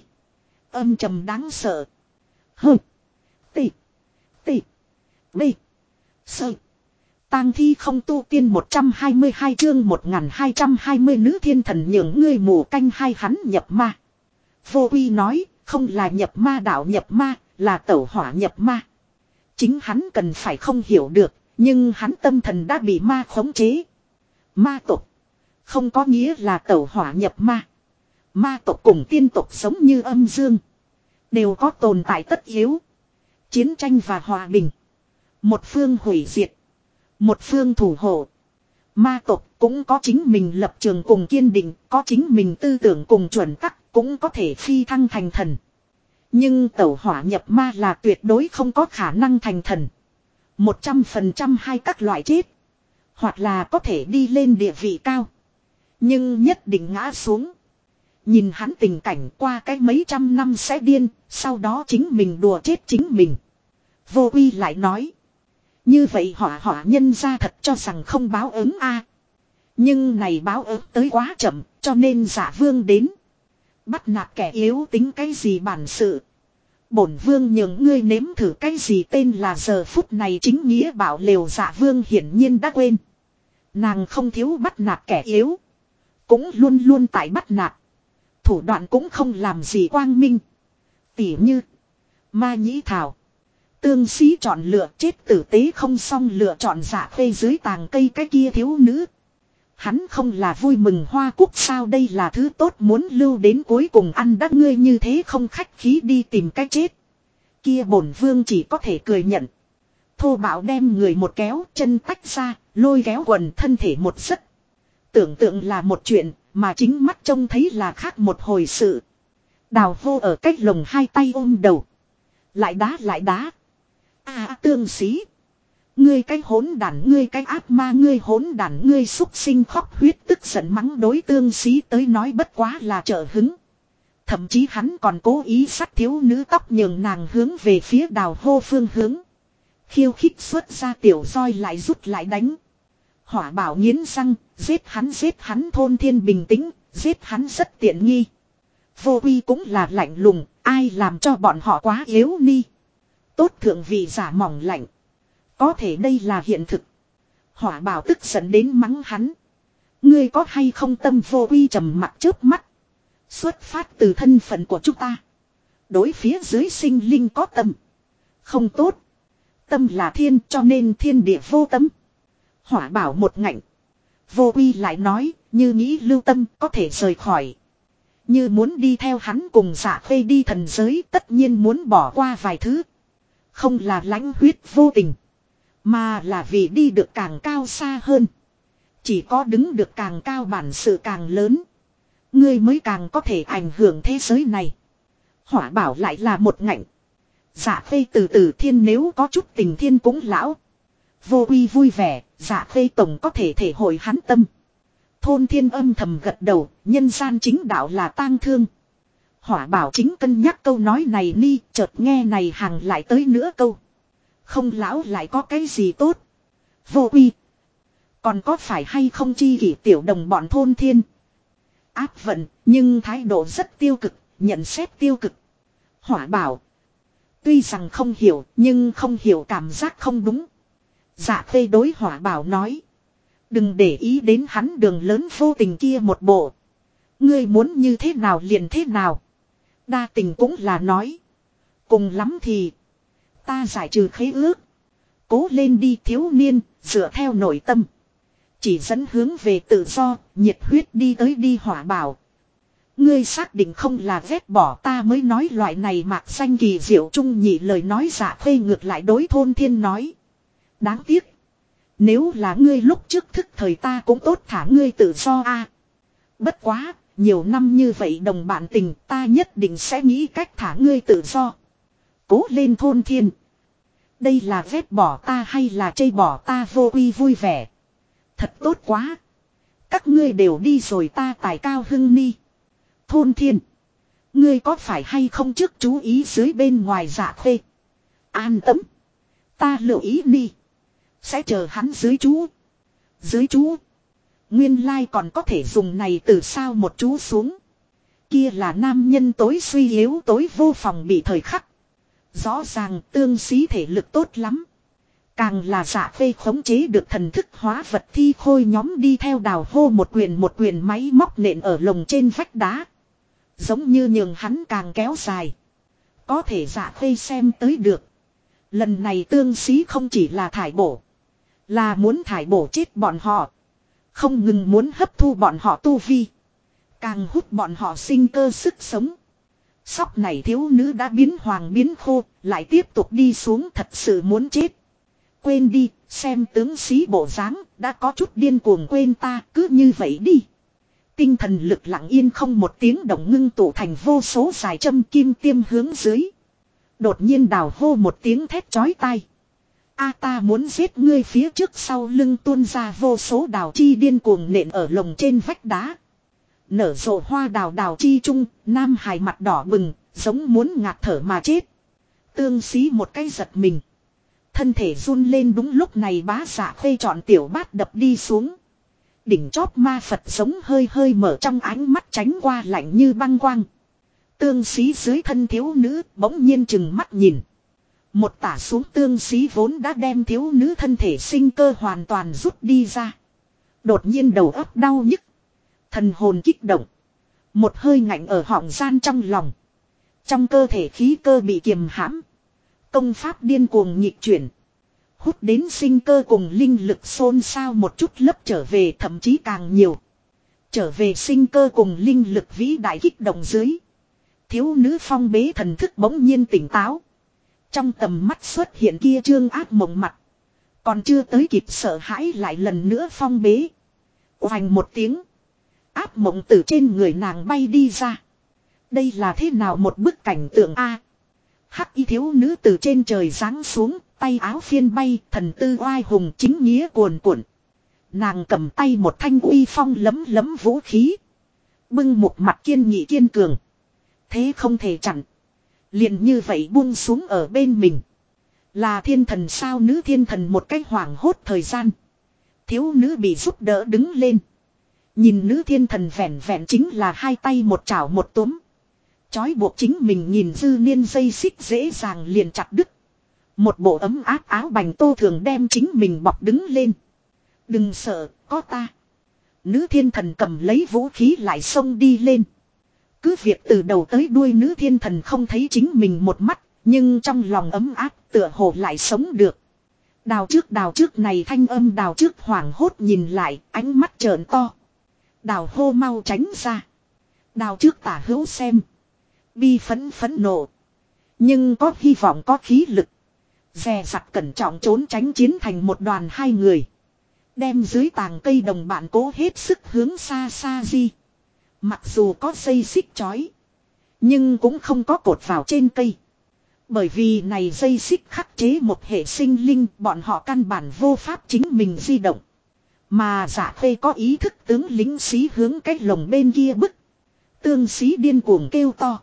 Âm trầm đáng sợ. Hơ. Tị. Tị. Bì. Sơ. Tang thi không tu tiên 122 chương 1220 nữ thiên thần nhường ngươi mù canh hai hắn nhập ma. Vô Uy nói, không là nhập ma đạo nhập ma, là tẩu hỏa nhập ma. Chính hắn cần phải không hiểu được, nhưng hắn tâm thần đã bị ma khống chế. Ma tộc không có nghĩa là tẩu hỏa nhập ma. Ma tộc cùng tiên tộc giống như âm dương, đều có tồn tại tất yếu. Chiến tranh và hòa bình. Một phương hủy diệt, một phương thủ hộ. Ma tộc cũng có chính mình lập trường cùng kiên định, có chính mình tư tưởng cùng chuẩn tắc, cũng có thể phi thăng thành thần. Nhưng tẩu hỏa nhập ma là tuyệt đối không có khả năng thành thần. 100% hay các loại chết. Hoặc là có thể đi lên địa vị cao, nhưng nhất định ngã xuống. Nhìn hắn tình cảnh qua cái mấy trăm năm sẽ điên, sau đó chính mình đùa chết chính mình. Vô Uy lại nói. Như vậy họ nhân ra thật cho rằng không báo ứng a. Nhưng này báo ứng tới quá chậm, cho nên Dạ Vương đến. Bắt nạt kẻ yếu tính cái gì bản sự. Bổn vương nhường ngươi nếm thử cái gì tên là giờ phút này chính nghĩa bảo lều. Dạ Vương hiển nhiên đã quên. Nàng không thiếu bắt nạt kẻ yếu, cũng luôn luôn tại bắt nạt. Thủ đoạn cũng không làm gì quang minh. Tỉ như Ma Nhĩ Thảo. Tương Sĩ chọn lựa chết tử tế không xong lựa chọn Dạ Khê dưới tàng cây cái kia thiếu nữ. Hắn không là vui mừng hoa cúc sao, đây là thứ tốt muốn lưu đến cuối cùng ăn đắc ngươi như thế không khách khí đi tìm cái chết. Kia bổn vương chỉ có thể cười nhận. Thô bạo đem người một kéo chân tách ra, lôi kéo quần thân thể một giấc. Tưởng tượng là một chuyện, mà chính mắt trông thấy là khác một hồi sự. Đào Vô ở cách lồng hai tay ôm đầu. Lại đá. Tương Sĩ. Ngươi cái hỗn đản, ngươi cái ác ma, ngươi hỗn đản, ngươi xúc sinh, khóc huyết tức giận mắng đối Tương Sĩ tới nói bất quá là trợ hứng. Thậm chí hắn còn cố ý sắt thiếu nữ tóc nhường nàng hướng về phía Đào Vô phương hướng. Khiêu khích xuất ra tiểu roi lại rút lại đánh. Hỏa Bảo nghiến răng, giết hắn Thôn Thiên bình tĩnh, giết hắn rất tiện nghi. Vô Uy cũng là lạnh lùng, ai làm cho bọn họ quá yếu ni. Tốt thượng vị giả mỏng lạnh. Có thể đây là hiện thực. Hỏa Bảo tức giận đến mắng hắn. Ngươi có hay không tâm? Vô Uy trầm mặt chớp mắt. Xuất phát từ thân phận của chúng ta, đối phía dưới sinh linh có tâm không tốt. Tâm là thiên, cho nên thiên địa vô tâm. Hỏa Bảo một ngạnh. Vô Uy lại nói, như nghĩ lưu tâm có thể rời khỏi. Như muốn đi theo hắn cùng Dạ Khê đi thần giới, tất nhiên muốn bỏ qua vài thứ. Không là lãnh huyết vô tình, mà là vì đi được càng cao xa hơn. Chỉ có đứng được càng cao bản sự càng lớn, ngươi mới càng có thể ảnh hưởng thế giới này. Hỏa Bảo lại là một ngạnh. Dạ Khê từ thiên nếu có chút tình thiên cũng lão. Vô Uy vui vẻ, Dạ Khê tổng có thể thể hội hắn tâm. Thôn Thiên âm thầm gật đầu, nhân gian chính đạo là tang thương. Hỏa Bảo chính cân nhắc câu nói này ni, chợt nghe này hàng lại tới nữa câu. Không lão lại có cái gì tốt. Vô Uy. Còn có phải hay không chi kỷ tiểu đồng bọn Thôn Thiên. Áp vận, nhưng thái độ rất tiêu cực, nhận xét tiêu cực. Hỏa Bảo. Tuy rằng không hiểu, nhưng không hiểu cảm giác không đúng. Dạ Khê đối Hỏa Bảo nói. Đừng để ý đến hắn đường lớn vô tình kia một bộ. Ngươi muốn như thế nào liền thế nào. Đa tình cũng là nói. Cùng lắm thì ta giải trừ khế ước. Cố lên đi thiếu niên, dựa theo nội tâm. Chỉ dẫn hướng về tự do, nhiệt huyết đi tới đi. Hỏa Bảo. Ngươi xác định không là ghét bỏ ta mới nói loại này mạc xanh kỳ diệu trung nhị lời nói. Dạ Khê ngược lại đối Thôn Thiên nói. Đáng tiếc. Nếu là ngươi lúc trước thức thời ta cũng tốt thả ngươi tự do a. Bất quá, nhiều năm như vậy đồng bạn tình ta nhất định sẽ nghĩ cách thả ngươi tự do. Cố lên Thôn Thiên. Đây là ghét bỏ ta hay là chê bỏ ta? Vô Uy vui vẻ. Thật tốt quá. Các ngươi đều đi rồi ta tài cao hưng ni. Thôn Thiên. Ngươi có phải hay không trước chú ý dưới bên ngoài. Dạ Khê. An tâm. Ta lưu ý ni. Sẽ chờ hắn dưới chú. Dưới chú. Nguyên lai còn có thể dùng này từ sao một chú xuống. Kia là nam nhân tối suy yếu tối vô phòng bị thời khắc. Rõ ràng Tương Sĩ thể lực tốt lắm. Càng là Dạ Khê khống chế được thần thức hóa vật thi khôi nhóm đi theo Đào Hô một quyền máy móc nện ở lồng trên vách đá. Giống như nhường hắn càng kéo dài. Có thể Dạ Khê xem tới được. Lần này Tương Sĩ không chỉ là thải bổ. Là muốn thải bổ chết bọn họ. Không ngừng muốn hấp thu bọn họ tu vi. Càng hút bọn họ sinh cơ sức sống. Sóc này thiếu nữ đã biến hoàng biến khô, lại tiếp tục đi xuống thật sự muốn chết. Quên đi, xem tướng sĩ bộ dáng đã có chút điên cuồng quên ta, cứ như vậy đi. Tinh thần lực lặng yên không một tiếng động ngưng tụ thành vô số dài châm kim tiêm hướng dưới. Đột nhiên đào hô một tiếng thét chói tai. A ta muốn giết ngươi phía trước sau lưng tuôn ra vô số đào chi điên cuồng nện ở lồng trên vách đá. Nở rộ hoa đào đào chi trung, nam hài mặt đỏ bừng, giống muốn ngạt thở mà chết. Tương sĩ một cái giật mình. Thân thể run lên đúng lúc này bá dạ khê trọn tiểu bát đập đi xuống. Đỉnh chóp ma Phật giống hơi hơi mở trong ánh mắt tránh qua lạnh như băng quang. Tương sĩ dưới thân thiếu nữ bỗng nhiên chừng mắt nhìn. Một tả xuống tương sĩ vốn đã đem thiếu nữ thân thể sinh cơ hoàn toàn rút đi ra. Đột nhiên đầu óc đau nhức. Thần hồn kích động. Một hơi ngạnh ở họng gian trong lòng. Trong cơ thể khí cơ bị kiềm hãm. Công pháp điên cuồng nhịp chuyển. Hút đến sinh cơ cùng linh lực xôn xao một chút lấp trở về thậm chí càng nhiều. Trở về sinh cơ cùng linh lực vĩ đại kích động dưới. Thiếu nữ phong bế thần thức bỗng nhiên tỉnh táo. Trong tầm mắt xuất hiện kia trương ác mộng mặt. Còn chưa tới kịp sợ hãi lại lần nữa phong bế. Oành một tiếng. Áp mộng từ trên người nàng bay đi ra. Đây là thế nào một bức cảnh tượng a? Hắc y thiếu nữ từ trên trời giáng xuống, tay áo phiên bay, thần tư oai hùng chính nghĩa cuồn cuộn. Nàng cầm tay một thanh uy phong lấm lấm vũ khí. Bưng một mặt kiên nghị kiên cường. Thế không thể chặn. Liền như vậy buông xuống ở bên mình. Là thiên thần sao nữ thiên thần một cách hoảng hốt thời gian. Thiếu nữ bị giúp đỡ đứng lên. Nhìn nữ thiên thần vẹn vẹn chính là hai tay một chảo một túm. Chói buộc chính mình nhìn dư niên dây xích dễ dàng liền chặt đứt. Một bộ ấm áp áo bành tô thường đem chính mình bọc đứng lên. Đừng sợ, có ta. Nữ thiên thần cầm lấy vũ khí lại xông đi lên. Cứ việc từ đầu tới đuôi nữ thiên thần không thấy chính mình một mắt, nhưng trong lòng ấm áp tựa hồ lại sống được. Đào trước này thanh âm đào trước hoảng hốt nhìn lại, ánh mắt trợn to. Đào hô mau tránh ra. Đào trước tả hữu xem. Bi phấn nộ. Nhưng có hy vọng có khí lực. Dè dặt cẩn trọng trốn tránh chiến thành một đoàn hai người. Đem dưới tàng cây đồng bạn cố hết sức hướng xa xa di. Mặc dù có dây xích chói. Nhưng cũng không có cột vào trên cây. Bởi vì này dây xích khắc chế một hệ sinh linh bọn họ căn bản vô pháp chính mình di động. Mà giả khê có ý thức tướng lính sĩ hướng cái lồng bên kia bức. Tương sĩ điên cuồng kêu to.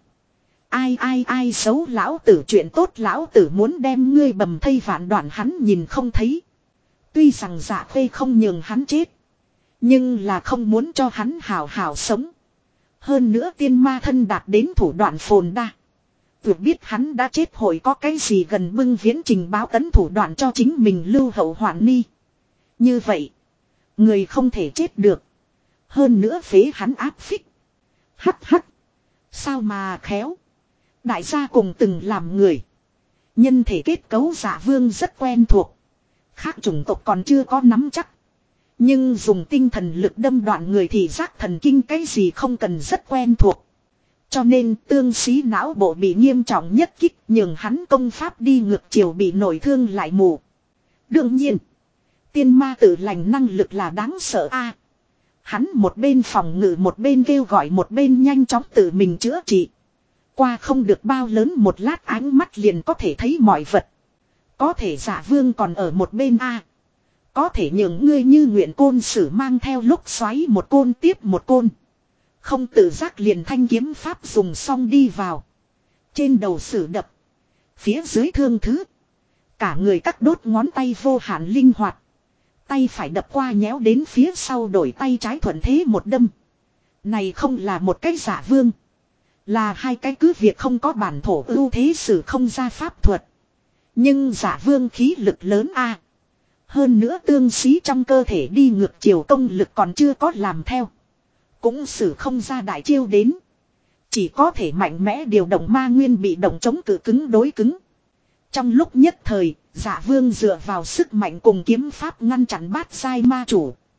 Ai xấu lão tử chuyện tốt lão tử muốn đem ngươi bầm thây vạn đoạn hắn nhìn không thấy. Tuy rằng giả khê không nhường hắn chết. Nhưng là không muốn cho hắn hào hào sống. Hơn nữa tiên ma thân đạt đến thủ đoạn phồn đa. Tuyệt biết hắn đã chết hội có cái gì gần bưng viễn trình báo tấn thủ đoạn cho chính mình lưu hậu hoạn ni. Như vậy. Người không thể chết được. Hơn nữa phế hắn áp phích. Hắc hắc. Sao mà khéo. Đại gia cùng từng làm người. Nhân thể kết cấu giả vương rất quen thuộc. Khác chủng tộc còn chưa có nắm chắc. Nhưng dùng tinh thần lực đâm đoạn người thì giác thần kinh cái gì không cần rất quen thuộc. Cho nên tương sĩ não bộ bị nghiêm trọng nhất kích nhường hắn công pháp đi ngược chiều bị nổi thương lại mù. Đương nhiên. Tiên ma tự lành năng lực là đáng sợ a. Hắn một bên phòng ngự một bên kêu gọi một bên nhanh chóng tự mình chữa trị. Qua không được bao lớn một lát ánh mắt liền có thể thấy mọi vật. Có thể giả vương còn ở một bên a. Có thể nhường ngươi như nguyện côn sử mang theo lúc xoáy một côn tiếp một côn. Không tự giác liền thanh kiếm pháp dùng xong đi vào. Trên đầu sử đập. Phía dưới thương thứ. Cả người cắt đốt ngón tay vô hạn linh hoạt. Tay phải đập qua nhéo đến phía sau đổi tay trái thuận thế một đâm. Này không là một cái giả vương. Là hai cái cứ việc không có bản thổ ưu thế sử không ra pháp thuật. Nhưng giả vương khí lực lớn a. Hơn nữa tương sĩ trong cơ thể đi ngược chiều công lực còn chưa có làm theo. Cũng sử không ra đại chiêu đến. Chỉ có thể mạnh mẽ điều động ma nguyên bị động chống cự cứng đối cứng. Trong lúc nhất thời, giả vương dựa vào sức mạnh cùng kiếm pháp ngăn chặn bát sai ma chủ.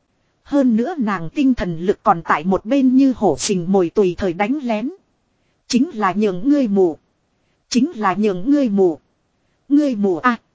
Hơn nữa nàng tinh thần lực còn tại một bên như hổ sình mồi tùy thời đánh lén. Chính là nhường ngươi mù. Chính là nhường ngươi mù. Ngươi mù à.